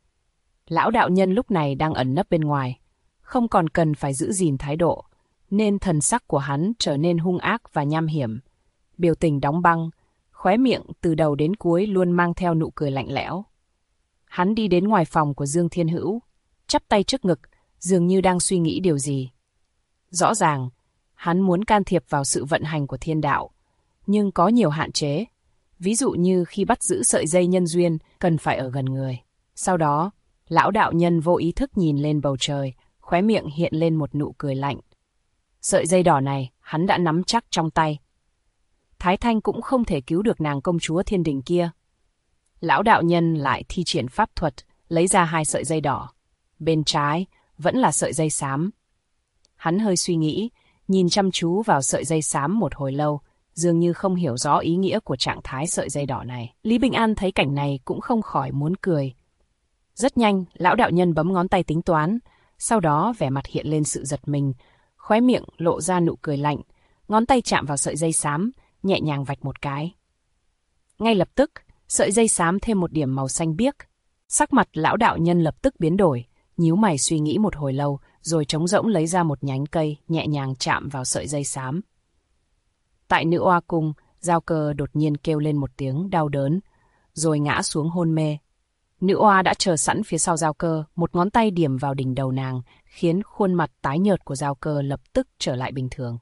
[SPEAKER 1] Lão đạo nhân lúc này đang ẩn nấp bên ngoài, không còn cần phải giữ gìn thái độ, nên thần sắc của hắn trở nên hung ác và nham hiểm. Biểu tình đóng băng, khóe miệng từ đầu đến cuối luôn mang theo nụ cười lạnh lẽo. Hắn đi đến ngoài phòng của Dương Thiên Hữu, chắp tay trước ngực, dường như đang suy nghĩ điều gì. Rõ ràng, hắn muốn can thiệp vào sự vận hành của thiên đạo, nhưng có nhiều hạn chế. Ví dụ như khi bắt giữ sợi dây nhân duyên, cần phải ở gần người. Sau đó, lão đạo nhân vô ý thức nhìn lên bầu trời, khóe miệng hiện lên một nụ cười lạnh. Sợi dây đỏ này, hắn đã nắm chắc trong tay. Thái Thanh cũng không thể cứu được nàng công chúa thiên đình kia. Lão đạo nhân lại thi triển pháp thuật, lấy ra 2 sợi dây đỏ. Bên trái, vẫn là sợi dây xám. Hắn hơi suy nghĩ, nhìn chăm chú vào sợi dây xám một hồi lâu, dường như không hiểu rõ ý nghĩa của trạng thái sợi dây đỏ này. Lý Bình An thấy cảnh này cũng không khỏi muốn cười. Rất nhanh, lão đạo nhân bấm ngón tay tính toán, sau đó vẻ mặt hiện lên sự giật mình, khóe miệng lộ ra nụ cười lạnh, ngón tay chạm vào sợi dây xám, nhẹ nhàng vạch một cái. Ngay lập tức, sợi dây xám thêm một điểm màu xanh biếc. Sắc mặt lão đạo nhân lập tức biến đổi, nhíu mày suy nghĩ một hồi lâu, rồi trống rỗng lấy ra một nhánh cây, nhẹ nhàng chạm vào sợi dây xám. Tại Nữ Oa Cung, Giao Cơ đột nhiên kêu lên một tiếng đau đớn, rồi ngã xuống hôn mê. Nữ oa đã chờ sẵn phía sau Giao Cơ, một ngón tay điểm vào đỉnh đầu nàng, khiến khuôn mặt tái nhợt của Giao Cơ lập tức trở lại bình thường.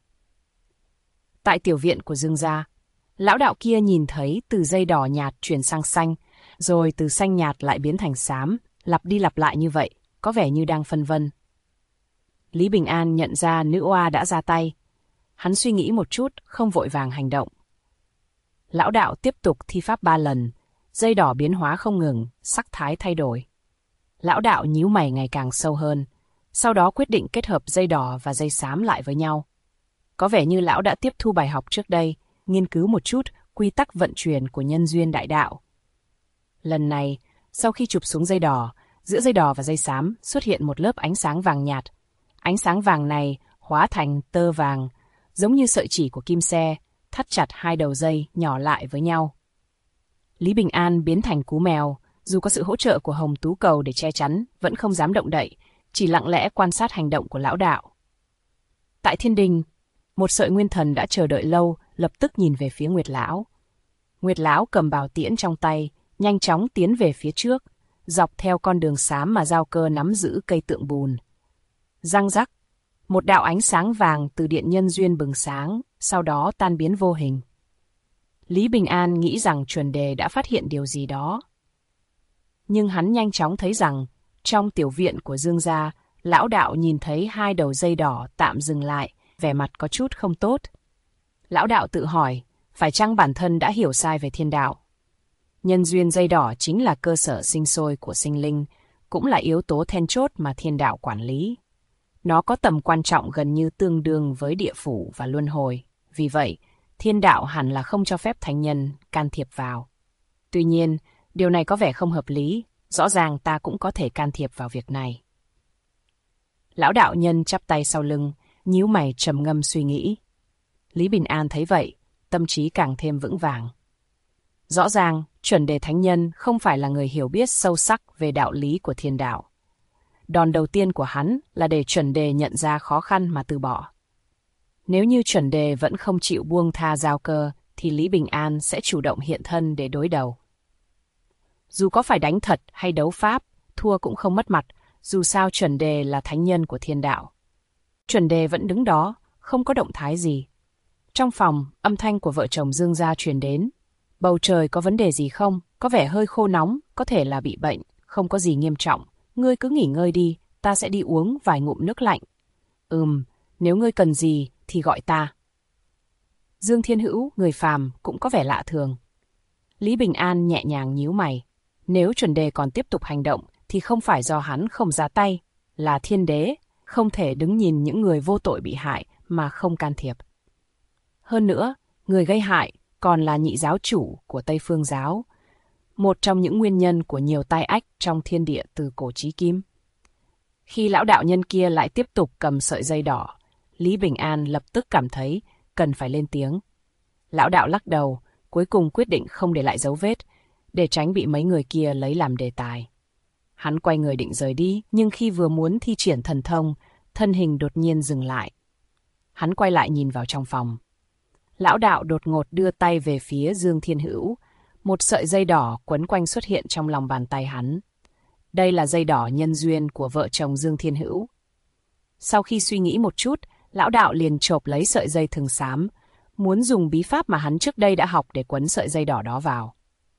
[SPEAKER 1] Tại tiểu viện của Dương gia, lão đạo kia nhìn thấy từ dây đỏ nhạt chuyển sang xanh, rồi từ xanh nhạt lại biến thành xám, lặp đi lặp lại như vậy, có vẻ như đang phân vân. Lý Bình An nhận ra nữ oa đã ra tay. Hắn suy nghĩ một chút, không vội vàng hành động. Lão đạo tiếp tục thi pháp 3 lần, dây đỏ biến hóa không ngừng, sắc thái thay đổi. Lão đạo nhíu mày ngày càng sâu hơn, sau đó quyết định kết hợp dây đỏ và dây xám lại với nhau. Có vẻ như lão đã tiếp thu bài học trước đây, nghiên cứu một chút quy tắc vận chuyển của nhân duyên đại đạo. Lần này, sau khi chụp xuống dây đỏ, giữa dây đỏ và dây xám xuất hiện một lớp ánh sáng vàng nhạt. Ánh sáng vàng này hóa thành tơ vàng, giống như sợi chỉ của kim xe, thắt chặt hai đầu dây nhỏ lại với nhau. Lý Bình An biến thành cú mèo, dù có sự hỗ trợ của hồng tú cầu để che chắn, vẫn không dám động đậy, chỉ lặng lẽ quan sát hành động của lão đạo. Tại thiên đình, một sợi nguyên thần đã chờ đợi lâu, lập tức nhìn về phía Nguyệt Lão. Nguyệt Lão cầm bảo tiễn trong tay, nhanh chóng tiến về phía trước, dọc theo con đường xám mà Giao Cơ nắm giữ cây tượng bùn. Răng rắc, một đạo ánh sáng vàng từ điện nhân duyên bừng sáng, sau đó tan biến vô hình. Lý Bình An nghĩ rằng Chuẩn Đề đã phát hiện điều gì đó. Nhưng hắn nhanh chóng thấy rằng, trong tiểu viện của Dương gia, lão đạo nhìn thấy hai đầu dây đỏ tạm dừng lại, vẻ mặt có chút không tốt. Lão đạo tự hỏi, phải chăng bản thân đã hiểu sai về thiên đạo? Nhân duyên dây đỏ chính là cơ sở sinh sôi của sinh linh, cũng là yếu tố then chốt mà thiên đạo quản lý. Nó có tầm quan trọng gần như tương đương với địa phủ và luân hồi. Vì vậy, thiên đạo hẳn là không cho phép thánh nhân can thiệp vào. Tuy nhiên, điều này có vẻ không hợp lý, rõ ràng ta cũng có thể can thiệp vào việc này. Lão đạo nhân chắp tay sau lưng, nhíu mày trầm ngâm suy nghĩ. Lý Bình An thấy vậy, tâm trí càng thêm vững vàng. Rõ ràng, Chuẩn Đề thánh nhân không phải là người hiểu biết sâu sắc về đạo lý của thiên đạo. Đòn đầu tiên của hắn là để Chuẩn Đề nhận ra khó khăn mà từ bỏ. Nếu như Chuẩn Đề vẫn không chịu buông tha Giao Cơ, thì Lý Bình An sẽ chủ động hiện thân để đối đầu. Dù có phải đánh thật hay đấu pháp, thua cũng không mất mặt, dù sao Chuẩn Đề là thánh nhân của thiên đạo. Chuẩn Đề vẫn đứng đó, không có động thái gì. Trong phòng, âm thanh của vợ chồng Dương gia truyền đến. Bầu trời có vấn đề gì không? Có vẻ hơi khô nóng, có thể là bị bệnh, không có gì nghiêm trọng. Ngươi cứ nghỉ ngơi đi, ta sẽ đi uống vài ngụm nước lạnh. Nếu ngươi cần gì thì gọi ta. Dương Thiên Hữu, người phàm, cũng có vẻ lạ thường. Lý Bình An nhẹ nhàng nhíu mày. Nếu Chuẩn Đề còn tiếp tục hành động thì không phải do hắn không ra tay, là thiên đế, không thể đứng nhìn những người vô tội bị hại mà không can thiệp. Hơn nữa, người gây hại còn là nhị giáo chủ của Tây Phương giáo, một trong những nguyên nhân của nhiều tai ách trong thiên địa từ cổ chí kim. Khi lão đạo nhân kia lại tiếp tục cầm sợi dây đỏ, Lý Bình An lập tức cảm thấy cần phải lên tiếng. Lão đạo lắc đầu, cuối cùng quyết định không để lại dấu vết, để tránh bị mấy người kia lấy làm đề tài. Hắn quay người định rời đi, nhưng khi vừa muốn thi triển thần thông, thân hình đột nhiên dừng lại. Hắn quay lại nhìn vào trong phòng. Lão đạo đột ngột đưa tay về phía Dương Thiên Hữu. Một sợi dây đỏ quấn quanh xuất hiện trong lòng bàn tay hắn. Đây là dây đỏ nhân duyên của vợ chồng Dương Thiên Hữu. Sau khi suy nghĩ một chút, lão đạo liền chộp lấy sợi dây thừng xám, muốn dùng bí pháp mà hắn trước đây đã học để quấn sợi dây đỏ đó vào.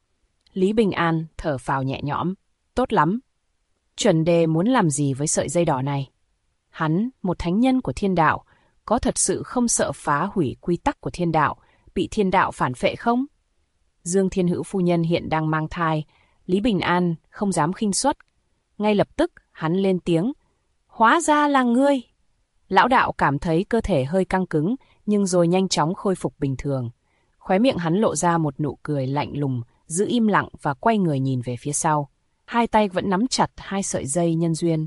[SPEAKER 1] Lý Bình An thở phào nhẹ nhõm. Tốt lắm. Chuẩn Đề muốn làm gì với sợi dây đỏ này? Hắn, một thánh nhân của thiên đạo, có thật sự không sợ phá hủy quy tắc của thiên đạo, bị thiên đạo phản phệ không? Dương Thiên Hữu phu nhân hiện đang mang thai, Lý Bình An không dám khinh suất. Ngay lập tức, hắn lên tiếng. Hóa ra là ngươi! Lão đạo cảm thấy cơ thể hơi căng cứng, nhưng rồi nhanh chóng khôi phục bình thường. Khóe miệng hắn lộ ra một nụ cười lạnh lùng, giữ im lặng và quay người nhìn về phía sau. Hai tay vẫn nắm chặt hai sợi dây nhân duyên.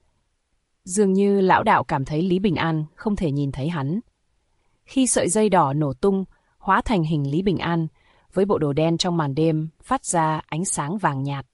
[SPEAKER 1] Dường như lão đạo cảm thấy Lý Bình An không thể nhìn thấy hắn. Khi sợi dây đỏ nổ tung, hóa thành hình Lý Bình An, với bộ đồ đen trong màn đêm phát ra ánh sáng vàng nhạt.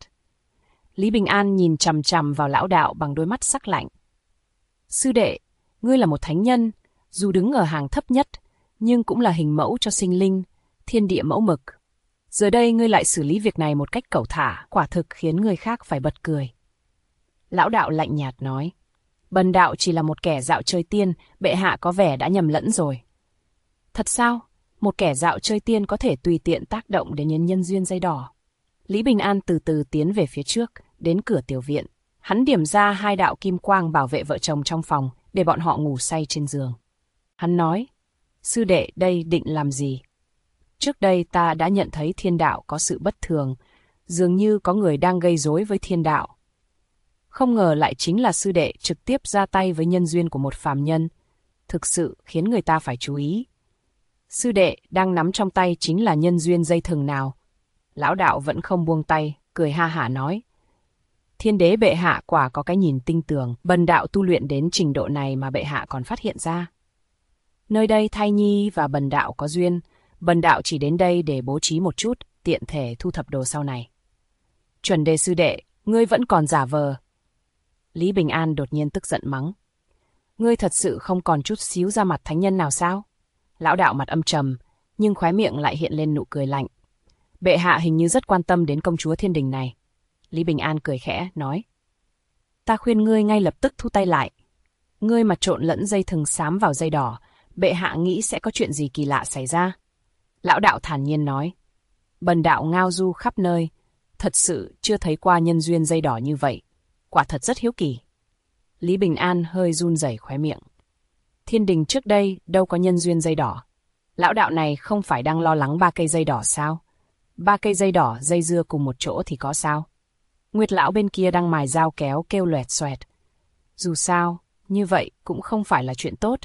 [SPEAKER 1] Lý Bình An nhìn chằm chằm vào lão đạo bằng đôi mắt sắc lạnh. Sư đệ, ngươi là một thánh nhân, dù đứng ở hàng thấp nhất, nhưng cũng là hình mẫu cho sinh linh, thiên địa mẫu mực. Giờ đây ngươi lại xử lý việc này một cách cẩu thả, quả thực khiến người khác phải bật cười. Lão đạo lạnh nhạt nói, bần đạo chỉ là một kẻ dạo chơi tiên, bệ hạ có vẻ đã nhầm lẫn rồi. Thật sao? Một kẻ dạo chơi tiên có thể tùy tiện tác động đến nhân duyên dây đỏ. Lý Bình An từ từ tiến về phía trước, đến cửa tiểu viện. Hắn điểm ra 2 đạo kim quang bảo vệ vợ chồng trong phòng, để bọn họ ngủ say trên giường. Hắn nói, sư đệ đây định làm gì? Trước đây ta đã nhận thấy thiên đạo có sự bất thường, dường như có người đang gây rối với thiên đạo. Không ngờ lại chính là sư đệ trực tiếp ra tay với nhân duyên của một phàm nhân, thực sự khiến người ta phải chú ý. Sư đệ đang nắm trong tay chính là nhân duyên dây thừng nào? Lão đạo vẫn không buông tay, cười ha hả nói. Thiên đế bệ hạ quả có cái nhìn tinh tường, bần đạo tu luyện đến trình độ này mà bệ hạ còn phát hiện ra. Nơi đây thai nhi và bần đạo có duyên, bần đạo chỉ đến đây để bố trí một chút, tiện thể thu thập đồ sau này. Chuẩn đề sư đệ, ngươi vẫn còn giả vờ. Lý Bình An đột nhiên tức giận mắng. Ngươi thật sự không còn chút xíu ra mặt thánh nhân nào sao? Lão đạo mặt âm trầm, nhưng khóe miệng lại hiện lên nụ cười lạnh. Bệ hạ hình như rất quan tâm đến công chúa thiên đình này. Lý Bình An cười khẽ, nói. Ta khuyên ngươi ngay lập tức thu tay lại. Ngươi mà trộn lẫn dây thừng xám vào dây đỏ, bệ hạ nghĩ sẽ có chuyện gì kỳ lạ xảy ra. Lão đạo thản nhiên nói. Bần đạo ngao du khắp nơi, thật sự chưa thấy qua nhân duyên dây đỏ như vậy. Quả thật rất hiếu kỳ. Lý Bình An hơi run rẩy khóe miệng. Thiên đình trước đây đâu có nhân duyên dây đỏ. Lão đạo này không phải đang lo lắng 3 cây dây đỏ sao? 3 cây dây đỏ dây dưa cùng một chỗ thì có sao? Nguyệt lão bên kia đang mài dao kéo kêu loẹt xoẹt. Dù sao, như vậy cũng không phải là chuyện tốt.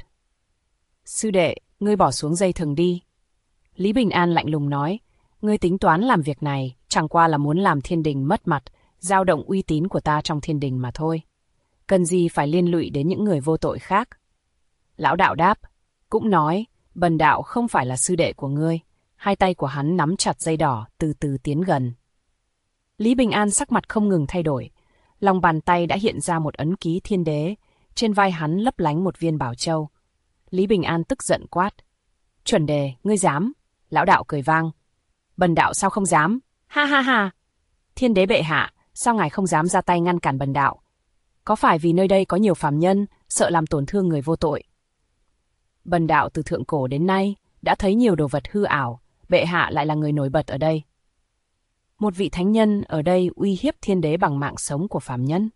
[SPEAKER 1] Sư đệ, ngươi bỏ xuống dây thừng đi. Lý Bình An lạnh lùng nói, ngươi tính toán làm việc này, chẳng qua là muốn làm thiên đình mất mặt, dao động uy tín của ta trong thiên đình mà thôi. Cần gì phải liên lụy đến những người vô tội khác? Lão đạo đáp, cũng nói, bần đạo không phải là sư đệ của ngươi. 2 tay của hắn nắm chặt dây đỏ, từ từ tiến gần. Lý Bình An sắc mặt không ngừng thay đổi. Lòng bàn tay đã hiện ra một ấn ký thiên đế, trên vai hắn lấp lánh một viên bảo châu. Lý Bình An tức giận quát. Chuẩn đề, ngươi dám? Lão đạo cười vang. Bần đạo sao không dám? Ha ha ha! Thiên đế bệ hạ, sao ngài không dám ra tay ngăn cản bần đạo? Có phải vì nơi đây có nhiều phàm nhân, sợ làm tổn thương người vô tội? Bần đạo từ thượng cổ đến nay, đã thấy nhiều đồ vật hư ảo, bệ hạ lại là người nổi bật ở đây. Một vị thánh nhân ở đây uy hiếp thiên đế bằng mạng sống của phàm nhân.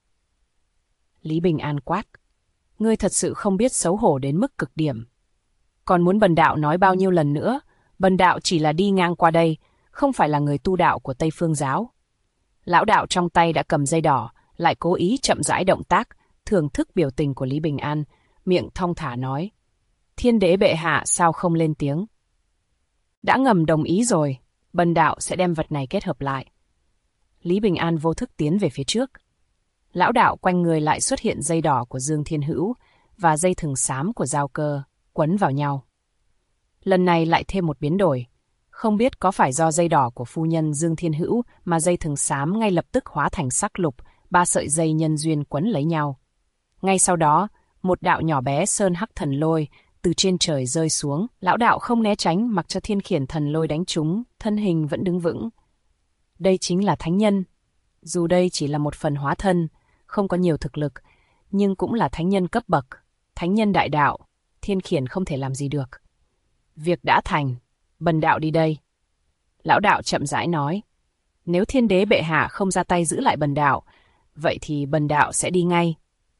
[SPEAKER 1] Lý Bình An quát. Ngươi thật sự không biết xấu hổ đến mức cực điểm. Còn muốn bần đạo nói bao nhiêu lần nữa, bần đạo chỉ là đi ngang qua đây, không phải là người tu đạo của Tây Phương giáo. Lão đạo trong tay đã cầm dây đỏ, lại cố ý chậm rãi động tác, thưởng thức biểu tình của Lý Bình An, miệng thong thả nói. Thiên đế bệ hạ sao không lên tiếng? Đã ngầm đồng ý rồi, bần đạo sẽ đem vật này kết hợp lại. Lý Bình An vô thức tiến về phía trước. Lão đạo quanh người lại xuất hiện dây đỏ của Dương Thiên Hữu và dây thừng xám của Giao Cơ, quấn vào nhau. Lần này lại thêm một biến đổi. Không biết có phải do dây đỏ của phu nhân Dương Thiên Hữu mà dây thừng xám ngay lập tức hóa thành sắc lục, 3 sợi dây nhân duyên quấn lấy nhau. Ngay sau đó, một đạo nhỏ bé sơn hắc thần lôi từ trên trời rơi xuống. Lão đạo không né tránh, mặc cho thiên khiển thần lôi đánh trúng, thân hình vẫn đứng vững. Đây chính là thánh nhân. Dù đây chỉ là một phần hóa thân, không có nhiều thực lực, nhưng cũng là thánh nhân cấp bậc, thánh nhân đại đạo, thiên khiển không thể làm gì được. Việc đã thành, bần đạo đi đây. Lão đạo chậm rãi nói, nếu thiên đế bệ hạ không ra tay giữ lại bần đạo, vậy thì bần đạo sẽ đi ngay.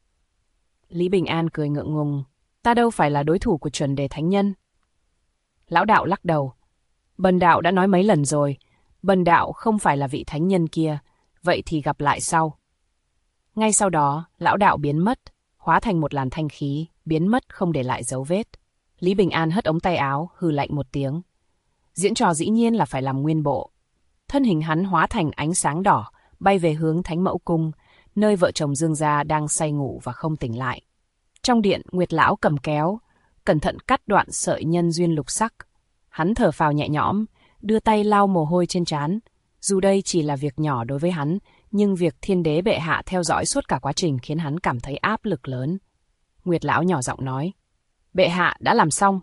[SPEAKER 1] Lý Bình An cười ngượng ngùng, ta đâu phải là đối thủ của chuẩn đề thánh nhân. Lão đạo lắc đầu, bần đạo đã nói mấy lần rồi, bần đạo không phải là vị thánh nhân kia, vậy thì gặp lại sau. Ngay sau đó, lão đạo biến mất, hóa thành một làn thanh khí, biến mất không để lại dấu vết. Lý Bình An hất ống tay áo, hừ lạnh một tiếng. Diễn trò dĩ nhiên là phải làm nguyên bộ. Thân hình hắn hóa thành ánh sáng đỏ, bay về hướng Thánh Mẫu Cung, nơi vợ chồng Dương gia đang say ngủ và không tỉnh lại. Trong điện, Nguyệt lão cầm kéo, cẩn thận cắt đoạn sợi nhân duyên lục sắc. Hắn thở phào nhẹ nhõm, đưa tay lau mồ hôi trên trán. Dù đây chỉ là việc nhỏ đối với hắn, nhưng việc thiên đế bệ hạ theo dõi suốt cả quá trình khiến hắn cảm thấy áp lực lớn. Nguyệt lão nhỏ giọng nói, bệ hạ đã làm xong.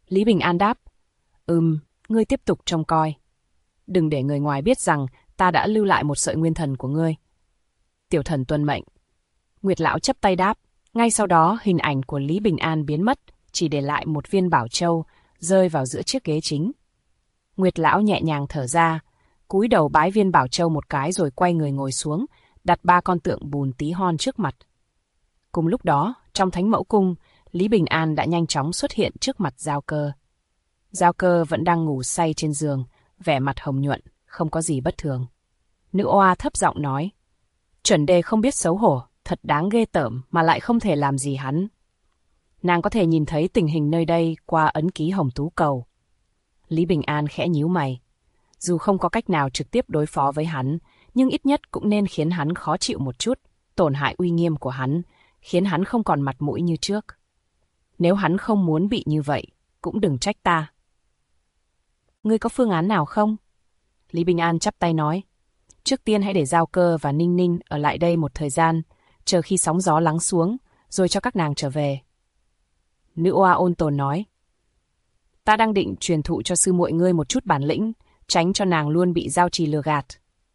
[SPEAKER 1] Lý Bình An đáp, ngươi tiếp tục trông coi. Đừng để người ngoài biết rằng ta đã lưu lại một sợi nguyên thần của ngươi. Tiểu thần tuân mệnh. Nguyệt lão chắp tay đáp, ngay sau đó hình ảnh của Lý Bình An biến mất, chỉ để lại một viên bảo châu rơi vào giữa chiếc ghế chính. Nguyệt lão nhẹ nhàng thở ra, cúi đầu bái viên bảo châu một cái rồi quay người ngồi xuống, đặt 3 con tượng bùn tí hon trước mặt. Cùng lúc đó, trong Thánh Mẫu Cung, Lý Bình An đã nhanh chóng xuất hiện trước mặt Giao Cơ. Giao Cơ vẫn đang ngủ say trên giường, vẻ mặt hồng nhuận, không có gì bất thường. Nữ oa thấp giọng nói, Chuẩn Đề không biết xấu hổ, thật đáng ghê tởm mà lại không thể làm gì hắn. Nàng có thể nhìn thấy tình hình nơi đây qua ấn ký hồng tú cầu. Lý Bình An khẽ nhíu mày. Dù không có cách nào trực tiếp đối phó với hắn, nhưng ít nhất cũng nên khiến hắn khó chịu một chút, tổn hại uy nghiêm của hắn, khiến hắn không còn mặt mũi như trước. Nếu hắn không muốn bị như vậy, cũng đừng trách ta. Ngươi có phương án nào không? Lý Bình An chắp tay nói. Trước tiên hãy để Giao Cơ và Ninh Ninh ở lại đây một thời gian, chờ khi sóng gió lắng xuống, rồi cho các nàng trở về. Nữ oa ôn tồn nói. Ta đang định truyền thụ cho sư muội ngươi một chút bản lĩnh, tránh cho nàng luôn bị Giao Trì lừa gạt.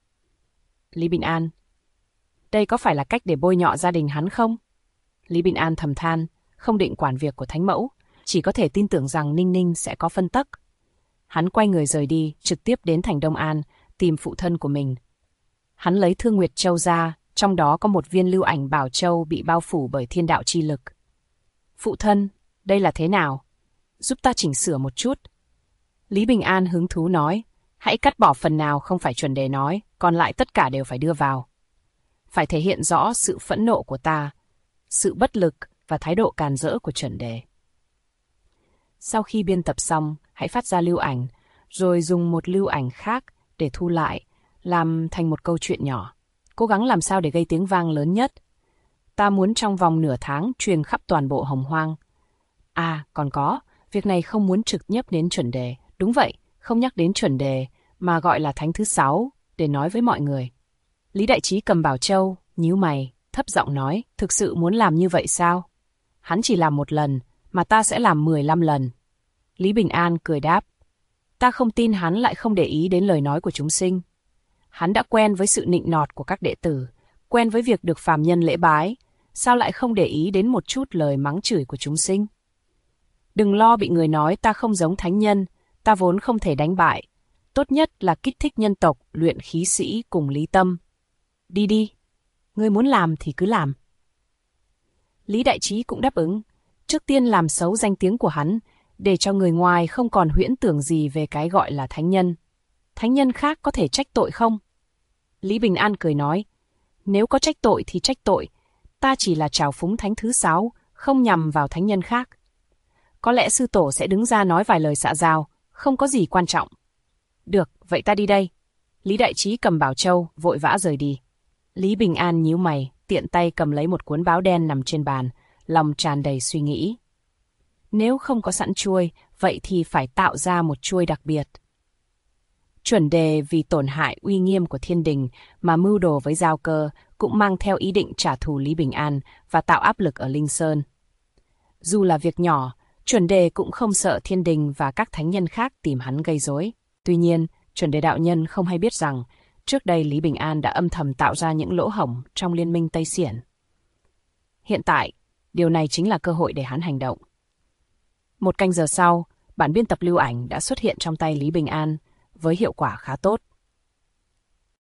[SPEAKER 1] Lý Bình An. Đây có phải là cách để bôi nhọ gia đình hắn không? Lý Bình An thầm than, không định quản việc của Thánh Mẫu, chỉ có thể tin tưởng rằng Ninh Ninh sẽ có phân tắc. Hắn quay người rời đi, trực tiếp đến thành Đông An, tìm phụ thân của mình. Hắn lấy Thương Nguyệt Châu ra, trong đó có một viên lưu ảnh bảo châu bị bao phủ bởi thiên đạo chi lực. Phụ thân, đây là thế nào? Giúp ta chỉnh sửa một chút. Lý Bình An hứng thú nói, hãy cắt bỏ phần nào không phải Chuẩn Đề nói, còn lại tất cả đều phải đưa vào. Phải thể hiện rõ sự phẫn nộ của ta, sự bất lực và thái độ càn rỡ của Chuẩn Đề. Sau khi biên tập xong, hãy phát ra lưu ảnh, rồi dùng một lưu ảnh khác để thu lại, làm thành một câu chuyện nhỏ. Cố gắng làm sao để gây tiếng vang lớn nhất. Ta muốn trong vòng nửa tháng truyền khắp toàn bộ Hồng Hoang. À, còn có, việc này không muốn trực nhấp đến Chuẩn Đề. Đúng vậy, không nhắc đến Chuẩn Đề, mà gọi là Thánh thứ 6, để nói với mọi người. Lý Đại Trí cầm bảo châu, nhíu mày, thấp giọng nói, thực sự muốn làm như vậy sao? Hắn chỉ làm một lần, mà ta sẽ làm 15 lần. Lý Bình An cười đáp, ta không tin hắn lại không để ý đến lời nói của chúng sinh. Hắn đã quen với sự nịnh nọt của các đệ tử, quen với việc được phàm nhân lễ bái, sao lại không để ý đến một chút lời mắng chửi của chúng sinh? Đừng lo bị người nói ta không giống thánh nhân, ta vốn không thể đánh bại. Tốt nhất là kích thích nhân tộc, luyện khí sĩ cùng lý tâm. Đi đi, ngươi muốn làm thì cứ làm. Lý Đại Trí cũng đáp ứng, trước tiên làm xấu danh tiếng của hắn, để cho người ngoài không còn huyễn tưởng gì về cái gọi là thánh nhân. Thánh nhân khác có thể trách tội không? Lý Bình An cười nói, nếu có trách tội thì trách tội, ta chỉ là trào phúng Thánh thứ 6, không nhằm vào thánh nhân khác. Có lẽ sư tổ sẽ đứng ra nói vài lời xạ giao, không có gì quan trọng. Được, vậy ta đi đây. Lý Đại Trí cầm bảo châu, vội vã rời đi. Lý Bình An nhíu mày, tiện tay cầm lấy một cuốn báo đen nằm trên bàn, lòng tràn đầy suy nghĩ. Nếu không có sẵn chuôi, vậy thì phải tạo ra một chuôi đặc biệt. Chuẩn Đề vì tổn hại uy nghiêm của thiên đình mà mưu đồ với Giao Cơ, cũng mang theo ý định trả thù Lý Bình An và tạo áp lực ở Linh Sơn. Dù là việc nhỏ, Chuẩn Đề cũng không sợ thiên đình và các thánh nhân khác tìm hắn gây rối. Tuy nhiên, Chuẩn Đề đạo nhân không hay biết rằng, trước đây Lý Bình An đã âm thầm tạo ra những lỗ hổng trong liên minh Tây Xiển. Hiện tại, điều này chính là cơ hội để hắn hành động. 1 canh giờ sau, bản biên tập lưu ảnh đã xuất hiện trong tay Lý Bình An, với hiệu quả khá tốt.